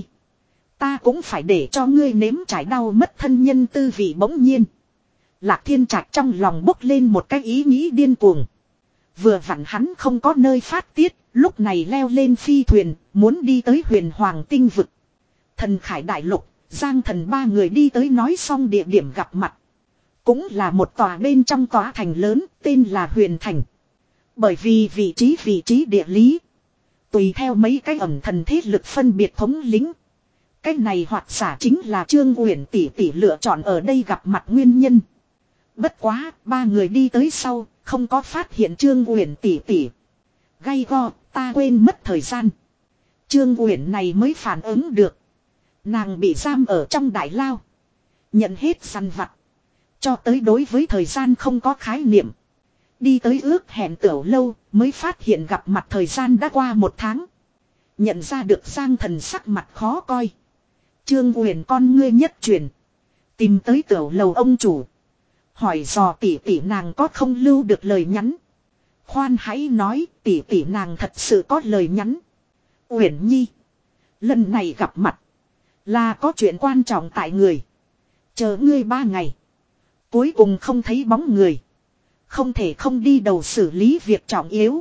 ta cũng phải để cho ngươi nếm trải đau mất thân nhân tư vị. Bỗng nhiên, Lạc Thiên Trạch trong lòng bốc lên một cái ý nghĩ điên cuồng. Vừa vặn hắn không có nơi phát tiết, lúc này leo lên phi thuyền, muốn đi tới Huyền Hoàng tinh vực. Thần Khải Đại Lục, Giang Thần ba người đi tới nói xong địa điểm gặp mặt. Cũng là một tòa bên trong tòa thành lớn, tên là Huyền Thành. Bởi vì vị trí vị trí địa lý, tùy theo mấy cái ẩn thần thế lực phân biệt thống lĩnh. Cái này hoặc giả chính là Trương Uyển tỷ tỷ lựa chọn ở đây gặp mặt nguyên nhân. Bất quá, ba người đi tới sau, không có phát hiện Trương Uyển tỷ tỷ. Gay go, ta quên mất thời gian. Trương Uyển này mới phản ứng được. Nàng bị giam ở trong đại lao, nhận hết săn vặt, cho tới đối với thời gian không có khái niệm. Đi tới ước hẹn tiểu lâu, mới phát hiện gặp mặt thời gian đã qua một tháng. Nhận ra được Giang Thần sắc mặt khó coi, Trương Uyển con ngươi nhất chuyển, tìm tới tiểu lầu ông chủ, hỏi dò tỷ tỷ nàng có không lưu được lời nhắn. Khoan hãy nói, tỷ tỷ nàng thật sự có lời nhắn. Uyển nhi, lần này gặp mặt là có chuyện quan trọng tại người. Chờ ngươi ba ngày, cuối cùng không thấy bóng người, không thể không đi đầu xử lý việc trọng yếu.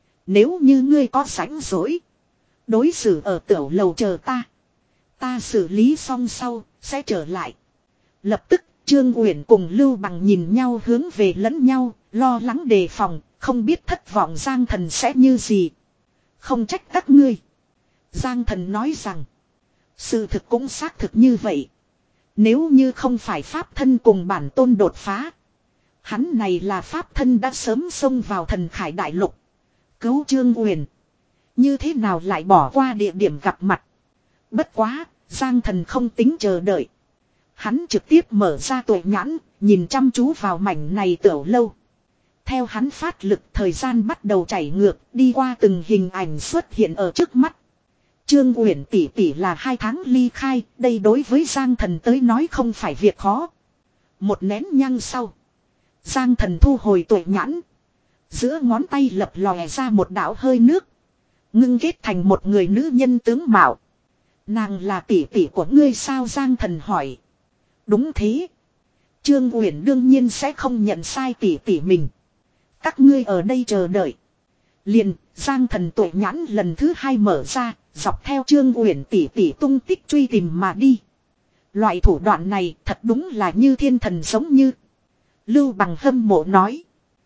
Nếu như ngươi có rảnh rỗi, đối xử ở tiểu lầu chờ ta. Ta xử lý xong sau, sẽ trở lại. Lập tức, Trương Uyển cùng Lưu Bằng nhìn nhau hướng về lẫn nhau, lo lắng đề phòng, không biết thất vọng Giang Thần sẽ như gì. Không trách các ngươi. Giang Thần nói rằng, sự thực cũng xác thực như vậy. Nếu như không phải pháp thân cùng bản tôn đột phá, hắn này là pháp thân đã sớm xông vào Thần Khải Đại Lục, cứu Trương Uyển. Như thế nào lại bỏ qua địa điểm gặp mặt. Bất quá, Giang Thần không tính chờ đợi. Hắn trực tiếp mở ra tuệ nhãn, nhìn chăm chú vào mảnh này tiểu lâu. Theo hắn phát lực, thời gian bắt đầu chảy ngược, đi qua từng hình ảnh xuất hiện ở trước mắt. Trương Uyển tỷ tỷ là hai tháng ly khai, đây đối với Giang Thần tới nói không phải việc khó. Một nén nhang sau, Giang Thần thu hồi tuệ nhãn. Giữa ngón tay lập lòe ra một đạo hơi nước, ngưng kết thành một người nữ nhân tướng mạo. Nàng là tỷ tỷ của ngươi sao? Giang Thần hỏi. Đúng thế. Trương Uyển đương nhiên sẽ không nhận sai tỷ tỷ mình. Các ngươi ở đây chờ đợi. Liền, Giang Thần tuệ nhãn lần thứ hai mở ra, dọc theo Trương Uyển tỷ tỷ tung tích truy tìm mà đi. Loại thủ đoạn này thật đúng là như thiên thần giống như. Lưu Bằng hâm mộ nói.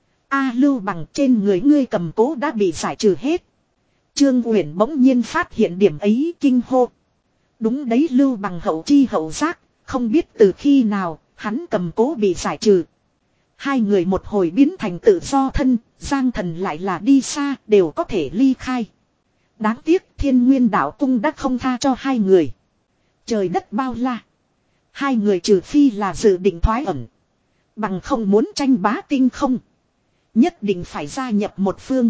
A Lưu Bằng, trên người ngươi cầm cố đã bị giải trừ hết. Trương Uyển bỗng nhiên phát hiện điểm ấy, kinh hô. Đúng đấy, Lưu Bằng hậu chi hậu giác, không biết từ khi nào, hắn cầm cố bị giải trừ. Hai người một hồi biến thành tự do thân, Giang Thần lại là đi xa, đều có thể ly khai. Đáng tiếc Thiên Nguyên Đạo Cung đã không tha cho hai người. Trời đất bao la. Hai người trừ phi là dự định thoái ẩn. Bằng không muốn tranh bá tinh không. Nhất định phải gia nhập một phương.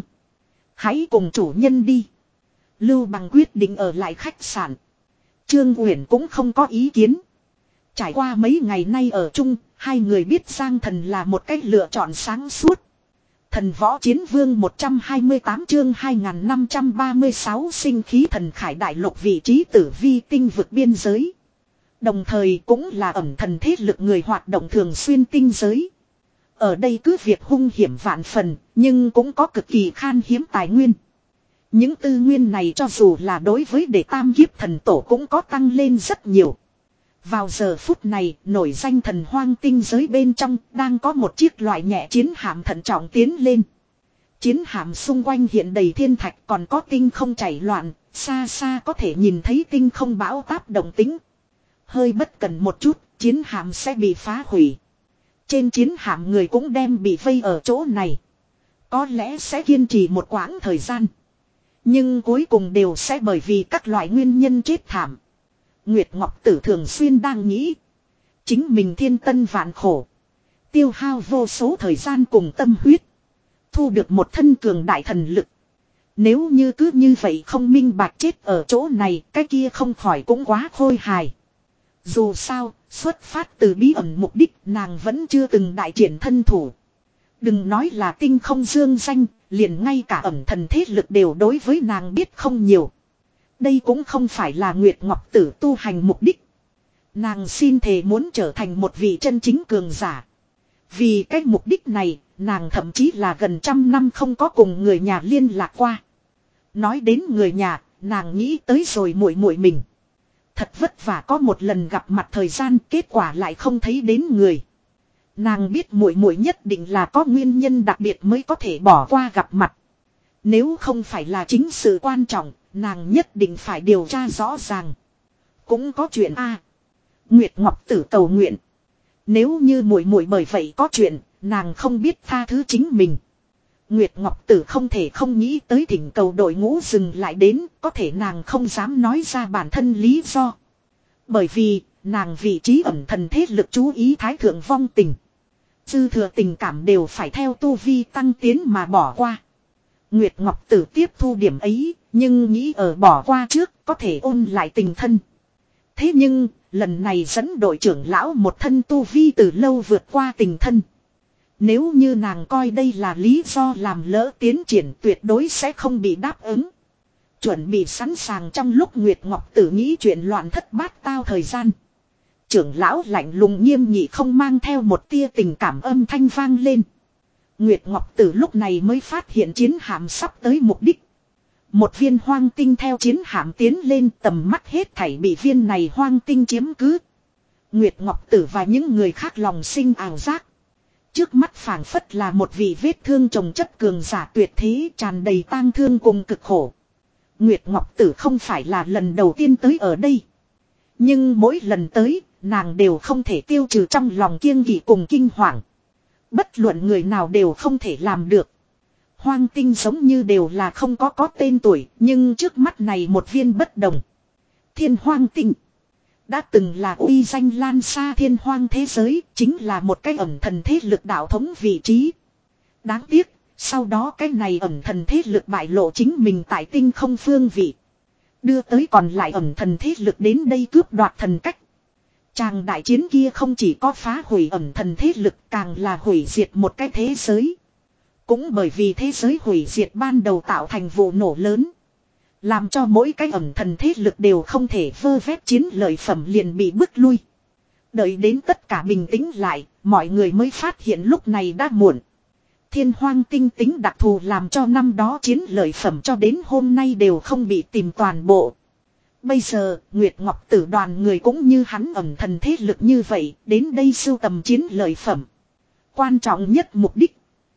Hãy cùng chủ nhân đi. Lưu Bằng quyết định ở lại khách sạn. Trương Uyển cũng không có ý kiến. Trải qua mấy ngày nay ở chung, hai người biết Giang Thần là một cách lựa chọn sáng suốt. Thần Võ Chiến Vương một trăm hai mươi tám chương hai nghìn năm trăm ba mươi sáu sinh khí thần khải đại lục vị trí tử vi tinh vực biên giới. Đồng thời cũng là ẩn thần thế lực người hoạt động thường xuyên tinh giới. Ở đây cứ việc hung hiểm vạn phần, nhưng cũng có cực kỳ khan hiếm tài nguyên. Những tư nguyên này cho dù là đối với đệ tam kiếp thần tổ cũng có tăng lên rất nhiều. Vào giờ phút này, nổi danh thần hoang tinh giới bên trong đang có một chiếc loại nhẹ chiến hạm thận trọng tiến lên. Chiến hạm xung quanh hiện đầy thiên thạch, còn có tinh không chảy loạn, xa xa có thể nhìn thấy tinh không bão táp động tĩnh. Hơi bất cần một chút, chiến hạm sẽ bị phá hủy. Trên chiến hạm người cũng đem bị vây ở chỗ này. Có lẽ sẽ kiên trì một quãng thời gian. Nhưng cuối cùng đều sẽ bởi vì các loại nguyên nhân chết thảm. Nguyệt Ngọc Tử thường xuyên đang nghĩ. Chính mình thiên tân vạn khổ. Tiêu hao vô số thời gian cùng tâm huyết. Thu được một thân cường đại thần lực. Nếu như cứ như vậy không minh bạch chết ở chỗ này, cái kia không khỏi cũng quá khôi hài. Dù sao, xuất phát từ bí ẩn mục đích, nàng vẫn chưa từng đại triển thân thủ. Đừng nói là tinh không dương danh, liền ngay cả ẩn thần thế lực đều đối với nàng biết không nhiều. Đây cũng không phải là Nguyệt Ngọc Tử tu hành mục đích. Nàng xin thề muốn trở thành một vị chân chính cường giả. Vì cái mục đích này, nàng thậm chí là gần trăm năm không có cùng người nhà liên lạc qua. Nói đến người nhà, nàng nghĩ tới rồi muội muội mình. Thật vất vả có một lần gặp mặt thời gian, kết quả lại không thấy đến người. Nàng biết muội muội nhất định là có nguyên nhân đặc biệt mới có thể bỏ qua gặp mặt. Nếu không phải là chính sự quan trọng, nàng nhất định phải điều tra rõ ràng. Cũng có chuyện a. Nguyệt Ngọc Tử cầu nguyện. Nếu như muội muội bởi vậy có chuyện, nàng không biết tha thứ chính mình. Nguyệt Ngọc Tử không thể không nghĩ tới thỉnh cầu đội ngũ dừng lại đến, có thể nàng không dám nói ra bản thân lý do. Bởi vì, nàng vị trí ẩn thần thế lực chú ý thái thượng vong tình. Dư thừa tình cảm đều phải theo tu vi tăng tiến mà bỏ qua. Nguyệt Ngọc Tử tiếp thu điểm ấy, nhưng nghĩ ở bỏ qua trước có thể ôn lại tình thân. Thế nhưng, lần này dẫn đội trưởng lão một thân tu vi từ lâu vượt qua tình thân. Nếu như nàng coi đây là lý do làm lỡ tiến triển tuyệt đối sẽ không bị đáp ứng. Chuẩn bị sẵn sàng trong lúc Nguyệt Ngọc Tử nghĩ chuyện loạn thất bát tao thời gian. Trưởng lão lạnh lùng nghiêm nghị không mang theo một tia tình cảm âm thanh vang lên. Nguyệt Ngọc Tử lúc này mới phát hiện chiến hạm sắp tới mục đích. Một viên hoang tinh theo chiến hạm tiến lên, tầm mắt hết thảy bị viên này hoang tinh chiếm cứ. Nguyệt Ngọc Tử và những người khác lòng sinh ảo giác. Trước mắt phảng phất là một vị vết thương chồng chất cường giả tuyệt thế, tràn đầy tang thương cùng cực khổ. Nguyệt Ngọc Tử không phải là lần đầu tiên tới ở đây. Nhưng mỗi lần tới, nàng đều không thể tiêu trừ trong lòng kiêng kỵ cùng kinh hoàng. Bất luận người nào đều không thể làm được. Hoang tinh giống như đều là không có có tên tuổi, nhưng trước mắt này một viên bất đồng. Thiên hoang tinh. Đã từng là uy danh lan xa thiên hoang thế giới, chính là một cái ẩn thần thế lực đạo thống vị trí. Đáng tiếc, sau đó cái này ẩn thần thế lực bại lộ chính mình tại tinh không phương vị. Đưa tới còn lại ẩn thần thế lực đến đây cướp đoạt thần cách. Tràng đại chiến kia không chỉ có phá hủy ẩn thần thế lực, càng là hủy diệt một cái thế giới. Cũng bởi vì thế giới hủy diệt ban đầu tạo thành vụ nổ lớn. Làm cho mỗi cái ẩn thần thế lực đều không thể vơ vét chiến lợi phẩm liền bị bức lui. Đợi đến tất cả bình tĩnh lại, mọi người mới phát hiện lúc này đã muộn. Thiên hoang tinh tính đặc thù làm cho năm đó chiến lợi phẩm cho đến hôm nay đều không bị tìm toàn bộ. Bây giờ, Nguyệt Ngọc Tử đoàn người cũng như hắn ẩn thần thế lực như vậy, đến đây sưu tầm chiến lợi phẩm. Quan trọng nhất mục đích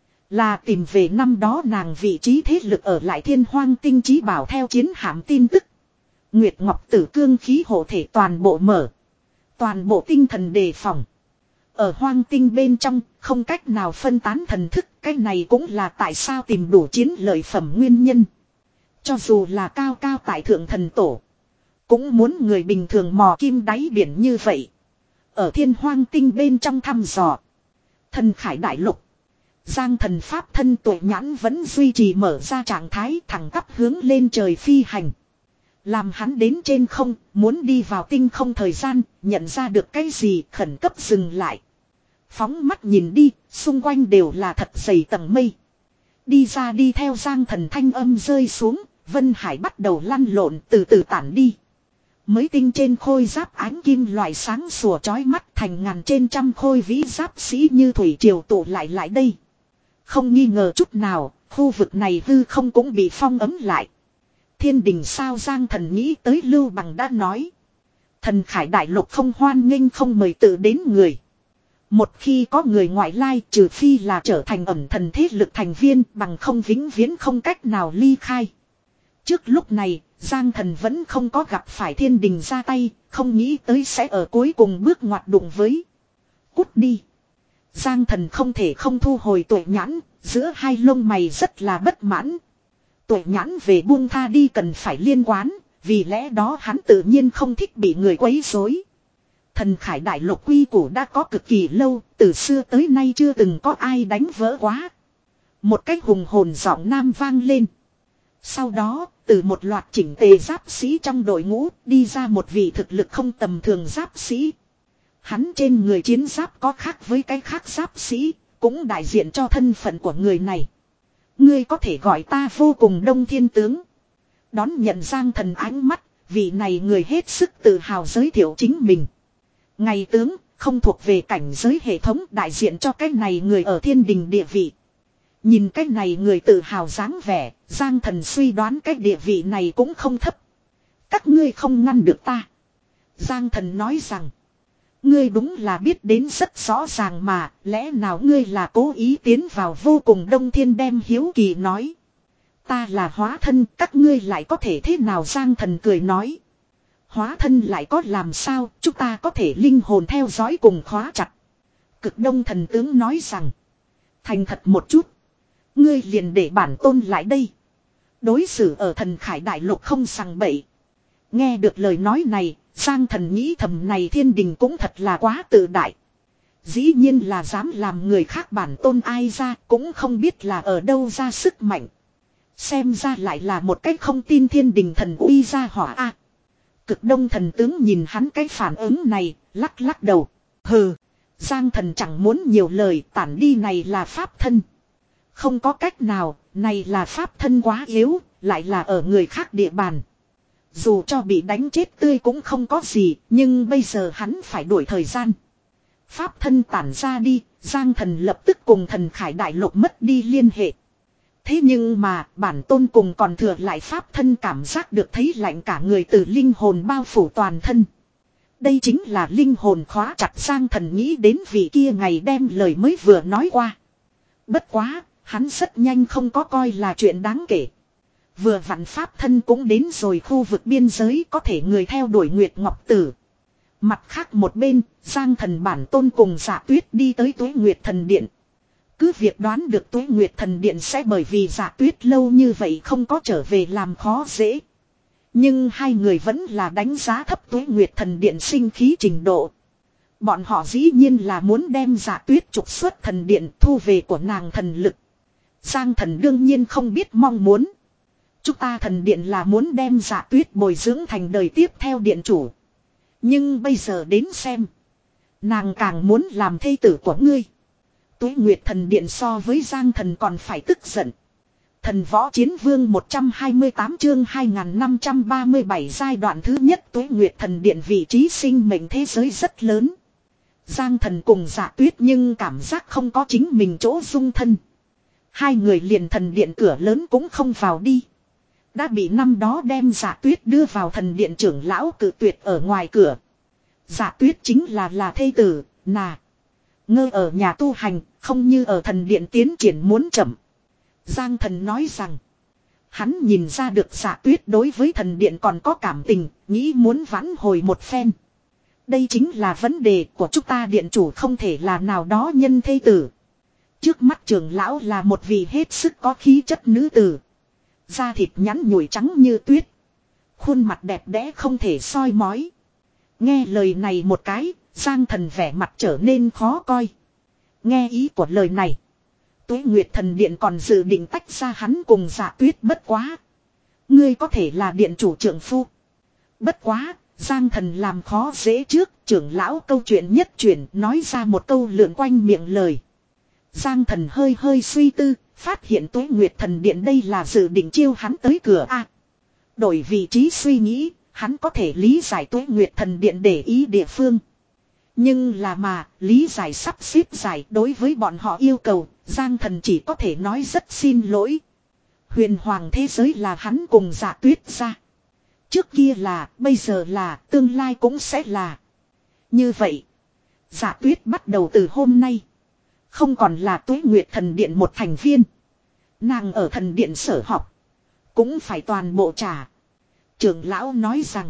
là tìm về năm đó nàng vị trí thế lực ở lại thiên hoang tinh trí bảo theo chiến hạm tin tức. Nguyệt Ngọc Tử cương khí hộ thể toàn bộ mở. Toàn bộ tinh thần đề phòng. Ở hoang tinh bên trong, không cách nào phân tán thần thức, cái này cũng là tại sao tìm đủ chiến lợi phẩm nguyên nhân. Cho dù là cao cao tại thượng thần tổ, cũng muốn người bình thường mò kim đáy biển như vậy. Ở thiên hoang tinh bên trong thăm dò. Thần khải đại lục. Giang thần pháp thân tuệ nhãn vẫn duy trì mở ra trạng thái thẳng tắp hướng lên trời phi hành. Làm hắn đến trên không, muốn đi vào tinh không thời gian, nhận ra được cái gì khẩn cấp dừng lại. Phóng mắt nhìn đi, xung quanh đều là thật dày tầng mây. Đi ra đi theo giang thần thanh âm rơi xuống, Vân Hải bắt đầu lăn lộn từ từ tản đi. Mới tinh trên khôi giáp ánh kim loại sáng sủa chói mắt thành ngàn trên trăm khôi vĩ giáp sĩ như thủy triều tụ lại lại đây. Không nghi ngờ chút nào, khu vực này hư không cũng bị phong ấm lại. Thiên đình sao giang thần nghĩ tới Lưu Bằng đã nói. Thần khải đại lục không hoan nghênh không mời tự đến người. Một khi có người ngoại lai trừ phi là trở thành ẩn thần thế lực thành viên bằng không vĩnh viễn không cách nào ly khai. Trước lúc này, Giang thần vẫn không có gặp phải thiên đình ra tay, không nghĩ tới sẽ ở cuối cùng bước ngoặt đụng với. Cút đi. Giang thần không thể không thu hồi tuệ nhãn, giữa hai lông mày rất là bất mãn. Tuệ nhãn về buông tha đi cần phải liên quan, vì lẽ đó hắn tự nhiên không thích bị người quấy rối. Thần khải đại lục quy củ đã có cực kỳ lâu, từ xưa tới nay chưa từng có ai đánh vỡ quá. Một cách hùng hồn giọng nam vang lên. Sau đó, từ một loạt chỉnh tề giáp sĩ trong đội ngũ đi ra một vị thực lực không tầm thường giáp sĩ. Hắn trên người chiến giáp có khác với cái khác giáp sĩ, cũng đại diện cho thân phận của người này. Ngươi có thể gọi ta vô cùng đông thiên tướng. Đón nhận Giang thần ánh mắt, vị này người hết sức tự hào giới thiệu chính mình. Ngày tướng, không thuộc về cảnh giới hệ thống đại diện cho cái này người ở thiên đình địa vị. Nhìn cái này người tự hào dáng vẻ, Giang thần suy đoán cái địa vị này cũng không thấp. Các ngươi không ngăn được ta. Giang thần nói rằng, ngươi đúng là biết đến rất rõ ràng mà, lẽ nào ngươi là cố ý tiến vào vô cùng đông thiên đem hiếu kỳ nói. Ta là hóa thân, các ngươi lại có thể thế nào Giang thần cười nói. Hóa thân lại có làm sao, chúng ta có thể linh hồn theo dõi cùng khóa chặt. Cực đông thần tướng nói rằng, thành thật một chút. Ngươi liền để bản tôn lại đây. Đối xử ở thần khải đại lục không sằng bậy. Nghe được lời nói này, Giang thần nghĩ thầm này thiên đình cũng thật là quá tự đại. Dĩ nhiên là dám làm người khác bản tôn ai ra cũng không biết là ở đâu ra sức mạnh. Xem ra lại là một cách không tin thiên đình thần uy ra hỏa a. Cực đông thần tướng nhìn hắn cái phản ứng này, lắc lắc đầu. Hừ, Giang thần chẳng muốn nhiều lời, tản đi này là pháp thân. Không có cách nào, này là pháp thân quá yếu, lại là ở người khác địa bàn. Dù cho bị đánh chết tươi cũng không có gì, nhưng bây giờ hắn phải đuổi thời gian. Pháp thân tản ra đi, Giang thần lập tức cùng thần khải đại lục mất đi liên hệ. Thế nhưng mà, bản tôn cùng còn thừa lại pháp thân cảm giác được thấy lạnh cả người từ linh hồn bao phủ toàn thân. Đây chính là linh hồn khóa chặt Giang thần nghĩ đến vị kia ngày đem lời mới vừa nói qua. Bất quá, hắn rất nhanh không có coi là chuyện đáng kể. Vừa vặn pháp thân cũng đến rồi khu vực biên giới có thể người theo đuổi Nguyệt Ngọc Tử. Mặt khác một bên, Giang thần bản tôn cùng Dạ Tuyết đi tới Tuế Nguyệt Thần Điện. Cứ việc đoán được Tuế Nguyệt Thần Điện sẽ bởi vì Dạ Tuyết lâu như vậy không có trở về làm khó dễ. Nhưng hai người vẫn là đánh giá thấp Tuế Nguyệt Thần Điện sinh khí trình độ. Bọn họ dĩ nhiên là muốn đem Dạ Tuyết trục xuất thần điện thu về của nàng thần lực. Giang Thần đương nhiên không biết mong muốn. Chúng ta thần điện là muốn đem Dạ Tuyết bồi dưỡng thành đời tiếp theo điện chủ. Nhưng bây giờ đến xem. Nàng càng muốn làm thê tử của ngươi. Tuế Nguyệt Thần Điện so với Giang Thần còn phải tức giận. Thần Võ Chiến Vương một trăm hai mươi tám chương hai nghìn năm trăm ba mươi bảy giai đoạn thứ nhất Tuế Nguyệt Thần Điện vị trí sinh mệnh thế giới rất lớn. Giang Thần cùng Dạ Tuyết nhưng cảm giác không có chính mình chỗ dung thân. Hai người liền thần điện cửa lớn cũng không vào đi. Đã bị năm đó đem Dạ Tuyết đưa vào thần điện trưởng lão cự tuyệt ở ngoài cửa. Dạ Tuyết chính là là thê tử, nà. Ngơ ở nhà tu hành, không như ở thần điện tiến triển muốn chậm. Giang Thần nói rằng. Hắn nhìn ra được Dạ Tuyết đối với thần điện còn có cảm tình, nghĩ muốn vãn hồi một phen. Đây chính là vấn đề của chúng ta điện chủ không thể là nào đó nhân thê tử. Trước mắt trưởng lão là một vị hết sức có khí chất nữ tử. Da thịt nhắn nhủi trắng như tuyết. Khuôn mặt đẹp đẽ không thể soi mói. Nghe lời này một cái, Giang Thần vẻ mặt trở nên khó coi. Nghe ý của lời này. Tuế Nguyệt Thần Điện còn dự định tách ra hắn cùng Dạ Tuyết bất quá. Ngươi có thể là điện chủ trưởng phu. Bất quá, Giang Thần làm khó dễ trước, trưởng lão câu chuyện nhất chuyển nói ra một câu lượn quanh miệng lời. Giang Thần hơi hơi suy tư, phát hiện Tuế Nguyệt Thần Điện đây là dự định chiêu hắn tới cửa a. À, đổi vị trí suy nghĩ, hắn có thể lý giải Tuế Nguyệt Thần Điện để ý địa phương. Nhưng là mà, lý giải sắp xếp giải đối với bọn họ yêu cầu, Giang Thần chỉ có thể nói rất xin lỗi. Huyền hoàng thế giới là hắn cùng Dạ Tuyết ra. Trước kia là, bây giờ là, tương lai cũng sẽ là. Như vậy, Dạ Tuyết bắt đầu từ hôm nay. Không còn là Tuế Nguyệt Thần Điện một thành viên. Nàng ở thần điện sở học. Cũng phải toàn bộ trả. Trưởng lão nói rằng.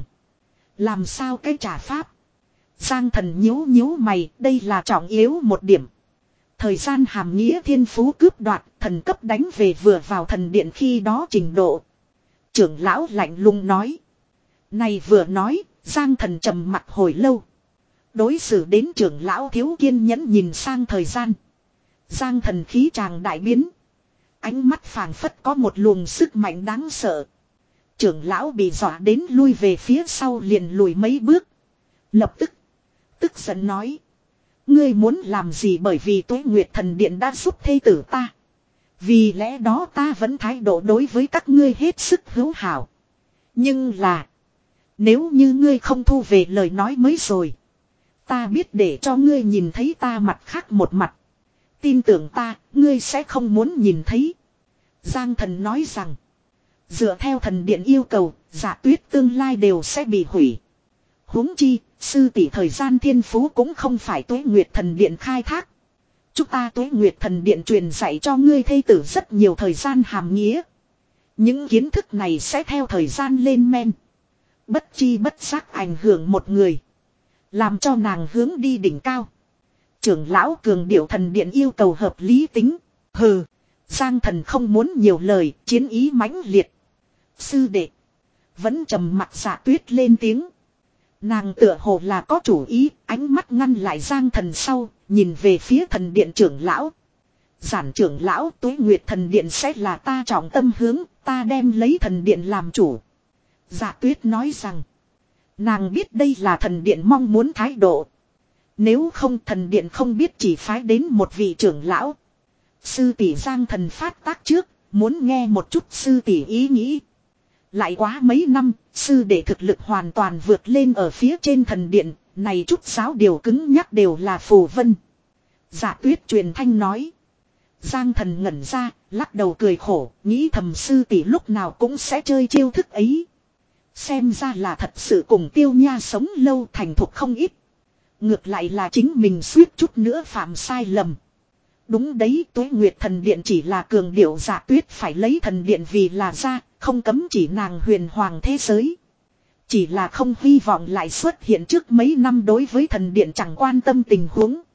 Làm sao cái trả pháp. Giang Thần nhíu nhíu mày. Đây là trọng yếu một điểm. Thời gian hàm nghĩa thiên phú cướp đoạt. Thần cấp đánh về vừa vào thần điện khi đó trình độ. Trưởng lão lạnh lùng nói. Này vừa nói. Giang Thần trầm mặt hồi lâu. Đối xử đến trưởng lão thiếu kiên nhẫn nhìn sang thời gian. Giang Thần khí tràng đại biến. Ánh mắt phảng phất có một luồng sức mạnh đáng sợ. Trưởng lão bị dọa đến lui về phía sau liền lùi mấy bước. Lập tức. Tức giận nói. Ngươi muốn làm gì bởi vì Tuế Nguyệt Thần Điện đã giúp thê tử ta. Vì lẽ đó ta vẫn thái độ đối với các ngươi hết sức hữu hảo. Nhưng là. Nếu như ngươi không thu về lời nói mới rồi. Ta biết để cho ngươi nhìn thấy ta mặt khác một mặt. Tin tưởng ta, ngươi sẽ không muốn nhìn thấy. Giang Thần nói rằng. Dựa theo thần điện yêu cầu, Dạ Tuyết tương lai đều sẽ bị hủy. Huống chi, sư tỷ thời gian thiên phú cũng không phải Tuế Nguyệt Thần Điện khai thác. Chúng ta Tuế Nguyệt Thần Điện truyền dạy cho ngươi thê tử rất nhiều thời gian hàm nghĩa. Những kiến thức này sẽ theo thời gian lên men. Bất chi bất giác ảnh hưởng một người. Làm cho nàng hướng đi đỉnh cao. Trưởng lão cường điệu thần điện yêu cầu hợp lý tính. Hừ. Giang Thần không muốn nhiều lời. Chiến ý mãnh liệt. Sư đệ. Vẫn trầm mặt Dạ Tuyết lên tiếng. Nàng tựa hồ là có chủ ý. Ánh mắt ngăn lại Giang Thần sau. Nhìn về phía thần điện trưởng lão. Giản trưởng lão Tuế Nguyệt Thần Điện sẽ là ta trọng tâm hướng. Ta đem lấy thần điện làm chủ. Dạ Tuyết nói rằng. Nàng biết đây là thần điện mong muốn thái độ. Nếu không thần điện không biết chỉ phái đến một vị trưởng lão. Sư tỷ Giang Thần phát tác trước, muốn nghe một chút sư tỷ ý nghĩ. Lại quá mấy năm, sư đệ thực lực hoàn toàn vượt lên ở phía trên thần điện, này chút giáo điều cứng nhắc đều là phù vân. Dạ Tuyết truyền thanh nói. Giang Thần ngẩn ra, lắc đầu cười khổ, nghĩ thầm sư tỷ lúc nào cũng sẽ chơi chiêu thức ấy. Xem ra là thật sự cùng Tiêu Nha sống lâu thành thục không ít. Ngược lại là chính mình suýt chút nữa phạm sai lầm. Đúng đấy, Tuế Nguyệt Thần Điện chỉ là cường điệu Dạ Tuyết phải lấy thần điện vì là ra, không cấm chỉ nàng huyền hoàng thế giới. Chỉ là không hy vọng lại xuất hiện trước mấy năm đối với thần điện chẳng quan tâm tình huống.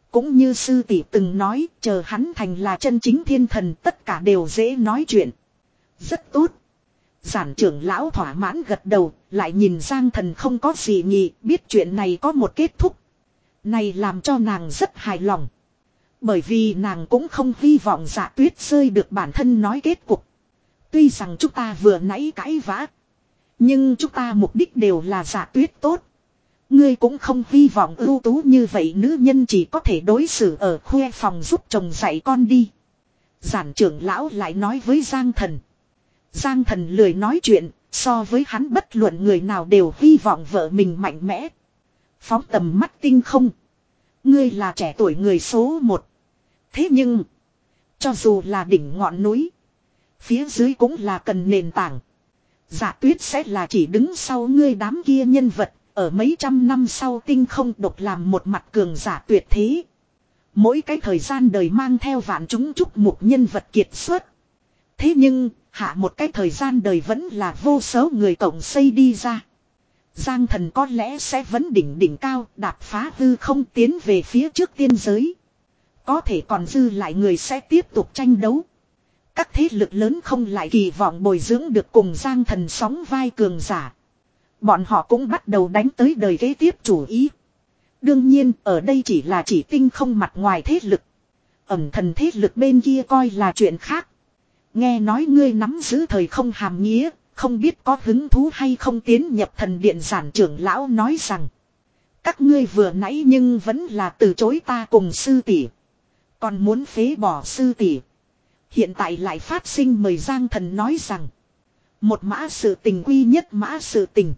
Cũng như sư tỷ từng nói, chờ hắn thành là chân chính thiên thần, tất cả đều dễ nói chuyện. Rất tốt. Giản trưởng lão thỏa mãn gật đầu, lại nhìn Giang Thần không có gì nhỉ, biết chuyện này có một kết thúc. Này làm cho nàng rất hài lòng. Bởi vì nàng cũng không hy vọng Dạ Tuyết rơi được bản thân nói kết cục. Tuy rằng chúng ta vừa nãy cãi vã, nhưng chúng ta mục đích đều là Dạ Tuyết tốt. Ngươi cũng không hy vọng ưu tú như vậy nữ nhân chỉ có thể đối xử ở khuê phòng giúp chồng dạy con đi. Giản trưởng lão lại nói với Giang Thần. Giang Thần lười nói chuyện, so với hắn bất luận người nào đều hy vọng vợ mình mạnh mẽ. Phóng tầm mắt tinh không. Ngươi là trẻ tuổi người số một. Thế nhưng, cho dù là đỉnh ngọn núi, phía dưới cũng là cần nền tảng. Dạ Tuyết sẽ là chỉ đứng sau ngươi đám kia nhân vật, ở mấy trăm năm sau tinh không độc làm một mặt cường giả tuyệt thế. Mỗi cái thời gian đời mang theo vạn chúng chúc mục nhân vật kiệt xuất. Thế nhưng, hạ một cái thời gian đời vẫn là vô số người cộng xây đi ra. Giang Thần có lẽ sẽ vẫn đỉnh đỉnh cao, đạp phá hư không tiến về phía trước tiên giới. Có thể còn dư lại người sẽ tiếp tục tranh đấu. Các thế lực lớn không lại kỳ vọng bồi dưỡng được cùng Giang Thần sóng vai cường giả. Bọn họ cũng bắt đầu đánh tới đời kế tiếp chủ ý. Đương nhiên ở đây chỉ là chỉ tinh không mặt ngoài thế lực. Ẩm thần thế lực bên kia coi là chuyện khác. Nghe nói ngươi nắm giữ thời không hàm nghĩa, không biết có hứng thú hay không tiến nhập thần điện. Giản trưởng lão nói rằng. Các ngươi vừa nãy nhưng vẫn là từ chối ta cùng sư tỷ, còn muốn phế bỏ sư tỷ. Hiện tại lại phát sinh. Mời Giang Thần nói rằng. Một mã sự tình quy nhất mã sự tình.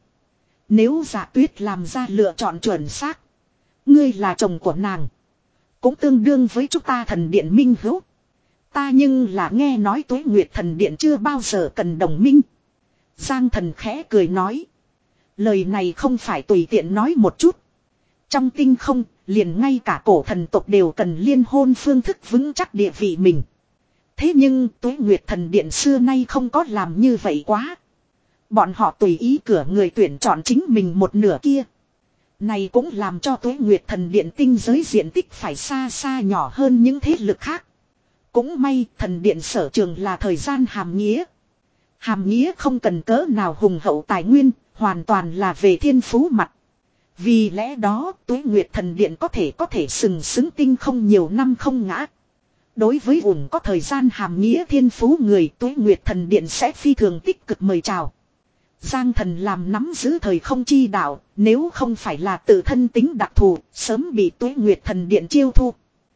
Nếu Dạ Tuyết làm ra lựa chọn chuẩn xác, ngươi là chồng của nàng, cũng tương đương với chúng ta thần điện minh hữu. Ta nhưng là nghe nói Tuế Nguyệt thần điện chưa bao giờ cần đồng minh. Giang Thần khẽ cười nói. Lời này không phải tùy tiện nói một chút. Trong tinh không, liền ngay cả cổ thần tộc đều cần liên hôn phương thức vững chắc địa vị mình. Thế nhưng Tuế Nguyệt thần điện xưa nay không có làm như vậy quá. Bọn họ tùy ý cửa người tuyển chọn chính mình một nửa kia. Này cũng làm cho Tuế Nguyệt thần điện tinh giới diện tích phải xa xa nhỏ hơn những thế lực khác. Cũng may thần điện sở trường là thời gian hàm nghĩa. Hàm nghĩa không cần cỡ nào hùng hậu tài nguyên, hoàn toàn là về thiên phú mặt. Vì lẽ đó Tuế Nguyệt thần điện có thể có thể sừng sững tinh không nhiều năm không ngã. Đối với ủng có thời gian hàm nghĩa thiên phú người, Tuế Nguyệt thần điện sẽ phi thường tích cực mời chào. Giang Thần làm nắm giữ thời không chi đạo, nếu không phải là tự thân tính đặc thù, sớm bị Tuế Nguyệt thần điện chiêu thu.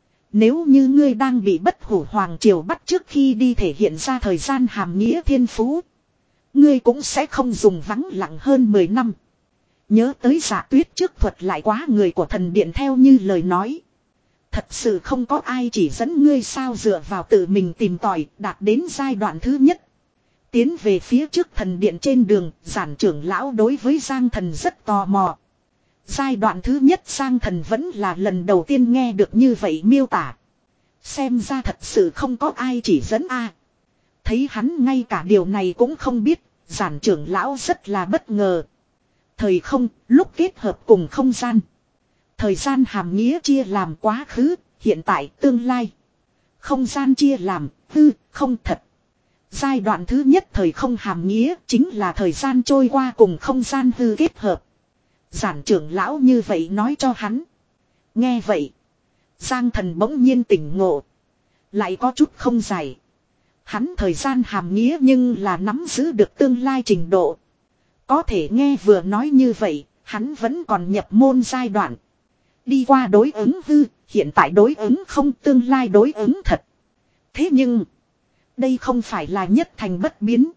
Nếu như ngươi đang bị Bất Hủ Hoàng Triều bắt trước khi đi thể hiện ra thời gian hàm nghĩa thiên phú, ngươi cũng sẽ không dùng vắng lặng hơn mười năm. Nhớ tới Dạ Tuyết trước thuật lại quá người của thần điện theo như lời nói. Thật sự không có ai chỉ dẫn ngươi sao, dựa vào tự mình tìm tòi, đạt đến giai đoạn thứ nhất. Tiến về phía trước thần điện trên đường, Giản trưởng lão đối với Giang Thần rất tò mò. Giai đoạn thứ nhất Giang Thần vẫn là lần đầu tiên nghe được như vậy miêu tả. Xem ra thật sự không có ai chỉ dẫn a. Thấy hắn ngay cả điều này cũng không biết, Giản trưởng lão rất là bất ngờ. Thời không, lúc kết hợp cùng không gian. Thời gian hàm nghĩa chia làm quá khứ, hiện tại, tương lai. Không gian chia làm hư, không thật. Giai đoạn thứ nhất thời không hàm nghĩa chính là thời gian trôi qua cùng không gian hư kết hợp. Giản trưởng lão như vậy nói cho hắn. Nghe vậy, Giang Thần bỗng nhiên tỉnh ngộ. Lại có chút không dài. Hắn thời gian hàm nghĩa nhưng là nắm giữ được tương lai trình độ. Có thể nghe vừa nói như vậy, hắn vẫn còn nhập môn giai đoạn. Đi qua đối ứng hư, hiện tại đối ứng không, tương lai đối ứng thật. Thế nhưng, đây không phải là nhất thành bất biến.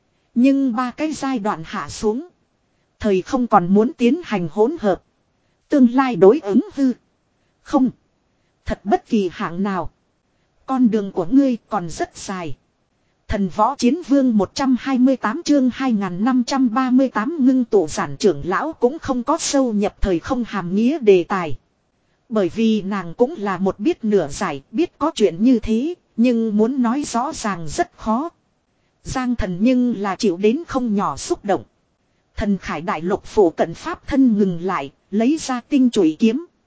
Nhưng ba cái giai đoạn hạ xuống, thời không còn muốn tiến hành hỗn hợp. Tương lai đối ứng hư. Không. Thật bất kỳ hạng nào. Con đường của ngươi còn rất dài. Thần võ chiến vương một trăm hai mươi tám chương hai nghìn năm trăm ba mươi tám ngưng tụ. Giản trưởng lão cũng không có sâu nhập thời không hàm nghĩa đề tài. Bởi vì nàng cũng là một biết nửa giải, biết có chuyện như thế, nhưng muốn nói rõ ràng rất khó. Giang Thần nhưng là chịu đến không nhỏ xúc động. Thần Khải đại lục phủ cận pháp thân ngừng lại, lấy ra tinh chùy kiếm.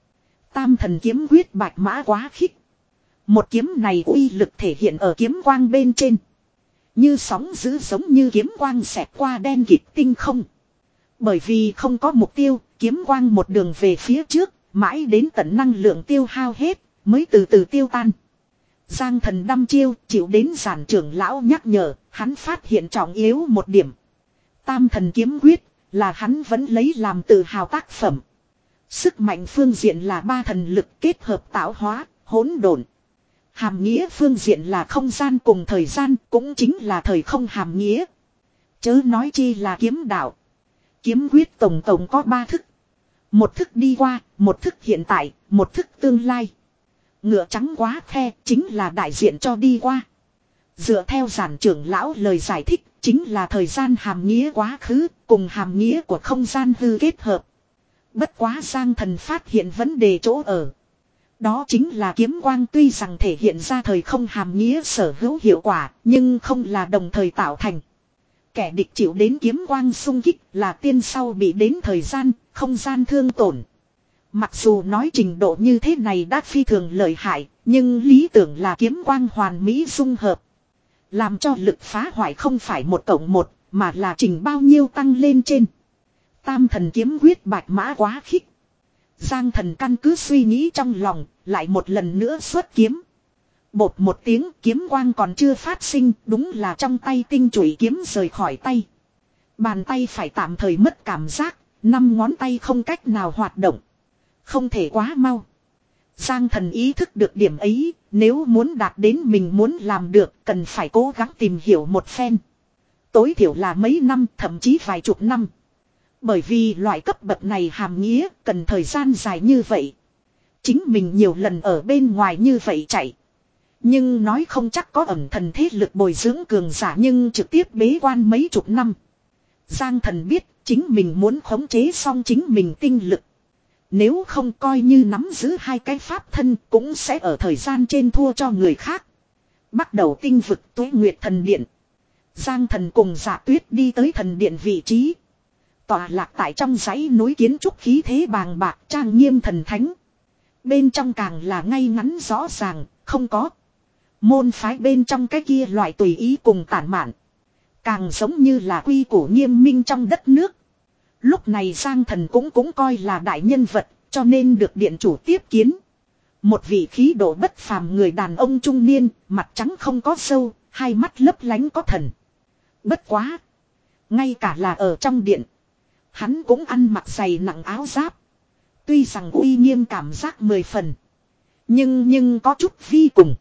Tam thần kiếm quyết bạch mã quá khích. Một kiếm này uy lực thể hiện ở kiếm quang bên trên. Như sóng dữ giống như kiếm quang xẹt qua đen kịt tinh không. Bởi vì không có mục tiêu, kiếm quang một đường về phía trước, mãi đến tận năng lượng tiêu hao hết, mới từ từ tiêu tan. Giang thần đăm chiêu, chịu đến giản trưởng lão nhắc nhở, hắn phát hiện trọng yếu một điểm. Tam thần kiếm quyết, là hắn vẫn lấy làm tự hào tác phẩm. Sức mạnh phương diện là ba thần lực kết hợp tạo hóa, hỗn độn. Hàm nghĩa phương diện là không gian cùng thời gian, cũng chính là thời không hàm nghĩa. Chớ nói chi là kiếm đạo. Kiếm quyết tổng tổng có ba thức. Một thức đi qua, một thức hiện tại, một thức tương lai. Ngựa trắng quá khe chính là đại diện cho đi qua. Dựa theo giản trưởng lão lời giải thích, chính là thời gian hàm nghĩa quá khứ cùng hàm nghĩa của không gian hư kết hợp. Bất quá Giang thần phát hiện vấn đề chỗ ở. Đó chính là kiếm quang tuy rằng thể hiện ra thời không hàm nghĩa sở hữu hiệu quả, nhưng không là đồng thời tạo thành. Kẻ địch chịu đến kiếm quang xung kích là tiên sau bị đến thời gian, không gian thương tổn. Mặc dù nói trình độ như thế này đã phi thường lợi hại, nhưng lý tưởng là kiếm quang hoàn mỹ dung hợp. Làm cho lực phá hoại không phải một cộng một, mà là trình bao nhiêu tăng lên trên. Tam thần kiếm quyết bạch mã quá khích. Giang thần căn cứ suy nghĩ trong lòng, lại một lần nữa xuất kiếm. Bột một tiếng kiếm quang còn chưa phát sinh, đúng là trong tay tinh chủy kiếm rời khỏi tay. Bàn tay phải tạm thời mất cảm giác, năm ngón tay không cách nào hoạt động. Không thể quá mau. Giang thần ý thức được điểm ấy, nếu muốn đạt đến mình muốn làm được, cần phải cố gắng tìm hiểu một phen. Tối thiểu là mấy năm, thậm chí vài chục năm. Bởi vì loại cấp bậc này hàm nghĩa cần thời gian dài như vậy. Chính mình nhiều lần ở bên ngoài như vậy chạy. Nhưng nói không chắc có ẩn thần thế lực bồi dưỡng cường giả nhưng trực tiếp bế quan mấy chục năm. Giang thần biết chính mình muốn khống chế xong chính mình tinh lực. Nếu không coi như nắm giữ hai cái pháp thân cũng sẽ ở thời gian trên thua cho người khác. Bắt đầu tinh vực Tuế Nguyệt Thần Điện. Giang thần cùng Dạ Tuyết đi tới thần điện vị trí. Tọa lạc tại trong dãy núi kiến trúc khí thế bàng bạc trang nghiêm thần thánh. Bên trong càng là ngay ngắn rõ ràng, không có. Môn phái bên trong cái kia loại tùy ý cùng tản mạn. Càng giống như là quy củ nghiêm minh trong đất nước. Lúc này Giang thần cũng cũng coi là đại nhân vật, cho nên được điện chủ tiếp kiến. Một vị khí độ bất phàm người đàn ông trung niên, mặt trắng không có râu, hai mắt lấp lánh có thần. Bất quá. Ngay cả là ở trong điện. Hắn cũng ăn mặc dày nặng áo giáp. Tuy rằng uy nghiêm cảm giác mười phần. Nhưng nhưng có chút vi cùng.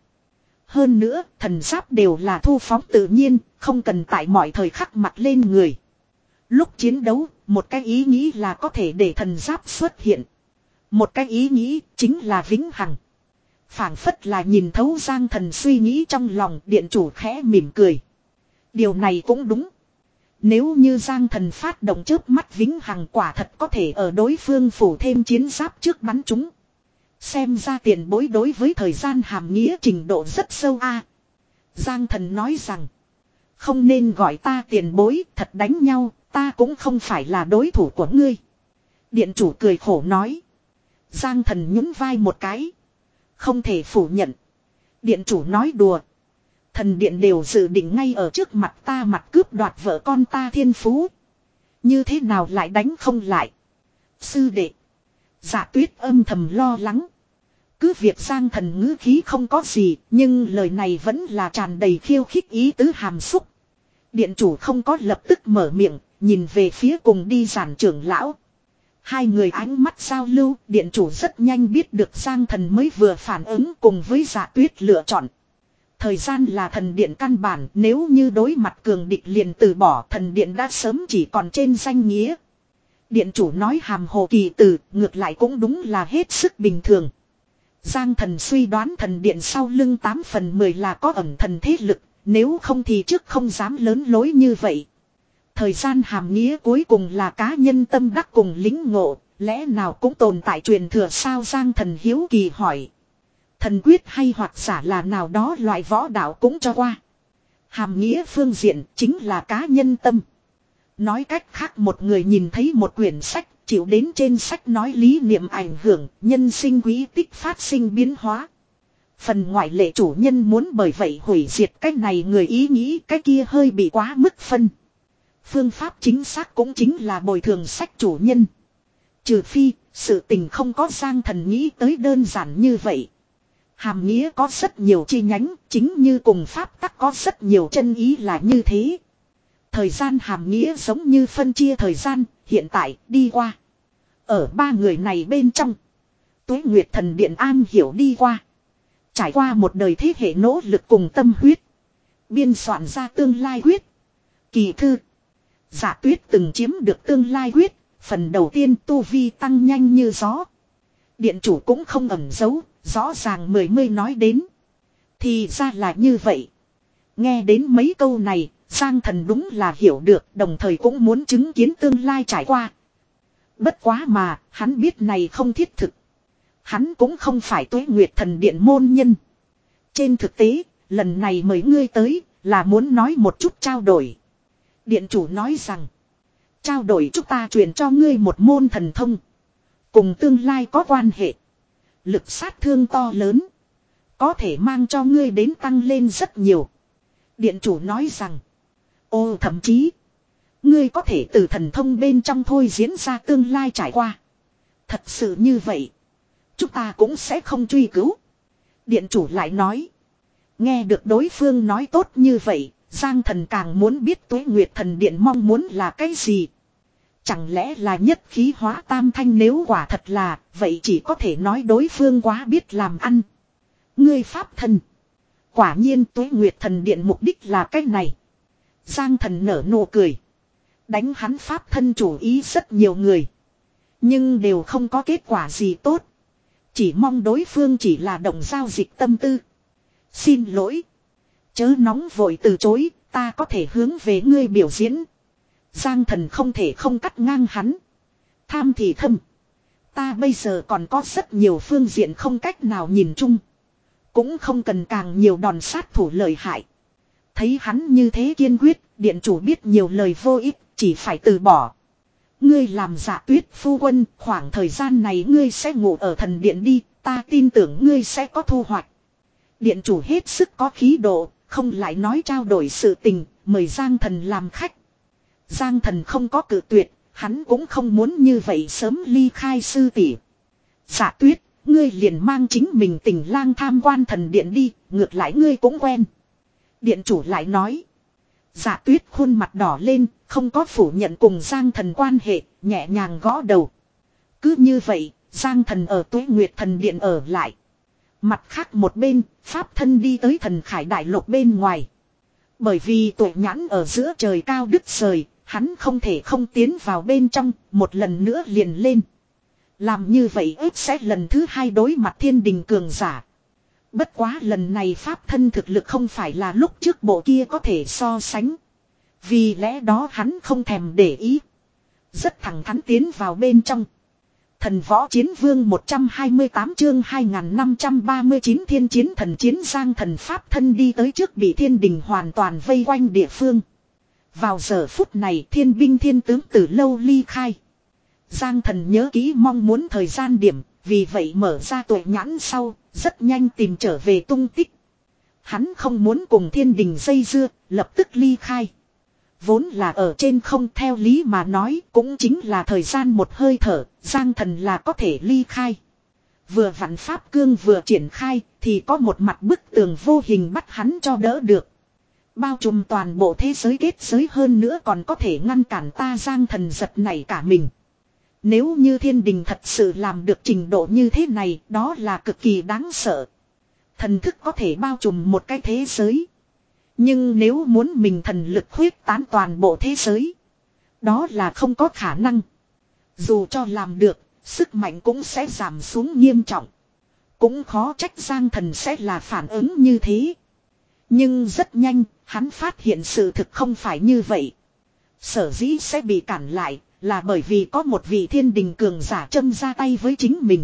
Hơn nữa, thần giáp đều là thu phóng tự nhiên, không cần tại mọi thời khắc mặc lên người. Lúc chiến đấu, một cái ý nghĩ là có thể để thần giáp xuất hiện. Một cái ý nghĩ chính là vĩnh hằng. Phảng phất là nhìn thấu Giang thần suy nghĩ trong lòng, điện chủ khẽ mỉm cười. Điều này cũng đúng. Nếu như Giang thần phát động chớp mắt vĩnh hằng quả thật có thể ở đối phương phủ thêm chiến giáp trước bắn chúng. Xem ra tiền bối đối với thời gian hàm nghĩa trình độ rất sâu a. Giang thần nói rằng. Không nên gọi ta tiền bối, thật đánh nhau, ta cũng không phải là đối thủ của ngươi. Điện chủ cười khổ nói. Giang thần nhún vai một cái. Không thể phủ nhận. Điện chủ nói đùa. Thần điện đều dự định ngay ở trước mặt ta mặt cướp đoạt vợ con ta thiên phú. Như thế nào lại đánh không lại. Sư đệ. Dạ Tuyết âm thầm lo lắng. Cứ việc Giang thần ngữ khí không có gì, nhưng lời này vẫn là tràn đầy khiêu khích ý tứ hàm xúc. Điện chủ không có lập tức mở miệng, nhìn về phía cùng đi giản trưởng lão. Hai người ánh mắt giao lưu, điện chủ rất nhanh biết được Giang thần mới vừa phản ứng cùng với Dạ Tuyết lựa chọn. Thời gian là thần điện căn bản, nếu như đối mặt cường địch liền từ bỏ, thần điện đã sớm chỉ còn trên danh nghĩa. Điện chủ nói hàm hồ kỳ từ, ngược lại cũng đúng là hết sức bình thường. Giang thần suy đoán thần điện sau lưng tám phần mười là có ẩn thần thế lực, nếu không thì trước không dám lớn lối như vậy. Thời gian hàm nghĩa cuối cùng là cá nhân tâm đắc cùng lính ngộ, lẽ nào cũng tồn tại truyền thừa sao? Giang thần hiếu kỳ hỏi. Thần quyết hay hoặc giả là nào đó loại võ đạo cũng cho qua. Hàm nghĩa phương diện chính là cá nhân tâm. Nói cách khác một người nhìn thấy một quyển sách, Chịu đến trên sách nói lý niệm ảnh hưởng, nhân sinh quý tích phát sinh biến hóa. Phần ngoại lệ chủ nhân muốn bởi vậy hủy diệt cái này người ý nghĩ cái kia hơi bị quá mức phân. Phương pháp chính xác cũng chính là bồi thường sách chủ nhân. Trừ phi, sự tình không có Giang Thần nghĩ tới đơn giản như vậy. Hàm nghĩa có rất nhiều chi nhánh, chính như cùng pháp tắc có rất nhiều chân ý là như thế. Thời gian hàm nghĩa giống như phân chia thời gian, hiện tại, đi qua. Ở ba người này bên trong, Tuế Nguyệt Thần Điện an hiểu đi qua. Trải qua một đời thế hệ nỗ lực cùng tâm huyết. Biên soạn ra tương lai quyết. Kỳ thư. Dạ Tuyết từng chiếm được tương lai quyết. Phần đầu tiên tu vi tăng nhanh như gió. Điện chủ cũng không ẩn giấu. Rõ ràng mười mươi nói đến. Thì ra là như vậy. Nghe đến mấy câu này. Giang Thần đúng là hiểu được. Đồng thời cũng muốn chứng kiến tương lai trải qua. Bất quá mà hắn biết này không thiết thực. Hắn cũng không phải Tuế Nguyệt Thần Điện môn nhân. Trên thực tế, lần này mời ngươi tới, là muốn nói một chút trao đổi. Điện chủ nói rằng, trao đổi chúng ta truyền cho ngươi một môn thần thông. Cùng tương lai có quan hệ. Lực sát thương to lớn. Có thể mang cho ngươi đến tăng lên rất nhiều. Điện chủ nói rằng, ô thậm chí, ngươi có thể từ thần thông bên trong thôi diễn ra tương lai trải qua. Thật sự như vậy. Chúng ta cũng sẽ không truy cứu. Điện chủ lại nói. Nghe được đối phương nói tốt như vậy. Giang Thần càng muốn biết Tuế Nguyệt Thần Điện mong muốn là cái gì. Chẳng lẽ là nhất khí hóa tam thanh, nếu quả thật là. Vậy chỉ có thể nói đối phương quá biết làm ăn. Ngươi pháp thân. Quả nhiên Tuế Nguyệt Thần Điện mục đích là cái này. Giang Thần nở nụ cười. Đánh hắn pháp thân chủ ý rất nhiều người. Nhưng đều không có kết quả gì tốt. Chỉ mong đối phương chỉ là động giao dịch tâm tư. Xin lỗi. Chớ nóng vội từ chối, ta có thể hướng về ngươi biểu diễn. Giang Thần không thể không cắt ngang hắn. Tham thì thâm. Ta bây giờ còn có rất nhiều phương diện không cách nào nhìn chung. Cũng không cần càng nhiều đòn sát thủ lợi hại. Thấy hắn như thế kiên quyết, điện chủ biết nhiều lời vô ích, chỉ phải từ bỏ. Ngươi làm Dạ Tuyết phu quân, khoảng thời gian này ngươi sẽ ngủ ở thần điện đi, ta tin tưởng ngươi sẽ có thu hoạch. Điện chủ hết sức có khí độ, không lại nói trao đổi sự tình, mời Giang Thần làm khách. Giang Thần không có cự tuyệt, hắn cũng không muốn như vậy sớm ly khai sư tỷ. Dạ Tuyết, ngươi liền mang chính mình tình lang tham quan thần điện đi, ngược lại ngươi cũng quen. Điện chủ lại nói. Dạ Tuyết khuôn mặt đỏ lên, không có phủ nhận cùng Giang Thần quan hệ, nhẹ nhàng gõ đầu. Cứ như vậy, Giang Thần ở Tuế Nguyệt Thần Điện ở lại. Mặt khác một bên, pháp thân đi tới Thần Khải Đại Lục bên ngoài. Bởi vì Tuệ Nhãn ở giữa trời cao đứt rời, hắn không thể không tiến vào bên trong, một lần nữa liền lên. Làm như vậy ếp sẽ lần thứ hai đối mặt thiên đình cường giả. Bất quá lần này pháp thân thực lực không phải là lúc trước bộ kia có thể so sánh. Vì lẽ đó hắn không thèm để ý. Rất thẳng thắn tiến vào bên trong. Thần Võ Chiến Vương một trăm hai mươi tám chương hai nghìn năm trăm ba mươi chín thiên chiến thần chiến. Giang Thần pháp thân đi tới trước bị thiên đình hoàn toàn vây quanh địa phương. Vào giờ phút này thiên binh thiên tướng từ lâu ly khai. Giang Thần nhớ kỹ mong muốn thời gian điểm, vì vậy mở ra Tuệ Nhãn sau, rất nhanh tìm trở về tung tích. Hắn không muốn cùng thiên đình dây dưa, lập tức ly khai. Vốn là ở trên không, theo lý mà nói cũng chính là thời gian một hơi thở, Giang Thần là có thể ly khai. Vừa vặn pháp cương vừa triển khai thì có một mặt bức tường vô hình bắt hắn cho đỡ được. Bao trùm toàn bộ thế giới kết giới, hơn nữa còn có thể ngăn cản ta. Giang Thần giật nảy cả mình. Nếu như thiên đình thật sự làm được trình độ như thế này, đó là cực kỳ đáng sợ. Thần thức có thể bao trùm một cái thế giới. Nhưng nếu muốn mình thần lực khuyết tán toàn bộ thế giới, đó là không có khả năng. Dù cho làm được, sức mạnh cũng sẽ giảm xuống nghiêm trọng. Cũng khó trách Giang Thần sẽ là phản ứng như thế. Nhưng rất nhanh, hắn phát hiện sự thực không phải như vậy. Sở dĩ sẽ bị cản lại, là bởi vì có một vị thiên đình cường giả châm ra tay với chính mình.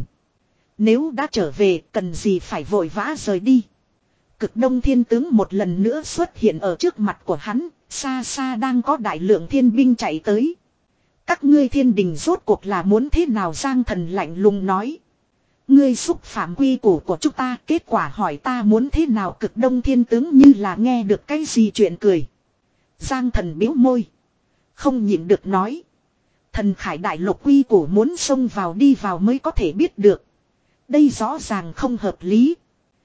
Nếu đã trở về, cần gì phải vội vã rời đi. Cực Đông Thiên Tướng một lần nữa xuất hiện ở trước mặt của hắn, xa xa đang có đại lượng thiên binh chạy tới. Các ngươi thiên đình rốt cuộc là muốn thế nào? Giang Thần lạnh lùng nói. Ngươi xúc phạm quy củ của chúng ta, kết quả hỏi ta muốn thế nào? Cực Đông Thiên Tướng như là nghe được cái gì chuyện cười. Giang Thần bĩu môi. Không nhịn được nói. Thần Khải Đại Lục quy củ muốn xông vào đi vào mới có thể biết được. Đây rõ ràng không hợp lý.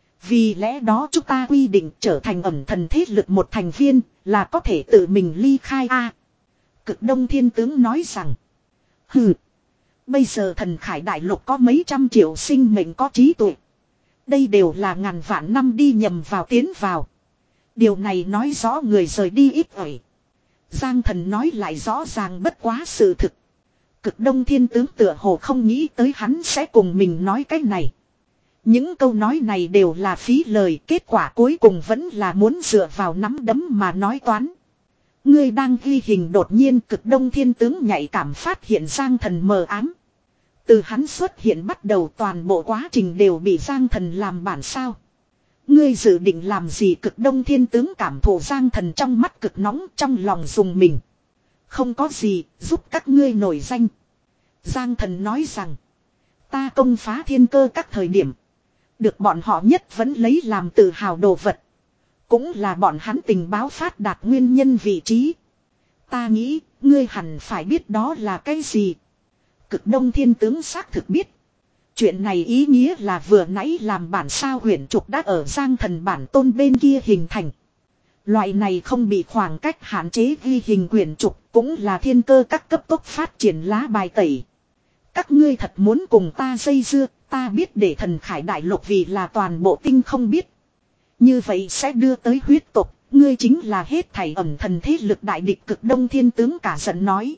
Vì lẽ đó chúng ta quy định trở thành ẩn thần thế lực một thành viên là có thể tự mình ly khai a. À, Cực Đông Thiên Tướng nói rằng. Hừ. Bây giờ thần Khải Đại Lục có mấy trăm triệu sinh mệnh có trí tuệ. Đây đều là ngàn vạn năm đi nhầm vào tiến vào. Điều này nói rõ người rời đi ít ỏi. Giang Thần nói lại rõ ràng bất quá sự thực. Cực Đông Thiên Tướng tựa hồ không nghĩ tới hắn sẽ cùng mình nói cái này. Những câu nói này đều là phí lời, kết quả cuối cùng vẫn là muốn dựa vào nắm đấm mà nói toán. Ngươi đang ghi hình, đột nhiên Cực Đông Thiên Tướng nhạy cảm phát hiện Giang Thần mờ ám. Từ hắn xuất hiện bắt đầu toàn bộ quá trình đều bị Giang Thần làm bản sao. Ngươi dự định làm gì? Cực Đông Thiên Tướng cảm thụ Giang Thần trong mắt cực nóng, trong lòng dùng mình. Không có gì, giúp các ngươi nổi danh. Giang Thần nói rằng, ta công phá thiên cơ các thời điểm, được bọn họ nhất vẫn lấy làm tự hào đồ vật. Cũng là bọn hắn tình báo phát đạt nguyên nhân vị trí. Ta nghĩ, ngươi hẳn phải biết đó là cái gì. Cực Đông Thiên Tướng xác thực biết. Chuyện này ý nghĩa là vừa nãy làm bản sao huyền trục đã ở Giang Thần bản tôn bên kia hình thành. Loại này không bị khoảng cách hạn chế ghi hình quyển trục cũng là thiên cơ các cấp tốc phát triển lá bài tẩy. Các ngươi thật muốn cùng ta dây dưa, ta biết để thần Khải Đại Lục vì là toàn bộ tinh không biết. Như vậy sẽ đưa tới huyết tộc, ngươi chính là hết thảy ẩn thần thế lực đại địch. Cực Đông Thiên Tướng cả giận nói.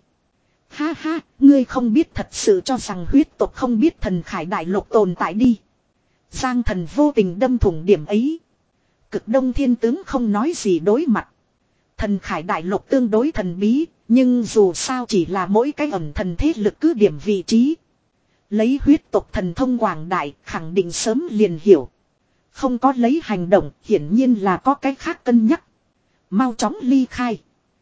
Ha ha, ngươi không biết thật sự cho rằng huyết tộc không biết thần Khải Đại Lục tồn tại đi. Giang Thần vô tình đâm thủng điểm ấy. Cực Đông Thiên Tướng không nói gì đối mặt. Thần Khải Đại Lục tương đối thần bí, nhưng dù sao chỉ là mỗi cái ẩn thần thế lực cứ điểm vị trí. Lấy huyết tộc thần thông quảng đại, khẳng định sớm liền hiểu. Không có lấy hành động, hiển nhiên là có cái khác cân nhắc. Mau chóng ly khai.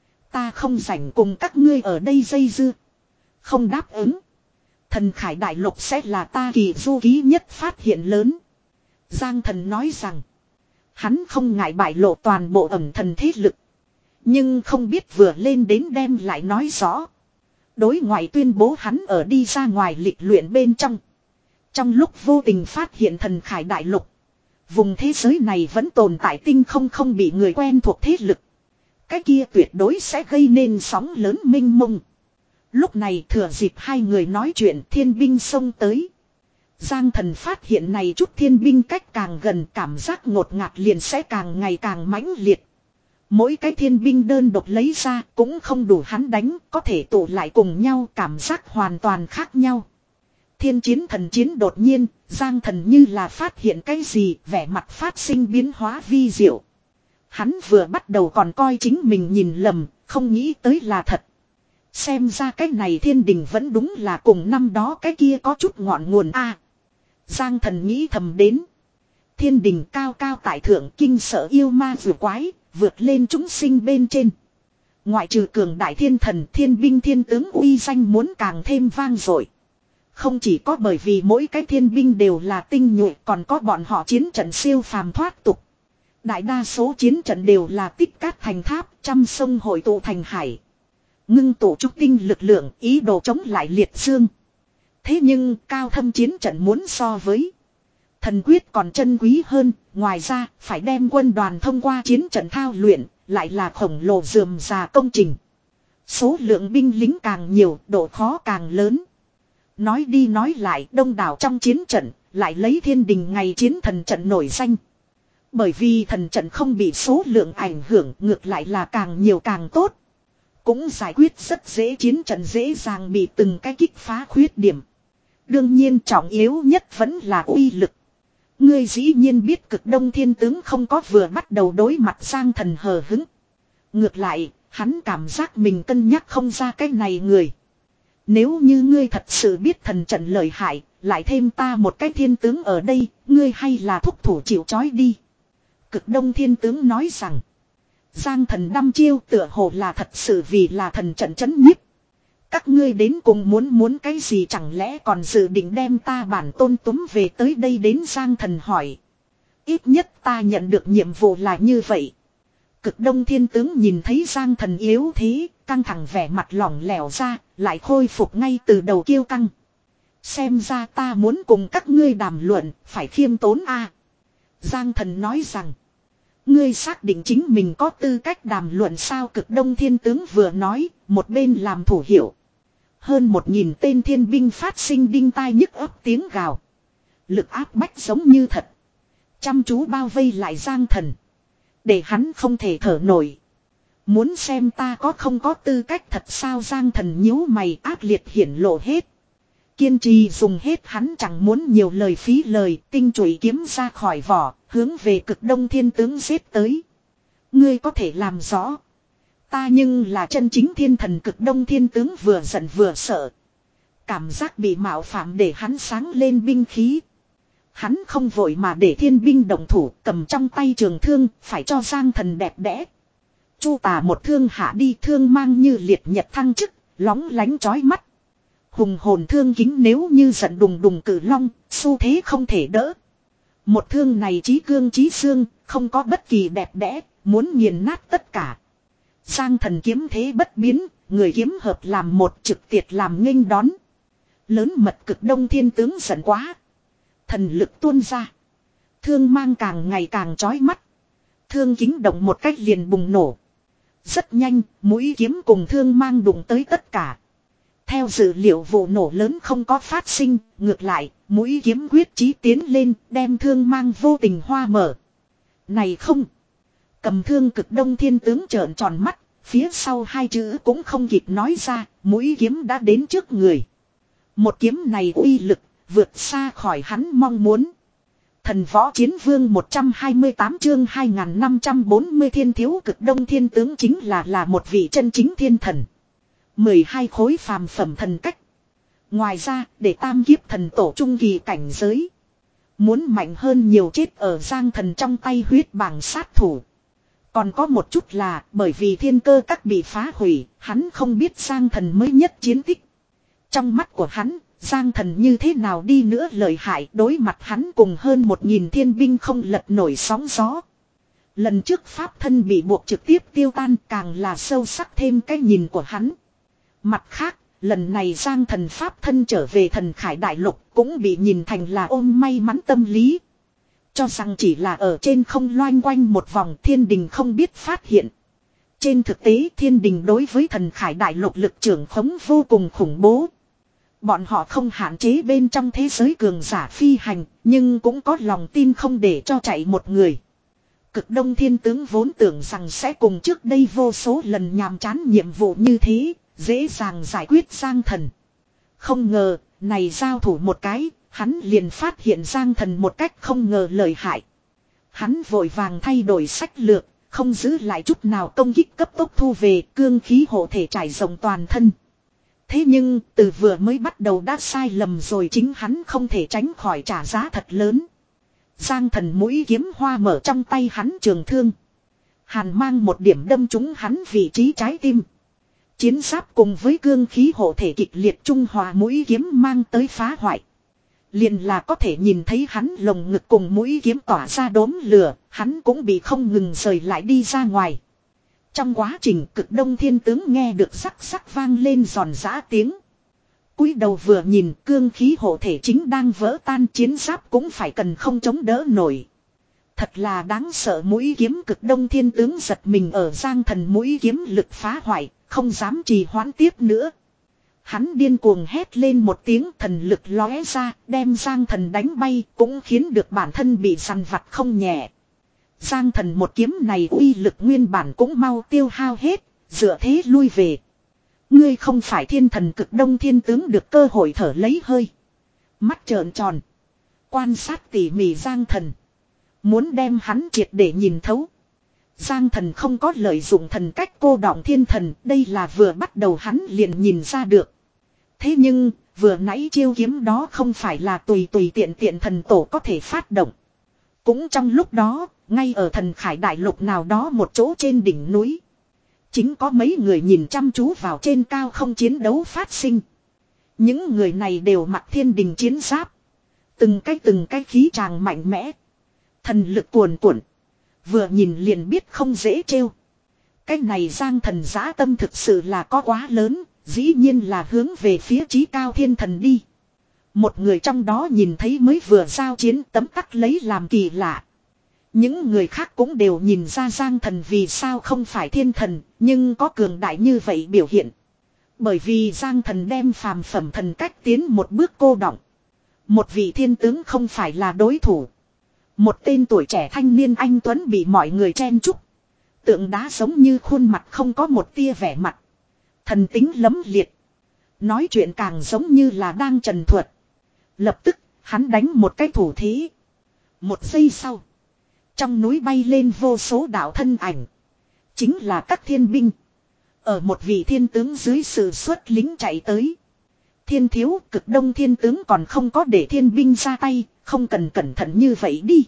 Ta không rảnh cùng các ngươi ở đây dây dưa. Không đáp ứng. Thần Khải Đại Lục sẽ là ta kỳ du ký nhất phát hiện lớn. Giang Thần nói rằng. Hắn không ngại bại lộ toàn bộ ẩn thần thế lực. Nhưng không biết vừa lên đến đem lại nói rõ. Đối ngoại tuyên bố hắn ở đi ra ngoài lịch luyện bên trong. Trong lúc vô tình phát hiện thần Khải Đại Lục. Vùng thế giới này vẫn tồn tại tinh không không bị người quen thuộc thế lực. Cái kia tuyệt đối sẽ gây nên sóng lớn mênh mông. Lúc này thừa dịp hai người nói chuyện, thiên binh xông tới. Giang Thần phát hiện này chút thiên binh cách càng gần, cảm giác ngột ngạt liền sẽ càng ngày càng mãnh liệt. Mỗi cái thiên binh đơn độc lấy ra cũng không đủ hắn đánh, có thể tụ lại cùng nhau, cảm giác hoàn toàn khác nhau. Thiên chiến thần chiến, đột nhiên, Giang Thần như là phát hiện cái gì, vẻ mặt phát sinh biến hóa vi diệu. Hắn vừa bắt đầu còn coi chính mình nhìn lầm, không nghĩ tới là thật. Xem ra cái này thiên đình vẫn đúng là cùng năm đó cái kia có chút ngọn nguồn a. Giang Thần nghĩ thầm đến. Thiên đình cao cao tại thượng, kinh sợ yêu ma vừa quái, vượt lên chúng sinh bên trên. Ngoại trừ cường đại thiên thần, thiên binh thiên tướng uy danh muốn càng thêm vang dội. Không chỉ có bởi vì mỗi cái thiên binh đều là tinh nhuệ, còn có bọn họ chiến trận siêu phàm thoát tục. Đại đa số chiến trận đều là tích cát thành tháp, trăm sông hội tụ thành hải. Ngưng tụ trúc tinh lực lượng, ý đồ chống lại liệt dương. Thế nhưng cao thâm chiến trận muốn so với thần quyết còn chân quý hơn. Ngoài ra phải đem quân đoàn thông qua chiến trận thao luyện, lại là khổng lồ rườm rà công trình. Số lượng binh lính càng nhiều, độ khó càng lớn. Nói đi nói lại, đông đảo trong chiến trận lại lấy thiên đình ngày chiến thần trận nổi danh. Bởi vì thần trận không bị số lượng ảnh hưởng, ngược lại là càng nhiều càng tốt. Cũng giải quyết rất dễ, chiến trận dễ dàng bị từng cái kích phá khuyết điểm. Đương nhiên trọng yếu nhất vẫn là uy lực. Ngươi dĩ nhiên biết Cực Đông Thiên Tướng không có vừa bắt đầu đối mặt Giang Thần hờ hứng. Ngược lại, hắn cảm giác mình cân nhắc không ra cái này người. Nếu như ngươi thật sự biết thần trận lợi hại, lại thêm ta một cái thiên tướng ở đây, ngươi hay là thúc thủ chịu trói đi. Cực Đông Thiên Tướng nói rằng, Giang Thần đăm chiêu tựa hồ là thật sự vì là thần trận chấn nhiếp. Các ngươi đến cùng muốn muốn cái gì, chẳng lẽ còn dự định đem ta bản tôn túm về tới đây đến, Giang Thần hỏi. Ít nhất ta nhận được nhiệm vụ là như vậy. Cực Đông Thiên Tướng nhìn thấy Giang Thần yếu thế, căng thẳng vẻ mặt lỏng lẻo ra, lại khôi phục ngay từ đầu kiêu căng. Xem ra ta muốn cùng các ngươi đàm luận, phải khiêm tốn a. Giang Thần nói rằng. Ngươi xác định chính mình có tư cách đàm luận sao? Cực Đông Thiên Tướng vừa nói, một bên làm thủ hiệu. Hơn một nghìn tên thiên binh phát sinh đinh tai nhức ấp tiếng gào. Lực áp bách giống như thật. Chăm chú bao vây lại Giang Thần. Để hắn không thể thở nổi. Muốn xem ta có không có tư cách thật sao? Giang Thần nhíu mày, ác liệt hiển lộ hết. Kiên trì dùng hết, hắn chẳng muốn nhiều lời phí lời, tinh chùy kiếm ra khỏi vỏ, hướng về Cực Đông Thiên Tướng giết tới. Ngươi có thể làm rõ. Ta nhưng là chân chính thiên thần. Cực Đông Thiên Tướng vừa giận vừa sợ. Cảm giác bị mạo phạm để hắn sáng lên binh khí. Hắn không vội mà để thiên binh động thủ, cầm trong tay trường thương, phải cho Giang Thần đẹp đẽ. Chu tà một thương hạ đi, thương mang như liệt nhật thăng chức, lóng lánh chói mắt. Hùng hồn thương kính nếu như giận đùng đùng cử long, xu thế không thể đỡ. Một thương này chí cương chí xương, không có bất kỳ đẹp đẽ, muốn nghiền nát tất cả. Giang Thần kiếm thế bất biến, người kiếm hợp làm một, trực tiệt làm nghênh đón. Lớn mật. Cực Đông Thiên Tướng giận quá. Thần lực tuôn ra. Thương mang càng ngày càng chói mắt. Thương kính động một cách liền bùng nổ. Rất nhanh, mũi kiếm cùng thương mang đụng tới tất cả. Theo dự liệu vụ nổ lớn không có phát sinh, ngược lại, mũi kiếm quyết chí tiến lên, đem thương mang vô tình hoa mở. Này không! Cầm thương Cực Đông Thiên Tướng trợn tròn mắt, phía sau hai chữ cũng không kịp nói ra, mũi kiếm đã đến trước người. Một kiếm này uy lực, vượt xa khỏi hắn mong muốn. Thần Võ Chiến Vương một trăm hai mươi tám chương hai nghìn năm trăm bốn mươi thiên thiếu. Cực Đông Thiên Tướng chính là là một vị chân chính thiên thần. mười hai khối phàm phẩm thần cách. Ngoài ra, để tam kiếp thần tổ trung kỳ cảnh giới. Muốn mạnh hơn nhiều chết ở Giang Thần trong tay huyết bảng sát thủ. Còn có một chút là bởi vì thiên cơ các bị phá hủy, hắn không biết Giang Thần mới nhất chiến tích. Trong mắt của hắn, Giang Thần như thế nào đi nữa lợi hại, đối mặt hắn cùng hơn một nghìn thiên binh không lật nổi sóng gió. Lần trước pháp thân bị buộc trực tiếp tiêu tan, càng là sâu sắc thêm cái nhìn của hắn. Mặt khác, lần này Giang Thần pháp thân trở về Thần Khải Đại Lục cũng bị nhìn thành là ôm may mắn tâm lý. Cho rằng chỉ là ở trên không loanh quanh một vòng, thiên đình không biết phát hiện. Trên thực tế thiên đình đối với Thần Khải Đại Lục lực trưởng khống vô cùng khủng bố. Bọn họ không hạn chế bên trong thế giới cường giả phi hành, nhưng cũng có lòng tin không để cho chạy một người. Cực Đông Thiên Tướng vốn tưởng rằng sẽ cùng trước đây vô số lần nhàm chán nhiệm vụ như thế, dễ dàng giải quyết Giang Thần. Không ngờ, này giao thủ một cái, hắn liền phát hiện Giang Thần một cách không ngờ lợi hại. Hắn vội vàng thay đổi sách lược, không giữ lại chút nào công kích, cấp tốc thu về, cương khí hộ thể trải rộng toàn thân. Thế nhưng, từ vừa mới bắt đầu đã sai lầm rồi, chính hắn không thể tránh khỏi trả giá thật lớn. Giang Thần mũi kiếm hoa mở trong tay hắn trường thương. Hàn mang một điểm đâm trúng hắn vị trí trái tim. Chiến giáp cùng với cương khí hộ thể kịch liệt trung hòa mũi kiếm mang tới phá hoại. Liền là có thể nhìn thấy hắn lồng ngực cùng mũi kiếm tỏa ra đốm lửa, hắn cũng bị không ngừng rời lại đi ra ngoài. Trong quá trình Cực Đông Thiên Tướng nghe được rắc rắc vang lên giòn giã tiếng. Cúi đầu vừa nhìn, cương khí hộ thể chính đang vỡ tan, chiến giáp cũng phải cần không chống đỡ nổi. Thật là đáng sợ. Mũi kiếm Cực Đông Thiên Tướng giật mình ở Giang Thần mũi kiếm lực phá hoại, không dám trì hoãn tiếp nữa. Hắn điên cuồng hét lên một tiếng, thần lực lóe ra, đem Giang Thần đánh bay, cũng khiến được bản thân bị săn vặt không nhẹ. Giang Thần một kiếm này uy lực nguyên bản cũng mau tiêu hao hết, dựa thế lui về. Ngươi không phải thiên thần. Cực Đông Thiên Tướng được cơ hội thở lấy hơi. Mắt trợn tròn. Quan sát tỉ mỉ Giang Thần. Muốn đem hắn triệt để nhìn thấu. Giang Thần không có lợi dụng thần cách cô đọng thiên thần, đây là vừa bắt đầu hắn liền nhìn ra được. Thế nhưng, vừa nãy chiêu kiếm đó không phải là tùy tùy tiện tiện thần tổ có thể phát động. Cũng trong lúc đó, ngay ở Thần Khải Đại Lục nào đó một chỗ trên đỉnh núi. Chính có mấy người nhìn chăm chú vào trên cao không chiến đấu phát sinh. Những người này đều mặc thiên đình chiến giáp. Từng cái từng cái khí tràng mạnh mẽ. Thần lực cuồn cuộn. Vừa nhìn liền biết không dễ trêu. Cái này Giang Thần dã tâm thực sự là có quá lớn. Dĩ nhiên là hướng về phía chí cao thiên thần đi. Một người trong đó nhìn thấy mới vừa giao chiến tấm tắc lấy làm kỳ lạ. Những người khác cũng đều nhìn ra Giang Thần vì sao không phải thiên thần, nhưng có cường đại như vậy biểu hiện. Bởi vì Giang Thần đem phàm phẩm thần cách tiến một bước cô đọng. Một vị thiên tướng không phải là đối thủ. Một tên tuổi trẻ thanh niên anh tuấn bị mọi người chen chúc. Tượng đá giống như khuôn mặt không có một tia vẻ mặt. Thần tính lấm liệt. Nói chuyện càng giống như là đang trần thuật. Lập tức, hắn đánh một cái thủ thế. Một giây sau. Trong núi bay lên vô số đạo thân ảnh. Chính là các thiên binh. Ở một vị thiên tướng dưới sự xuất lính chạy tới. Thiên thiếu cực đông thiên tướng còn không có để thiên binh ra tay. Không cần cẩn thận như vậy đi.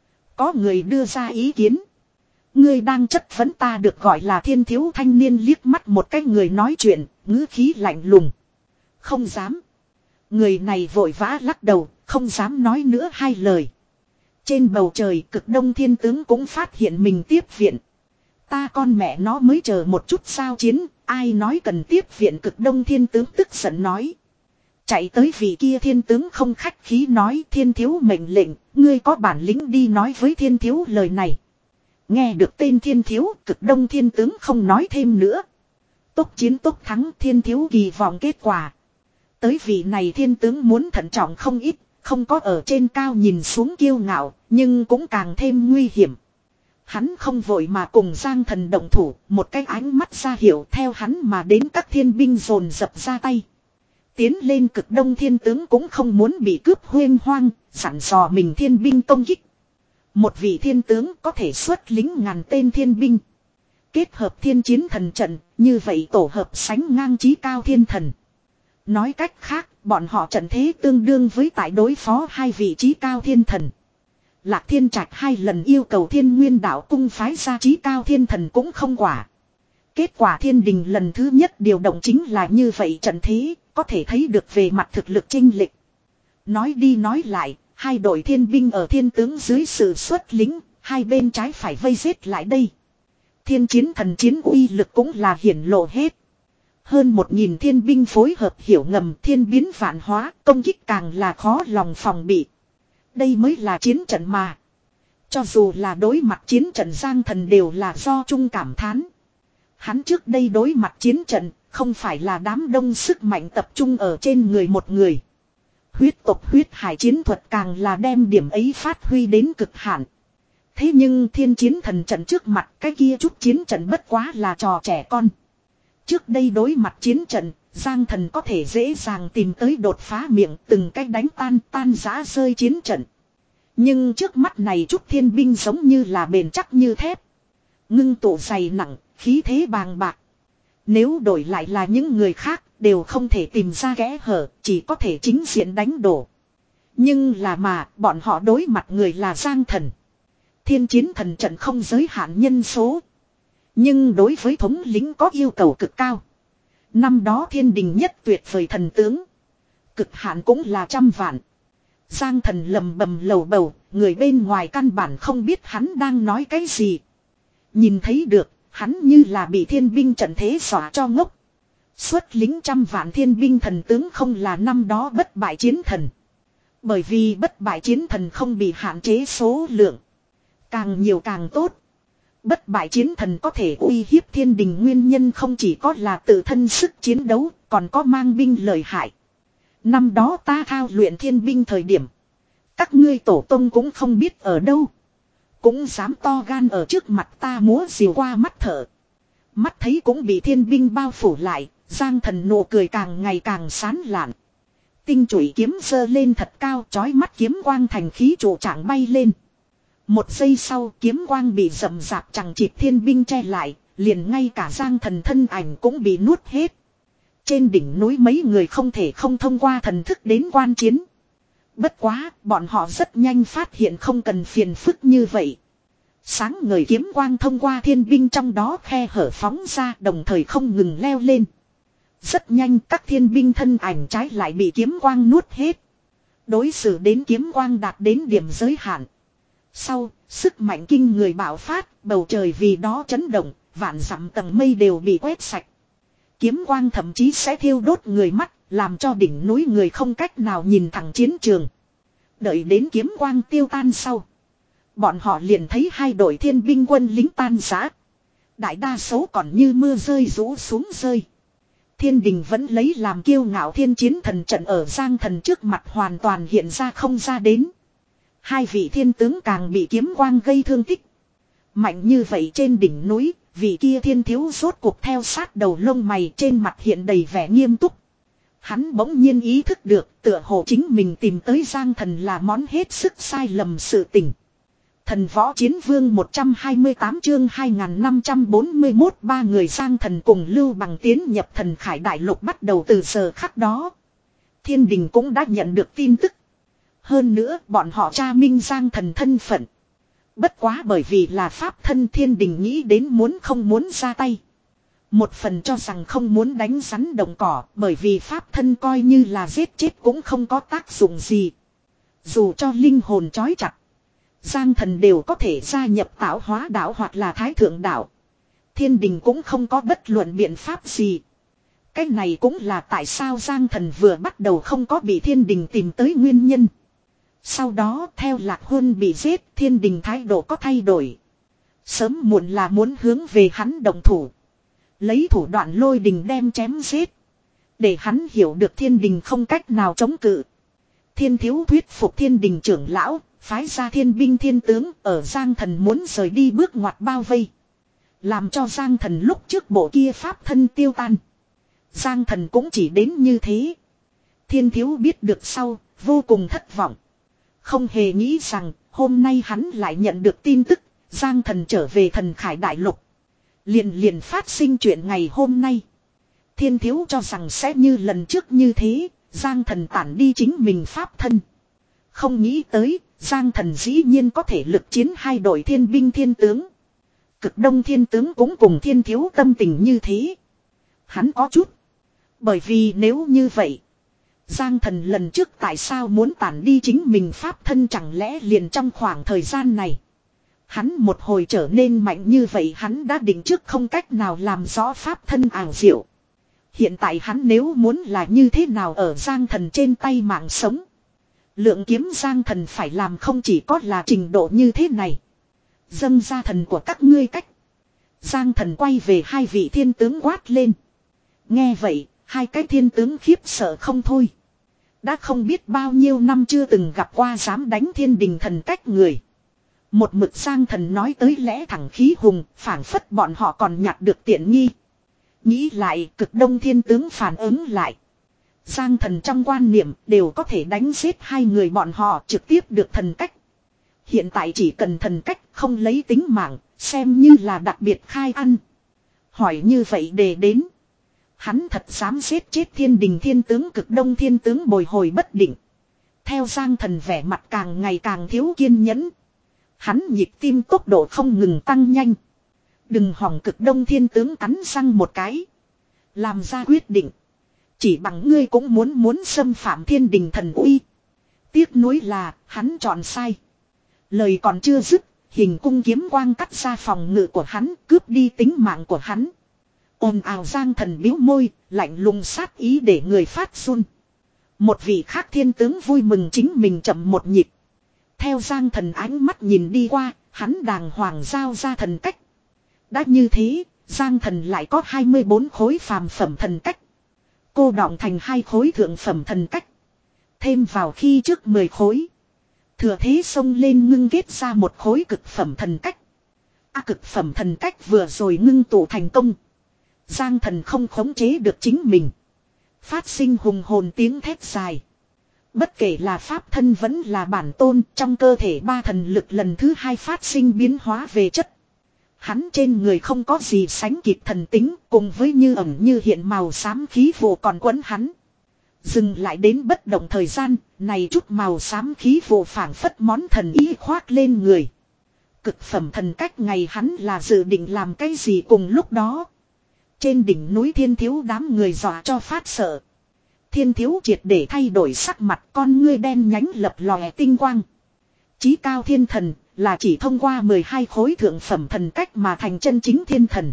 Có người đưa ra ý kiến. Ngươi đang chất vấn ta được gọi là thiên thiếu thanh niên liếc mắt một cái người nói chuyện. Ngữ khí lạnh lùng. Không dám. Người này vội vã lắc đầu. Không dám nói nữa hai lời. Trên bầu trời cực đông thiên tướng cũng phát hiện mình tiếp viện. Ta con mẹ nó mới chờ một chút sao chiến. Ai nói cần tiếp viện cực đông thiên tướng tức giận nói. Chạy tới vị kia thiên tướng không khách khí nói thiên thiếu mệnh lệnh. Ngươi có bản lĩnh đi nói với thiên thiếu lời này. Nghe được tên thiên thiếu cực đông thiên tướng không nói thêm nữa. Tốc chiến tốc thắng thiên thiếu kỳ vọng kết quả. Tới vị này thiên tướng muốn thận trọng không ít. Không có ở trên cao nhìn xuống kiêu ngạo, nhưng cũng càng thêm nguy hiểm. Hắn không vội mà cùng Giang Thần động thủ, một cái ánh mắt ra hiệu theo hắn mà đến các thiên binh dồn dập ra tay. Tiến lên cực đông thiên tướng cũng không muốn bị cướp huyên hoang, sẵn dò mình thiên binh công kích. Một vị thiên tướng có thể xuất lính ngàn tên thiên binh. Kết hợp thiên chiến thần trận, như vậy tổ hợp sánh ngang chí cao thiên thần. Nói cách khác, bọn họ trận thế tương đương với tại đối phó hai vị chí cao thiên thần. Lạc Thiên Trạch hai lần yêu cầu Thiên Nguyên Đạo cung phái ra chí cao thiên thần cũng không quả. Kết quả thiên đình lần thứ nhất điều động chính là như vậy trận thế, có thể thấy được về mặt thực lực chênh lệch. Nói đi nói lại, hai đội thiên binh ở thiên tướng dưới sự xuất lính, hai bên trái phải vây giết lại đây. Thiên chiến thần chiến uy lực cũng là hiển lộ hết. Hơn một nghìn thiên binh phối hợp hiểu ngầm thiên biến vạn hóa, công kích càng là khó lòng phòng bị. Đây mới là chiến trận mà. Cho dù là đối mặt chiến trận Giang Thần đều là do chung cảm thán. Hắn trước đây đối mặt chiến trận, không phải là đám đông sức mạnh tập trung ở trên người một người. Huyết tộc huyết hải chiến thuật càng là đem điểm ấy phát huy đến cực hạn. Thế nhưng thiên chiến thần trận trước mặt cái kia chút chiến trận bất quá là trò trẻ con. Trước đây đối mặt chiến trận, Giang Thần có thể dễ dàng tìm tới đột phá miệng từng cách đánh tan tan rã rơi chiến trận. Nhưng trước mắt này chút thiên binh giống như là bền chắc như thép. Ngưng tụ dày nặng, khí thế bàng bạc. Nếu đổi lại là những người khác, đều không thể tìm ra kẽ hở, chỉ có thể chính diện đánh đổ. Nhưng là mà, bọn họ đối mặt người là Giang Thần. Thiên chiến thần trận không giới hạn nhân số. Nhưng đối với thống lĩnh có yêu cầu cực cao. Năm đó thiên đình nhất tuyệt vời thần tướng. Cực hạn cũng là trăm vạn. Giang Thần lầm bầm lầu bầu, người bên ngoài căn bản không biết hắn đang nói cái gì. Nhìn thấy được, hắn như là bị thiên binh trận thế xóa cho ngốc. Xuất lính trăm vạn thiên binh thần tướng không là năm đó bất bại chiến thần. Bởi vì bất bại chiến thần không bị hạn chế số lượng. Càng nhiều càng tốt. Bất bại chiến thần có thể uy hiếp thiên đình nguyên nhân không chỉ có là tự thân sức chiến đấu, còn có mang binh lợi hại. Năm đó ta thao luyện thiên binh thời điểm. Các ngươi tổ tông cũng không biết ở đâu. Cũng dám to gan ở trước mặt ta múa diều qua mắt thở. Mắt thấy cũng bị thiên binh bao phủ lại, Giang Thần nụ cười càng ngày càng sán lạn. Tinh chủy kiếm giơ lên thật cao, chói mắt kiếm quang thành khí trụ trạng bay lên. Một giây sau kiếm quang bị rậm rạp chẳng chịt thiên binh che lại, liền ngay cả Giang Thần thân ảnh cũng bị nuốt hết. Trên đỉnh núi mấy người không thể không thông qua thần thức đến quan chiến. Bất quá, bọn họ rất nhanh phát hiện không cần phiền phức như vậy. Sáng ngời kiếm quang thông qua thiên binh trong đó khe hở phóng ra, đồng thời không ngừng leo lên. Rất nhanh các thiên binh thân ảnh trái lại bị kiếm quang nuốt hết. Đối xử đến kiếm quang đạt đến điểm giới hạn. Sau, sức mạnh kinh người bạo phát, bầu trời vì đó chấn động, vạn dặm tầng mây đều bị quét sạch. Kiếm quang thậm chí sẽ thiêu đốt người mắt, làm cho đỉnh núi người không cách nào nhìn thẳng chiến trường. Đợi đến kiếm quang tiêu tan sau, bọn họ liền thấy hai đội thiên binh quân lính tan rã. Đại đa số còn như mưa rơi rũ xuống rơi. Thiên đình vẫn lấy làm kiêu ngạo thiên chiến thần trận ở Giang Thần trước mặt hoàn toàn hiện ra không ra đến. Hai vị thiên tướng càng bị kiếm quang gây thương tích. Mạnh như vậy trên đỉnh núi, vị kia thiên thiếu rốt cuộc theo sát đầu lông mày, trên mặt hiện đầy vẻ nghiêm túc. Hắn bỗng nhiên ý thức được tựa hồ chính mình tìm tới Giang Thần là món hết sức sai lầm sự tình. Thần võ chiến vương một trăm hai mươi tám chương hai nghìn năm trăm bốn mươi mốt, ba người Giang Thần cùng Lưu Bằng tiến nhập Thần Khải Đại Lục bắt đầu từ giờ khắc đó. Thiên đình cũng đã nhận được tin tức. Hơn nữa bọn họ tra minh Giang Thần thân phận. Bất quá bởi vì là pháp thân, thiên đình nghĩ đến muốn không muốn ra tay. Một phần cho rằng không muốn đánh rắn động cỏ, bởi vì pháp thân coi như là giết chết cũng không có tác dụng gì. Dù cho linh hồn trói chặt, Giang Thần đều có thể gia nhập tạo hóa đạo hoặc là thái thượng đạo. Thiên đình cũng không có bất luận biện pháp gì. Cái này cũng là tại sao Giang Thần vừa bắt đầu không có bị thiên đình tìm tới nguyên nhân. Sau đó theo Lạc Huân bị giết, thiên đình thái độ có thay đổi. Sớm muộn là muốn hướng về hắn đồng thủ. Lấy thủ đoạn lôi đình đem chém giết. Để hắn hiểu được thiên đình không cách nào chống cự. Thiên thiếu thuyết phục thiên đình trưởng lão, phái ra thiên binh thiên tướng ở Giang Thần muốn rời đi bước ngoặt bao vây. Làm cho Giang Thần lúc trước bộ kia pháp thân tiêu tan. Giang Thần cũng chỉ đến như thế. Thiên thiếu biết được sau, vô cùng thất vọng. Không hề nghĩ rằng, hôm nay hắn lại nhận được tin tức, Giang Thần trở về Thần Khải Đại Lục. Liền liền phát sinh chuyện ngày hôm nay. Thiên thiếu cho rằng sẽ như lần trước như thế, Giang Thần tản đi chính mình pháp thân. Không nghĩ tới, Giang Thần dĩ nhiên có thể lực chiến hai đội thiên binh thiên tướng. Cực đông thiên tướng cũng cùng thiên thiếu tâm tình như thế. Hắn có chút. Bởi vì nếu như vậy, Giang Thần lần trước tại sao muốn tản đi chính mình pháp thân, chẳng lẽ liền trong khoảng thời gian này hắn một hồi trở nên mạnh như vậy. Hắn đã định trước không cách nào làm rõ pháp thân ảo diệu. Hiện tại hắn nếu muốn là như thế nào ở Giang Thần trên tay mạng sống. Lượng kiếm Giang Thần phải làm không chỉ có là trình độ như thế này. Dâng ra thần của các ngươi cách. Giang Thần quay về hai vị thiên tướng quát lên. Nghe vậy, hai cái thiên tướng khiếp sợ không thôi. Đã không biết bao nhiêu năm chưa từng gặp qua dám đánh thiên đình thần cách người. Một mực Giang Thần nói tới lẽ thẳng khí hùng, phảng phất bọn họ còn nhặt được tiện nghi. Nghĩ lại, cực đông thiên tướng phản ứng lại. Giang Thần trong quan niệm đều có thể đánh giết hai người bọn họ, trực tiếp được thần cách. Hiện tại chỉ cần thần cách không lấy tính mạng, xem như là đặc biệt khai ăn. Hỏi như vậy để đến. Hắn thật dám giết chết thiên đình thiên tướng cực đông thiên tướng bồi hồi bất định. Theo Giang Thần vẻ mặt càng ngày càng thiếu kiên nhẫn. Hắn nhịp tim tốc độ không ngừng tăng nhanh. Đừng hỏng cực đông thiên tướng cắn răng một cái. Làm ra quyết định. Chỉ bằng ngươi cũng muốn muốn xâm phạm thiên đình thần uy. Tiếc nuối là hắn chọn sai. Lời còn chưa dứt, hình cung kiếm quang cắt ra phòng ngự của hắn, cướp đi tính mạng của hắn. Ồn ào Giang Thần bĩu môi, lạnh lùng sát ý để người phát run. Một vị khác thiên tướng vui mừng chính mình chậm một nhịp. Theo Giang Thần ánh mắt nhìn đi qua, hắn đàng hoàng giao ra thần cách. Đã như thế, Giang Thần lại có hai mươi bốn khối phàm phẩm thần cách. Cô đọng thành hai khối thượng phẩm thần cách. Thêm vào khi trước mười khối. Thừa thế xông lên ngưng kết ra một khối cực phẩm thần cách. A cực phẩm thần cách vừa rồi ngưng tụ thành công. Giang Thần không khống chế được chính mình. Phát sinh hùng hồn tiếng thét dài. Bất kể là pháp thân vẫn là bản tôn, trong cơ thể ba thần lực lần thứ hai phát sinh biến hóa về chất. Hắn trên người không có gì sánh kịp thần tính, cùng với như ẩn như hiện màu xám khí vụ còn quấn hắn. Dừng lại đến bất động thời gian, này chút màu xám khí vụ phảng phất món thần ý khoác lên người. Cực phẩm thần cách ngày hắn là dự định làm cái gì cùng lúc đó. Trên đỉnh núi Thiên Thiếu đám người dọa cho phát sợ. Thiên Thiếu triệt để thay đổi sắc mặt, con ngươi đen nhánh lập lòe tinh quang. Chí cao thiên thần là chỉ thông qua mười hai khối thượng phẩm thần cách mà thành chân chính thiên thần.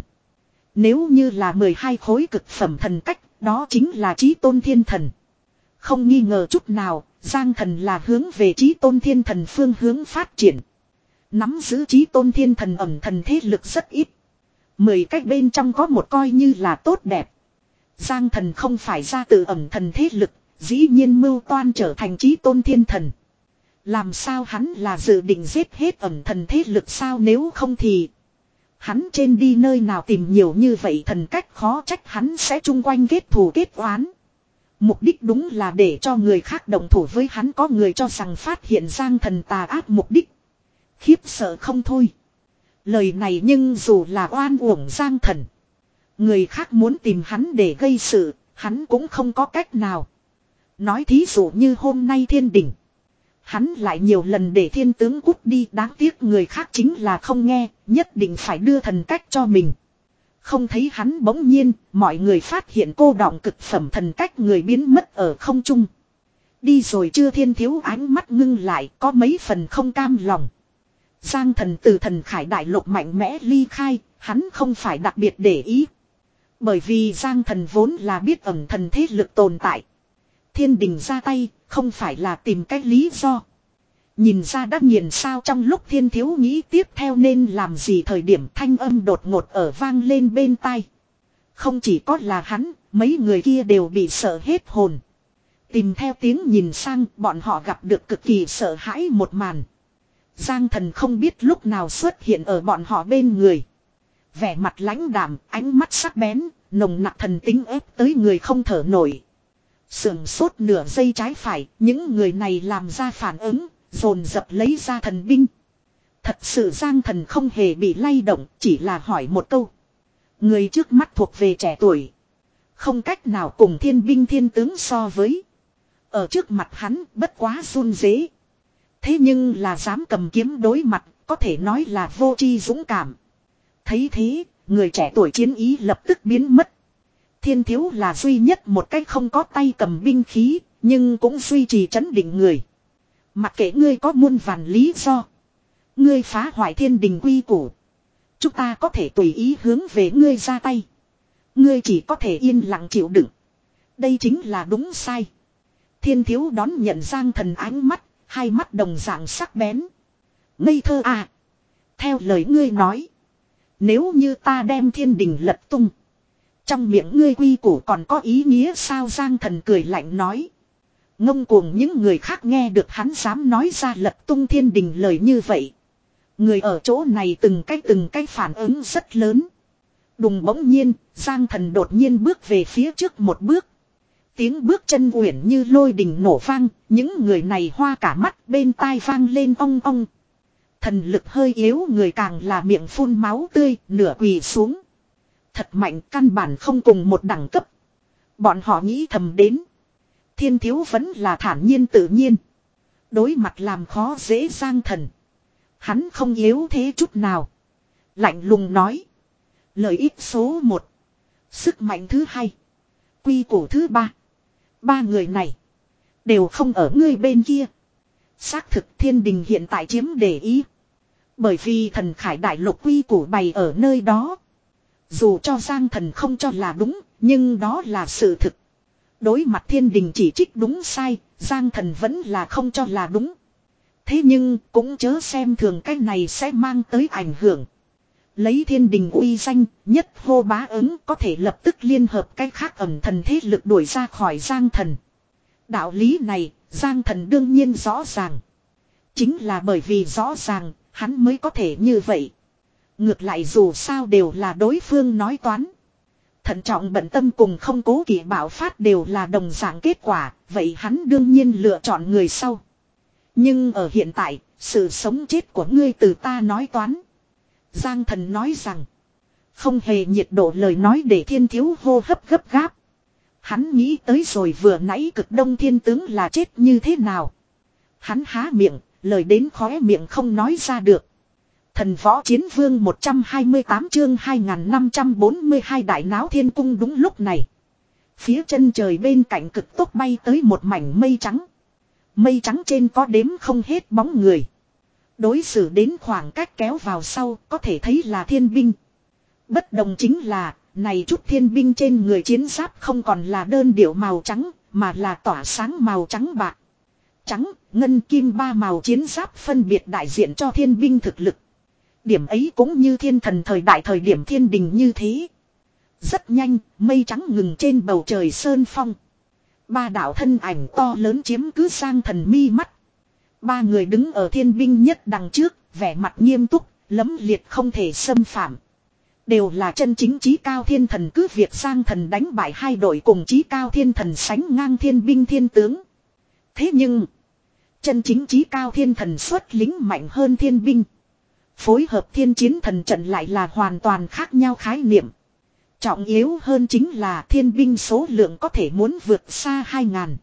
Nếu như là mười hai khối cực phẩm thần cách, đó chính là chí tôn thiên thần. Không nghi ngờ chút nào, Giang Thần là hướng về chí tôn thiên thần phương hướng phát triển. Nắm giữ chí tôn thiên thần ẩn thần thế lực rất ít. Mười cách bên trong có một coi như là tốt đẹp. Giang Thần không phải ra từ ẩn thần thế lực, dĩ nhiên mưu toan trở thành chí tôn thiên thần. Làm sao hắn là dự định giết hết ẩn thần thế lực sao, nếu không thì hắn trên đi nơi nào tìm nhiều như vậy thần cách, khó trách hắn sẽ chung quanh kết thù kết oán. Mục đích đúng là để cho người khác đồng thủ với hắn, có người cho rằng phát hiện Giang Thần tà ác mục đích. Khiếp sợ không thôi. Lời này nhưng dù là oan uổng Giang Thần. Người khác muốn tìm hắn để gây sự, hắn cũng không có cách nào. Nói thí dụ như hôm nay thiên đình. Hắn lại nhiều lần để thiên tướng cút đi, đáng tiếc người khác chính là không nghe, nhất định phải đưa thần cách cho mình. Không thấy hắn bỗng nhiên, mọi người phát hiện cô đọng cực phẩm thần cách người biến mất ở không trung. Đi rồi chưa, Thiên Thiếu ánh mắt ngưng lại, có mấy phần không cam lòng. Giang Thần từ thần khải đại lục mạnh mẽ ly khai, hắn không phải đặc biệt để ý. Bởi vì Giang Thần vốn là biết ẩn thần thế lực tồn tại. Thiên đình ra tay, không phải là tìm cách lý do. Nhìn ra đã nghiền sao, trong lúc Thiên Thiếu nghĩ tiếp theo nên làm gì thời điểm thanh âm đột ngột ở vang lên bên tai. Không chỉ có là hắn, mấy người kia đều bị sợ hết hồn. Tìm theo tiếng nhìn sang, bọn họ gặp được cực kỳ sợ hãi một màn. Giang Thần không biết lúc nào xuất hiện ở bọn họ bên người. Vẻ mặt lãnh đạm, ánh mắt sắc bén, nồng nặc thần tính ép tới người không thở nổi. Sườn sốt nửa giây trái phải, những người này làm ra phản ứng, dồn dập lấy ra thần binh. Thật sự Giang Thần không hề bị lay động, chỉ là hỏi một câu. Người trước mắt thuộc về trẻ tuổi, không cách nào cùng thiên binh thiên tướng so với. Ở trước mặt hắn bất quá run rế. Thế nhưng là dám cầm kiếm đối mặt, có thể nói là vô tri dũng cảm. Thấy thế, người trẻ tuổi chiến ý lập tức biến mất. Thiên Thiếu là duy nhất một cách không có tay cầm binh khí, nhưng cũng duy trì trấn định người. Mặc kệ ngươi có muôn vàn lý do, ngươi phá hoại thiên đình quy củ, chúng ta có thể tùy ý hướng về ngươi ra tay. Ngươi chỉ có thể yên lặng chịu đựng. Đây chính là đúng sai. Thiên Thiếu đón nhận Giang Thần ánh mắt, hai mắt đồng dạng sắc bén. Ngây thơ à. Theo lời ngươi nói, nếu như ta đem thiên đình lật tung, trong miệng ngươi quy củ còn có ý nghĩa sao? Giang Thần cười lạnh nói. Ngông cuồng những người khác nghe được hắn dám nói ra lật tung thiên đình lời như vậy. Người ở chỗ này từng cái từng cái phản ứng rất lớn. Đùng bỗng nhiên, Giang Thần đột nhiên bước về phía trước một bước. Tiếng bước chân uyển như lôi đình nổ vang, những người này hoa cả mắt, bên tai vang lên ong ong. Thần lực hơi yếu người càng là miệng phun máu tươi, nửa quỳ xuống. Thật mạnh, căn bản không cùng một đẳng cấp. Bọn họ nghĩ thầm đến. Thiên Thiếu vẫn là thản nhiên tự nhiên. Đối mặt làm khó dễ Giang Thần, hắn không yếu thế chút nào. Lạnh lùng nói. Lợi ích số một, sức mạnh thứ hai, quy củ thứ ba. Ba người này đều không ở ngươi bên kia. Xác thực thiên đình hiện tại chiếm để ý. Bởi vì thần khải đại lục quy củ bày ở nơi đó. Dù cho Giang Thần không cho là đúng, nhưng đó là sự thực. Đối mặt thiên đình chỉ trích đúng sai, Giang Thần vẫn là không cho là đúng. Thế nhưng cũng chớ xem thường cái này sẽ mang tới ảnh hưởng. Lấy thiên đình uy danh, nhất hô bá ứng có thể lập tức liên hợp cái khác ẩn thần thế lực đuổi ra khỏi Giang Thần. Đạo lý này, Giang Thần đương nhiên rõ ràng. Chính là bởi vì rõ ràng, hắn mới có thể như vậy. Ngược lại dù sao đều là đối phương nói toán. Thận trọng bận tâm cùng không cố kỵ bạo phát đều là đồng dạng kết quả, vậy hắn đương nhiên lựa chọn người sau. Nhưng ở hiện tại, sự sống chết của ngươi từ ta nói toán. Giang Thần nói rằng, không hề nhiệt độ lời nói để Thiên Thiếu hô hấp gấp gáp. Hắn nghĩ tới rồi vừa nãy cực đông thiên tướng là chết như thế nào. Hắn há miệng, lời đến khóe miệng không nói ra được. Thần võ chiến vương một trăm hai mươi tám chương hai nghìn năm trăm bốn mươi hai đại náo thiên cung. Đúng lúc này, phía chân trời bên cạnh cực tốc bay tới một mảnh mây trắng. Mây trắng trên có đếm không hết bóng người. Đối xử đến khoảng cách kéo vào sau có thể thấy là thiên binh. Bất đồng chính là, này chút thiên binh trên người chiến giáp không còn là đơn điệu màu trắng, mà là tỏa sáng màu trắng bạc. Trắng, ngân kim ba màu chiến giáp phân biệt đại diện cho thiên binh thực lực. Điểm ấy cũng như thiên thần thời đại thời điểm thiên đình như thế. Rất nhanh, mây trắng ngừng trên bầu trời sơn phong. Ba đạo thân ảnh to lớn chiếm cứ Giang Thần mi mắt. Ba người đứng ở thiên binh nhất đằng trước, vẻ mặt nghiêm túc, lấm liệt không thể xâm phạm. Đều là chân chính chí cao thiên thần, cứ việc Giang Thần đánh bại hai đội cùng chí cao thiên thần sánh ngang thiên binh thiên tướng. Thế nhưng, chân chính chí cao thiên thần xuất lính mạnh hơn thiên binh. Phối hợp thiên chiến thần trận lại là hoàn toàn khác nhau khái niệm. Trọng yếu hơn chính là thiên binh số lượng có thể muốn vượt xa hai ngàn.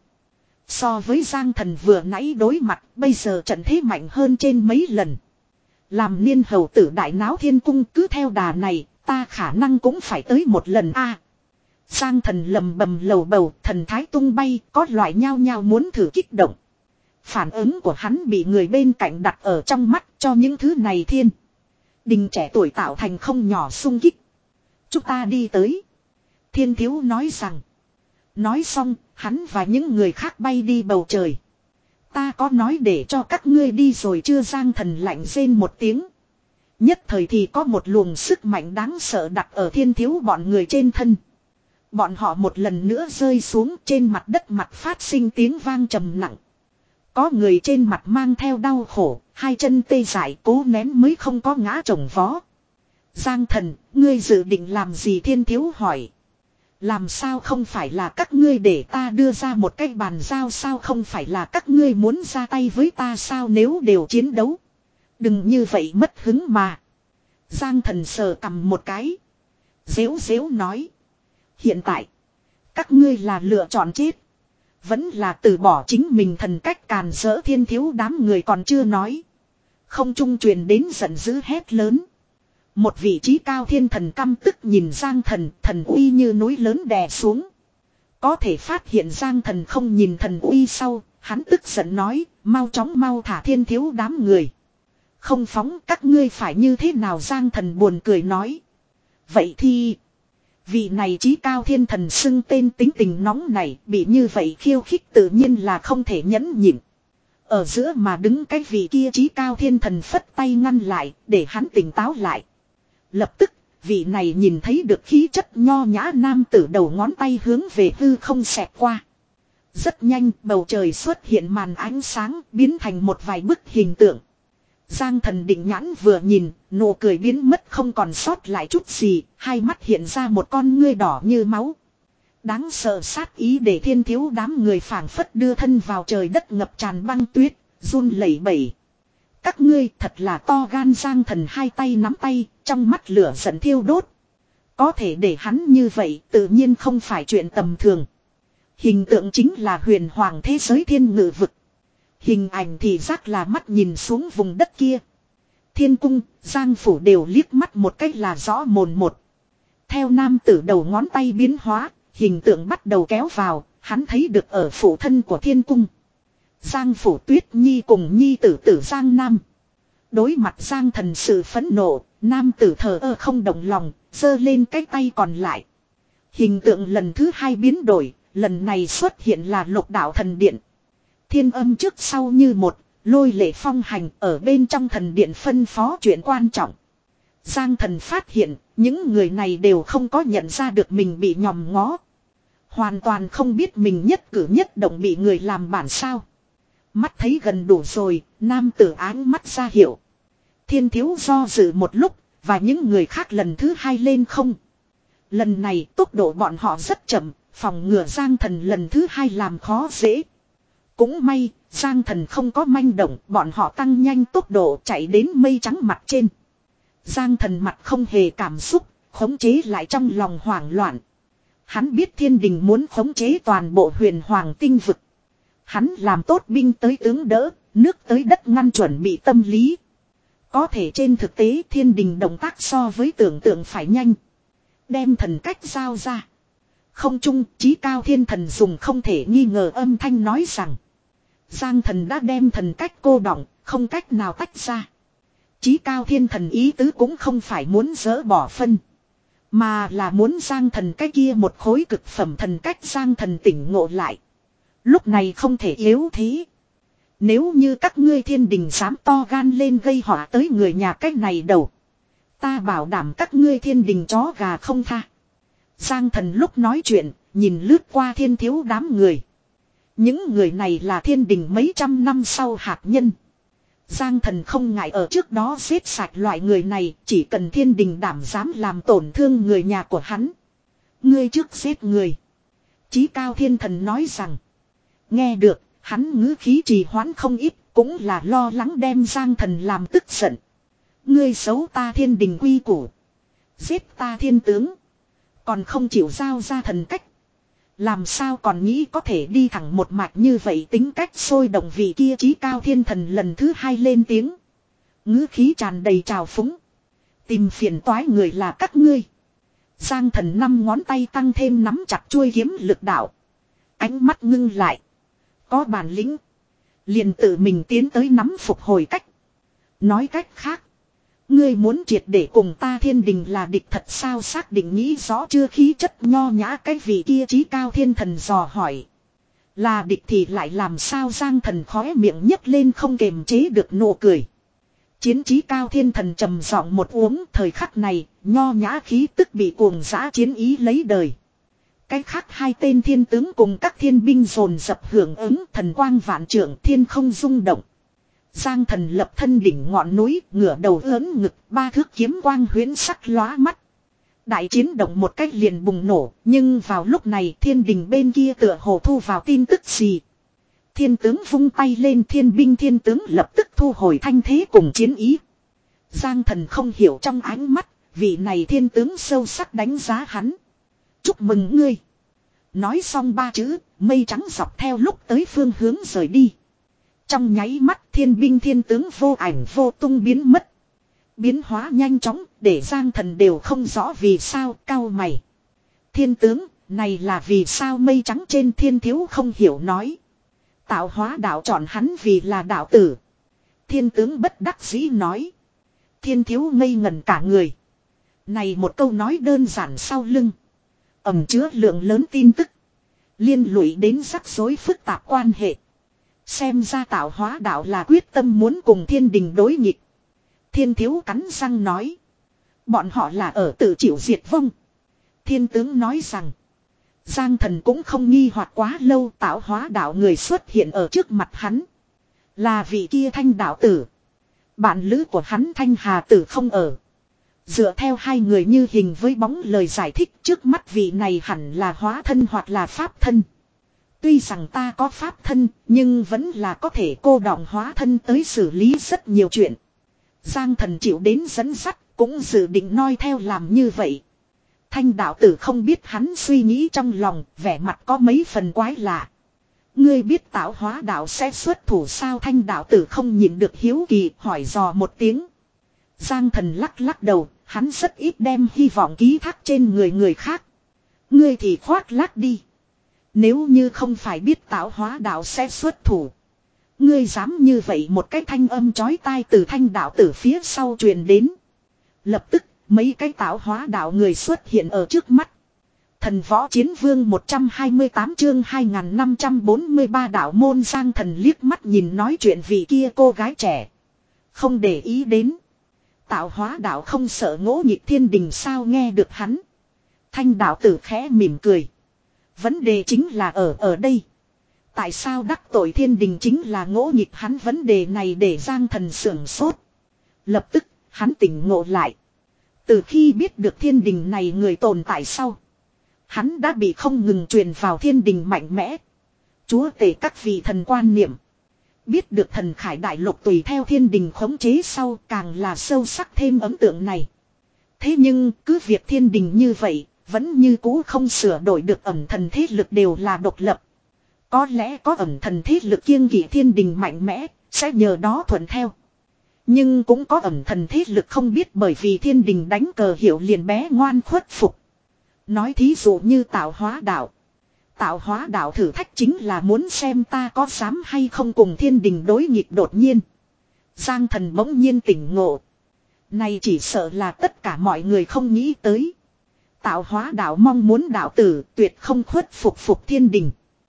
So với Giang Thần vừa nãy đối mặt, bây giờ trận thế mạnh hơn trên mấy lần. Làm niên hầu tử đại náo thiên cung, cứ theo đà này, ta khả năng cũng phải tới một lần a. À, Giang Thần lầm bầm lầu bầu, thần thái tung bay, có loại nhao nhao muốn thử kích động. Phản ứng của hắn bị người bên cạnh đặt ở trong mắt, cho những thứ này thiên đình trẻ tuổi tạo thành không nhỏ sung kích. Chúng ta đi tới. Thiên thiếu nói rằng. Nói xong, hắn và những người khác bay đi bầu trời. Ta có nói để cho các ngươi đi rồi chưa? Giang Thần lạnh rên một tiếng. Nhất thời thì có một luồng sức mạnh đáng sợ đặt ở thiên thiếu bọn người trên thân. Bọn họ một lần nữa rơi xuống, trên mặt đất mặt phát sinh tiếng vang trầm nặng. Có người trên mặt mang theo đau khổ, hai chân tê dại cố nén mới không có ngã chồng vó. Giang Thần, ngươi dự định làm gì? Thiên thiếu hỏi. Làm sao không phải là các ngươi để ta đưa ra một cái bàn giao sao? Không phải là các ngươi muốn ra tay với ta sao? Nếu đều chiến đấu, đừng như vậy mất hứng mà. Giang Thần sờ cằm một cái, dếu dếu nói. Hiện tại, các ngươi là lựa chọn chết, vẫn là từ bỏ chính mình thần cách càn rỡ? Thiên thiếu đám người còn chưa nói, không trung truyền đến giận dữ hét lớn. Một vị trí cao thiên thần căm tức nhìn Giang Thần, thần uy như núi lớn đè xuống. Có thể phát hiện Giang Thần không nhìn thần uy sau, hắn tức giận nói, mau chóng mau thả thiên thiếu đám người. Không phóng các ngươi phải như thế nào? Giang Thần buồn cười nói. Vậy thì, vị này trí cao thiên thần xưng tên tính tình nóng này, bị như vậy khiêu khích tự nhiên là không thể nhẫn nhịn. Ở giữa mà đứng cái vị kia trí cao thiên thần phất tay ngăn lại, để hắn tỉnh táo lại. Lập tức, vị này nhìn thấy được khí chất nho nhã nam tử đầu ngón tay hướng về hư không xẹt qua. Rất nhanh, bầu trời xuất hiện màn ánh sáng, biến thành một vài bức hình tượng. Giang Thần định nhãn vừa nhìn, nụ cười biến mất không còn sót lại chút gì, hai mắt hiện ra một con ngươi đỏ như máu. Đáng sợ sát ý để thiên thiếu đám người phảng phất đưa thân vào trời đất ngập tràn băng tuyết, run lẩy bẩy. Các ngươi thật là to gan. Giang Thần hai tay nắm tay, trong mắt lửa giận thiêu đốt. Có thể để hắn như vậy tự nhiên không phải chuyện tầm thường. Hình tượng chính là huyền hoàng thế giới thiên ngự vực. Hình ảnh thì giác là mắt nhìn xuống vùng đất kia. Thiên cung, Giang phủ đều liếc mắt một cách là rõ mồn một. Theo nam tử đầu ngón tay biến hóa, hình tượng bắt đầu kéo vào, hắn thấy được ở phủ thân của thiên cung. Giang phủ Tuyết Nhi cùng nhi tử tử Giang Nam. Đối mặt Giang Thần sự phẫn nộ, nam tử thờ ơ không động lòng, giơ lên cái tay còn lại. Hình tượng lần thứ hai biến đổi, lần này xuất hiện là Lục Đạo Thần Điện. Thiên âm trước sau như một, lôi lệ phong hành ở bên trong thần điện phân phó chuyện quan trọng. Giang Thần phát hiện, những người này đều không có nhận ra được mình bị nhòm ngó. Hoàn toàn không biết mình nhất cử nhất động bị người làm bản sao. Mắt thấy gần đủ rồi, nam tử áng mắt ra hiệu. Thiên thiếu do dự một lúc, và những người khác lần thứ hai lên không. Lần này tốc độ bọn họ rất chậm, phòng ngừa Giang Thần lần thứ hai làm khó dễ. Cũng may, Giang Thần không có manh động, bọn họ tăng nhanh tốc độ chạy đến mây trắng mặt trên. Giang Thần mặt không hề cảm xúc, khống chế lại trong lòng hoảng loạn. Hắn biết thiên đình muốn khống chế toàn bộ huyền hoàng tinh vực. Hắn làm tốt binh tới tướng đỡ, nước tới đất ngăn chuẩn bị tâm lý. Có thể trên thực tế thiên đình động tác so với tưởng tượng phải nhanh. Đem thần cách giao ra. Không trung chí cao thiên thần dùng không thể nghi ngờ âm thanh nói rằng. Giang thần đã đem thần cách cô đọng, không cách nào tách ra. Chí cao thiên thần ý tứ cũng không phải muốn dỡ bỏ phân. Mà là muốn Giang thần cái kia một khối cực phẩm thần cách Giang thần tỉnh ngộ lại. Lúc này không thể yếu thế. Nếu như các ngươi thiên đình dám to gan lên gây họa tới người nhà cách này đầu. Ta bảo đảm các ngươi thiên đình chó gà không tha. Giang thần lúc nói chuyện, nhìn lướt qua thiên thiếu đám người. Những người này là thiên đình mấy trăm năm sau hạt nhân. Giang thần không ngại ở trước đó giết sạch loại người này, chỉ cần thiên đình đảm dám làm tổn thương người nhà của hắn. Ngươi trước giết người. Chí cao thiên thần nói rằng. Nghe được, hắn ngữ khí trì hoãn không ít, cũng là lo lắng đem Giang thần làm tức giận. Ngươi xấu ta thiên đình quy củ. Giết ta thiên tướng. Còn không chịu giao ra thần cách. Làm sao còn nghĩ có thể đi thẳng một mạch như vậy, tính cách sôi động vị kia chí cao thiên thần lần thứ hai lên tiếng. Ngữ khí tràn đầy trào phúng. Tìm phiền toái người là các ngươi. Giang thần năm ngón tay tăng thêm nắm chặt chuôi kiếm lực đạo. Ánh mắt ngưng lại. Có bản lĩnh. Liền tự mình tiến tới nắm phục hồi cách. Nói cách khác. Ngươi muốn triệt để cùng ta thiên đình là địch thật sao, xác định nghĩ rõ chưa, khí chất nho nhã cái vị kia chí cao thiên thần dò hỏi. Là địch thì lại làm sao, Giang thần khóe miệng nhấc lên không kềm chế được nụ cười. Chiến chí cao thiên thần trầm giọng một uống, thời khắc này, nho nhã khí tức bị cuồng dã chiến ý lấy đời. Cái khác hai tên thiên tướng cùng các thiên binh dồn dập hưởng ứng, thần quang vạn trượng, thiên không rung động. Giang thần lập thân đỉnh ngọn núi, ngửa đầu ớn ngực, ba thước kiếm quang huyễn sắc lóa mắt. Đại chiến động một cách liền bùng nổ, nhưng vào lúc này thiên đình bên kia tựa hồ thu vào tin tức gì. Thiên tướng vung tay lên, thiên binh thiên tướng lập tức thu hồi thanh thế cùng chiến ý. Giang thần không hiểu trong ánh mắt, vị này thiên tướng sâu sắc đánh giá hắn. Chúc mừng ngươi. Nói xong ba chữ, mây trắng dọc theo lúc tới phương hướng rời đi. Trong nháy mắt thiên binh thiên tướng vô ảnh vô tung biến mất. Biến hóa nhanh chóng để Giang thần đều không rõ vì sao, cau mày. Thiên tướng, này là vì sao, mây trắng trên thiên thiếu không hiểu nói. Tạo hóa đạo chọn hắn vì là đạo tử. Thiên tướng bất đắc dĩ nói. Thiên thiếu ngây ngẩn cả người. Này một câu nói đơn giản sau lưng. Ẩn chứa lượng lớn tin tức. Liên lụy đến rắc rối phức tạp quan hệ. Xem ra tạo hóa đạo là quyết tâm muốn cùng thiên đình đối nghịch. Thiên thiếu cắn răng nói. Bọn họ là ở tự chịu diệt vong. Thiên tướng nói rằng. Giang thần cũng không nghi hoặc quá lâu, tạo hóa đạo người xuất hiện ở trước mặt hắn. Là vị kia thanh đạo tử. Bạn lữ của hắn thanh hà tử không ở. Dựa theo hai người như hình với bóng lời giải thích, trước mắt vị này hẳn là hóa thân hoặc là pháp thân. Tuy rằng ta có pháp thân, nhưng vẫn là có thể cô đọng hóa thân tới xử lý rất nhiều chuyện. Giang thần chịu đến dẫn dắt, cũng dự định noi theo làm như vậy. Thanh đạo tử không biết hắn suy nghĩ trong lòng, vẻ mặt có mấy phần quái lạ. Ngươi biết tạo hóa đạo sẽ xuất thủ sao? Thanh đạo tử không nhịn được hiếu kỳ, hỏi dò một tiếng. Giang thần lắc lắc đầu, hắn rất ít đem hy vọng ký thác trên người người khác. Ngươi thì khoác lác đi. Nếu như không phải biết tạo hóa đạo sẽ xuất thủ. Ngươi dám như vậy? Một cái thanh âm chói tai từ thanh đạo tử phía sau truyền đến. Lập tức, mấy cái tạo hóa đạo người xuất hiện ở trước mắt. Thần võ chiến vương một trăm hai mươi tám chương hai nghìn năm trăm bốn mươi ba đạo môn. Giang thần liếc mắt nhìn nói chuyện vị kia cô gái trẻ. Không để ý đến. Tạo hóa đạo không sợ ngỗ nghịch thiên đình sao? Nghe được hắn. Thanh đạo tử khẽ mỉm cười. Vấn đề chính là ở ở đây. Tại sao đắc tội thiên đình chính là ngỗ nghịch hắn? Vấn đề này để Giang thần sưởng sốt. Lập tức, hắn tỉnh ngộ lại. Từ khi biết được thiên đình này người tồn tại sau. Hắn đã bị không ngừng truyền vào thiên đình mạnh mẽ. Chúa tể các vị thần quan niệm. Biết được thần khải đại lục tùy theo thiên đình khống chế sau, càng là sâu sắc thêm ấn tượng này. Thế nhưng cứ việc thiên đình như vậy, vẫn như cũ không sửa đổi được ẩn thần thế lực đều là độc lập. Có lẽ có ẩn thần thế lực kiêng kỵ thiên đình mạnh mẽ, sẽ nhờ đó thuận theo. Nhưng cũng có ẩn thần thế lực không biết bởi vì thiên đình đánh cờ hiểu liền bé ngoan khuất phục. Nói thí dụ như tạo hóa đạo. Tạo hóa đạo thử thách chính là muốn xem ta có dám hay không cùng thiên đình đối nghịch đột nhiên. Giang thần bỗng nhiên tỉnh ngộ. Này chỉ sợ là tất cả mọi người không nghĩ tới. Tạo hóa đạo mong muốn đạo tử tuyệt không khuất phục phục thiên đình.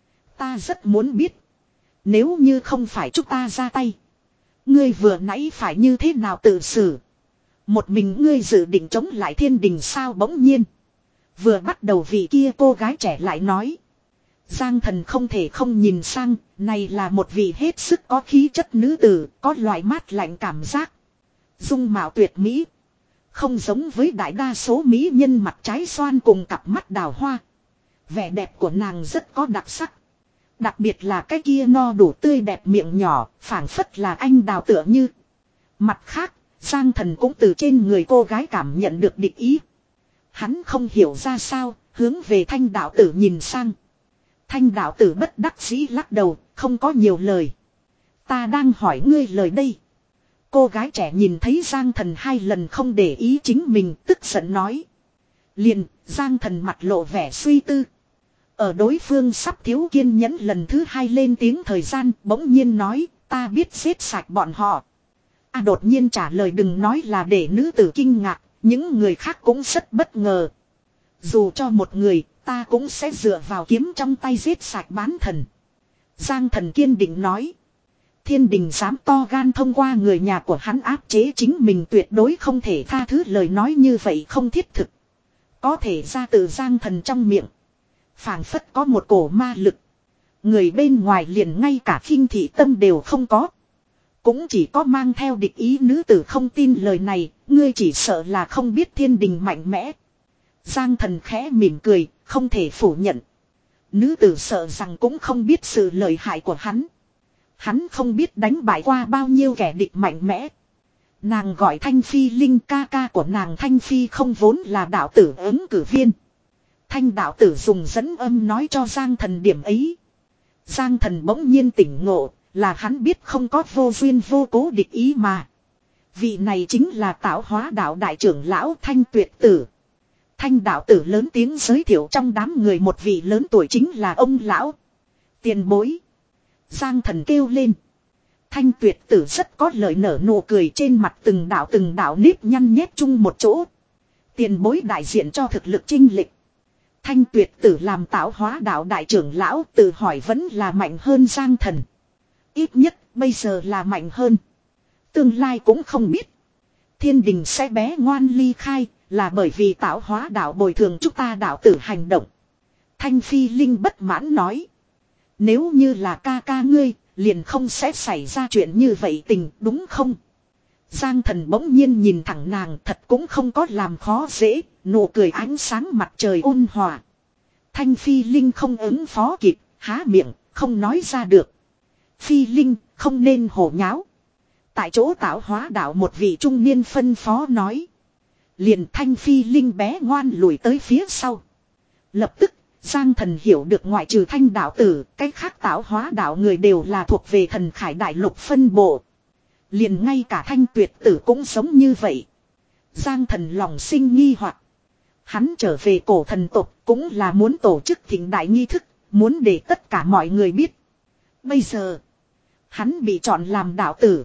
Ta rất muốn biết. Nếu như không phải chúng ta ra tay. Ngươi vừa nãy phải như thế nào tự xử. Một mình ngươi dự định chống lại thiên đình sao bỗng nhiên. Vừa bắt đầu vị kia cô gái trẻ lại nói. Giang thần không thể không nhìn sang. Này là một vị hết sức có khí chất nữ tử. Có loại mát lạnh cảm giác. Dung mạo tuyệt mỹ. Không giống với đại đa số mỹ nhân mặt trái xoan cùng cặp mắt đào hoa. Vẻ đẹp của nàng rất có đặc sắc. Đặc biệt là cái kia no đủ tươi đẹp miệng nhỏ, phảng phất là anh đào tựa như. Mặt khác, Giang thần cũng từ trên người cô gái cảm nhận được địch ý. Hắn không hiểu ra sao, hướng về thanh đạo tử nhìn sang. Thanh đạo tử bất đắc dĩ lắc đầu, không có nhiều lời. Ta đang hỏi ngươi lời đây. Cô gái trẻ nhìn thấy Giang thần hai lần không để ý chính mình, tức giận nói. Liền, Giang thần mặt lộ vẻ suy tư. Ở đối phương sắp thiếu kiên nhẫn lần thứ hai lên tiếng thời gian, bỗng nhiên nói, ta biết giết sạch bọn họ. À đột nhiên trả lời đừng nói là để nữ tử kinh ngạc, những người khác cũng rất bất ngờ. Dù cho một người, ta cũng sẽ dựa vào kiếm trong tay giết sạch bán thần. Giang thần kiên định nói. Thiên đình dám to gan thông qua người nhà của hắn áp chế chính mình tuyệt đối không thể tha thứ lời nói như vậy không thiết thực. Có thể ra từ Giang thần trong miệng. Phảng phất có một cổ ma lực. Người bên ngoài liền ngay cả khinh thị tâm đều không có. Cũng chỉ có mang theo địch ý nữ tử không tin lời này. Ngươi chỉ sợ là không biết thiên đình mạnh mẽ. Giang thần khẽ mỉm cười, không thể phủ nhận. Nữ tử sợ rằng cũng không biết sự lợi hại của hắn. Hắn không biết đánh bại qua bao nhiêu kẻ địch mạnh mẽ. Nàng gọi Thanh Phi Linh, ca ca của nàng Thanh Phi không vốn là đạo tử ứng cử viên. Thanh đạo tử dùng dẫn âm nói cho Giang thần điểm ấy. Giang thần bỗng nhiên tỉnh ngộ, là hắn biết không có vô duyên vô cố địch ý mà. Vị này chính là tạo hóa đạo đại trưởng lão Thanh Tuyệt Tử. Thanh đạo tử lớn tiếng giới thiệu trong đám người một vị lớn tuổi chính là ông lão. Tiền bối. Giang thần kêu lên. Thanh Tuyệt Tử rất có lời nở nụ cười trên mặt từng đạo từng đạo nếp nhăn nhét chung một chỗ. Tiền bối đại diện cho thực lực chinh lịch. Thanh Tuyệt Tử làm tạo hóa đạo đại trưởng lão tự hỏi vẫn là mạnh hơn Giang thần. Ít nhất bây giờ là mạnh hơn. Tương lai cũng không biết. Thiên đình sẽ bé ngoan ly khai là bởi vì tạo hóa đạo bồi thường chúng ta đạo tử hành động. Thanh Phi Linh bất mãn nói. Nếu như là ca ca ngươi, liền không sẽ xảy ra chuyện như vậy tình đúng không? Giang thần bỗng nhiên nhìn thẳng nàng thật cũng không có làm khó dễ, nụ cười ánh sáng mặt trời ôn hòa. Thanh Phi Linh không ứng phó kịp, há miệng, không nói ra được. Phi Linh, không nên hổ nháo. Tại chỗ tạo hóa đạo một vị trung niên phân phó nói. Liền Thanh Phi Linh bé ngoan lùi tới phía sau. Lập tức, Giang thần hiểu được ngoại trừ Thanh đạo tử, cách khác tạo hóa đạo người đều là thuộc về thần khải đại lục phân bộ. Liền ngay cả Thanh Tuyệt Tử cũng giống như vậy. Giang thần lòng sinh nghi hoặc. Hắn trở về cổ thần tộc cũng là muốn tổ chức thịnh đại nghi thức, muốn để tất cả mọi người biết. Bây giờ, hắn bị chọn làm đạo tử.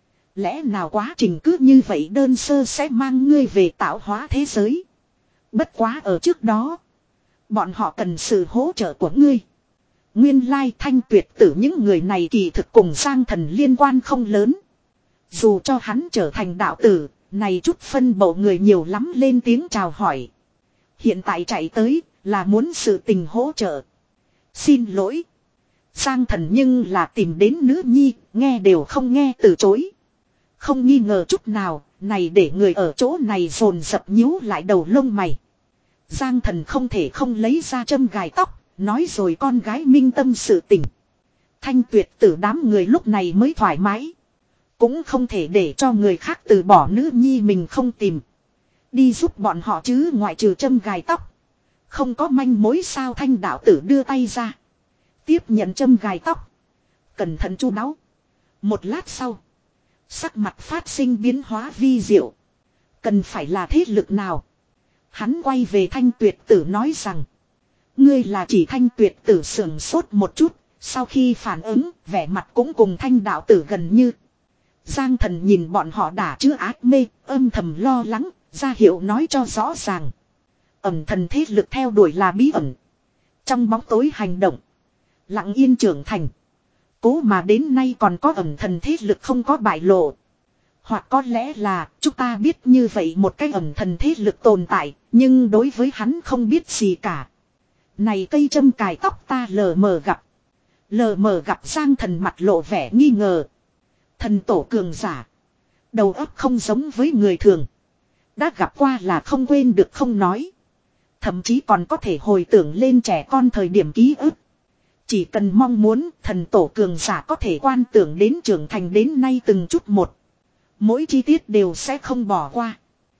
Lẽ nào quá trình cứ như vậy đơn sơ sẽ mang ngươi về tạo hóa thế giới. Bất quá ở trước đó, bọn họ cần sự hỗ trợ của ngươi. Nguyên lai Thanh Tuyệt Tử những người này kỳ thực cùng Giang thần liên quan không lớn. Dù cho hắn trở thành đạo tử, này chút phân bộ người nhiều lắm lên tiếng chào hỏi. Hiện tại chạy tới là muốn sự tình hỗ trợ. Xin lỗi. Giang thần nhưng là tìm đến nữ nhi, nghe đều không nghe từ chối. Không nghi ngờ chút nào, này để người ở chỗ này dồn dập nhíu lại đầu lông mày. Giang thần không thể không lấy ra châm gài tóc, nói rồi con gái minh tâm sự tình. Thanh Tuyệt Tử đám người lúc này mới thoải mái. Cũng không thể để cho người khác từ bỏ nữ nhi mình không tìm. Đi giúp bọn họ chứ ngoại trừ châm gài tóc. Không có manh mối sao Thanh đạo tử đưa tay ra. Tiếp nhận châm gài tóc. Cẩn thận chu đáo. Một lát sau. Sắc mặt phát sinh biến hóa vi diệu. Cần phải là thế lực nào? Hắn quay về Thanh Tuyệt Tử nói rằng. Ngươi là chỉ Thanh Tuyệt Tử sưởng sốt một chút. Sau khi phản ứng, vẻ mặt cũng cùng Thanh đạo tử gần như. Giang Thần nhìn bọn họ đã chứa ác mê, âm thầm lo lắng, ra hiệu nói cho rõ ràng. Ẩn thần thế lực theo đuổi là bí ẩn. Trong bóng tối hành động. Lặng yên trưởng thành. Cố mà đến nay còn có ẩn thần thế lực không có bại lộ. Hoặc có lẽ là chúng ta biết như vậy một cái ẩn thần thế lực tồn tại. Nhưng đối với hắn không biết gì cả. Này cây châm cài tóc ta lờ mờ gặp. Lờ mờ gặp Giang Thần mặt lộ vẻ nghi ngờ. Thần tổ cường giả. Đầu óc không giống với người thường. Đã gặp qua là không quên được không nói. Thậm chí còn có thể hồi tưởng lên trẻ con thời điểm ký ức. Chỉ cần mong muốn thần tổ cường giả có thể quan tưởng đến trưởng thành đến nay từng chút một. Mỗi chi tiết đều sẽ không bỏ qua.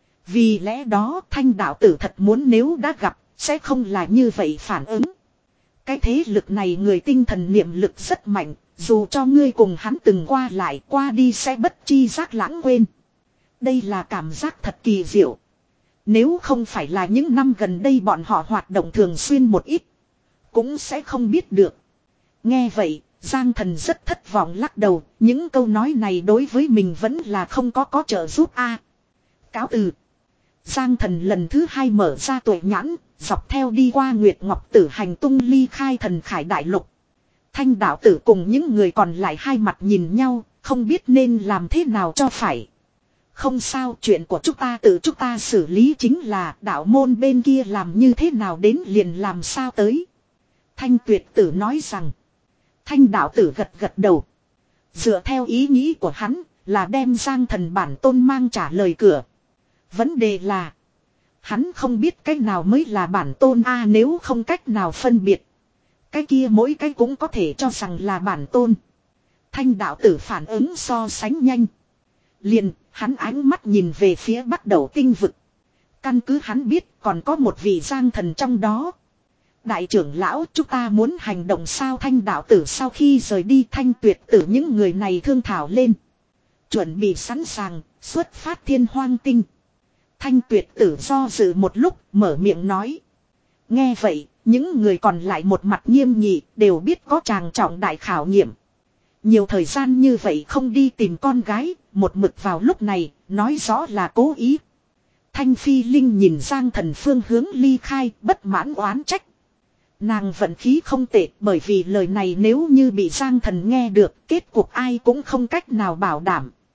Vì lẽ đó Thanh đạo tử thật muốn nếu đã gặp sẽ không là như vậy phản ứng. Cái thế lực này người tinh thần niệm lực rất mạnh. Dù cho ngươi cùng hắn từng qua lại qua đi sẽ bất chi giác lãng quên. Đây là cảm giác thật kỳ diệu. Nếu không phải là những năm gần đây bọn họ hoạt động thường xuyên một ít. Cũng sẽ không biết được. Nghe vậy, Giang Thần rất thất vọng lắc đầu. Những câu nói này đối với mình vẫn là không có có trợ giúp a. Cáo từ. Giang Thần lần thứ hai mở ra tuệ nhãn. Dọc theo đi qua Nguyệt Ngọc Tử hành tung ly khai thần khải đại lục. Thanh đạo tử cùng những người còn lại hai mặt nhìn nhau. Không biết nên làm thế nào cho phải. Không sao, chuyện của chúng ta tự chúng ta xử lý chính là đạo môn bên kia làm như thế nào đến liền làm sao tới. Thanh Tuyệt Tử nói rằng. Thanh đạo tử gật gật đầu. Dựa theo ý nghĩ của hắn là đem Giang Thần bản tôn mang trả lời cửa. Vấn đề là. Hắn không biết cách nào mới là bản tôn a à, nếu không cách nào phân biệt. Cái kia mỗi cái cũng có thể cho rằng là bản tôn. Thanh đạo tử phản ứng so sánh nhanh. Liền, hắn ánh mắt nhìn về phía bắt đầu tinh vực. Căn cứ hắn biết còn có một vị Giang Thần trong đó. Đại trưởng lão chúng ta muốn hành động sao Thanh đạo tử sau khi rời đi Thanh Tuyệt Tử những người này thương thảo lên. Chuẩn bị sẵn sàng, xuất phát thiên hoang tinh. Thanh Tuyệt Tử do dự một lúc mở miệng nói. Nghe vậy, những người còn lại một mặt nghiêm nghị đều biết có tràng trọng đại khảo nghiệm. Nhiều thời gian như vậy không đi tìm con gái, một mực vào lúc này, nói rõ là cố ý. Thanh Phi Linh nhìn Giang Thần phương hướng ly khai, bất mãn oán trách. Nàng vận khí không tệ bởi vì lời này nếu như bị Giang Thần nghe được, kết cục ai cũng không cách nào bảo đảm.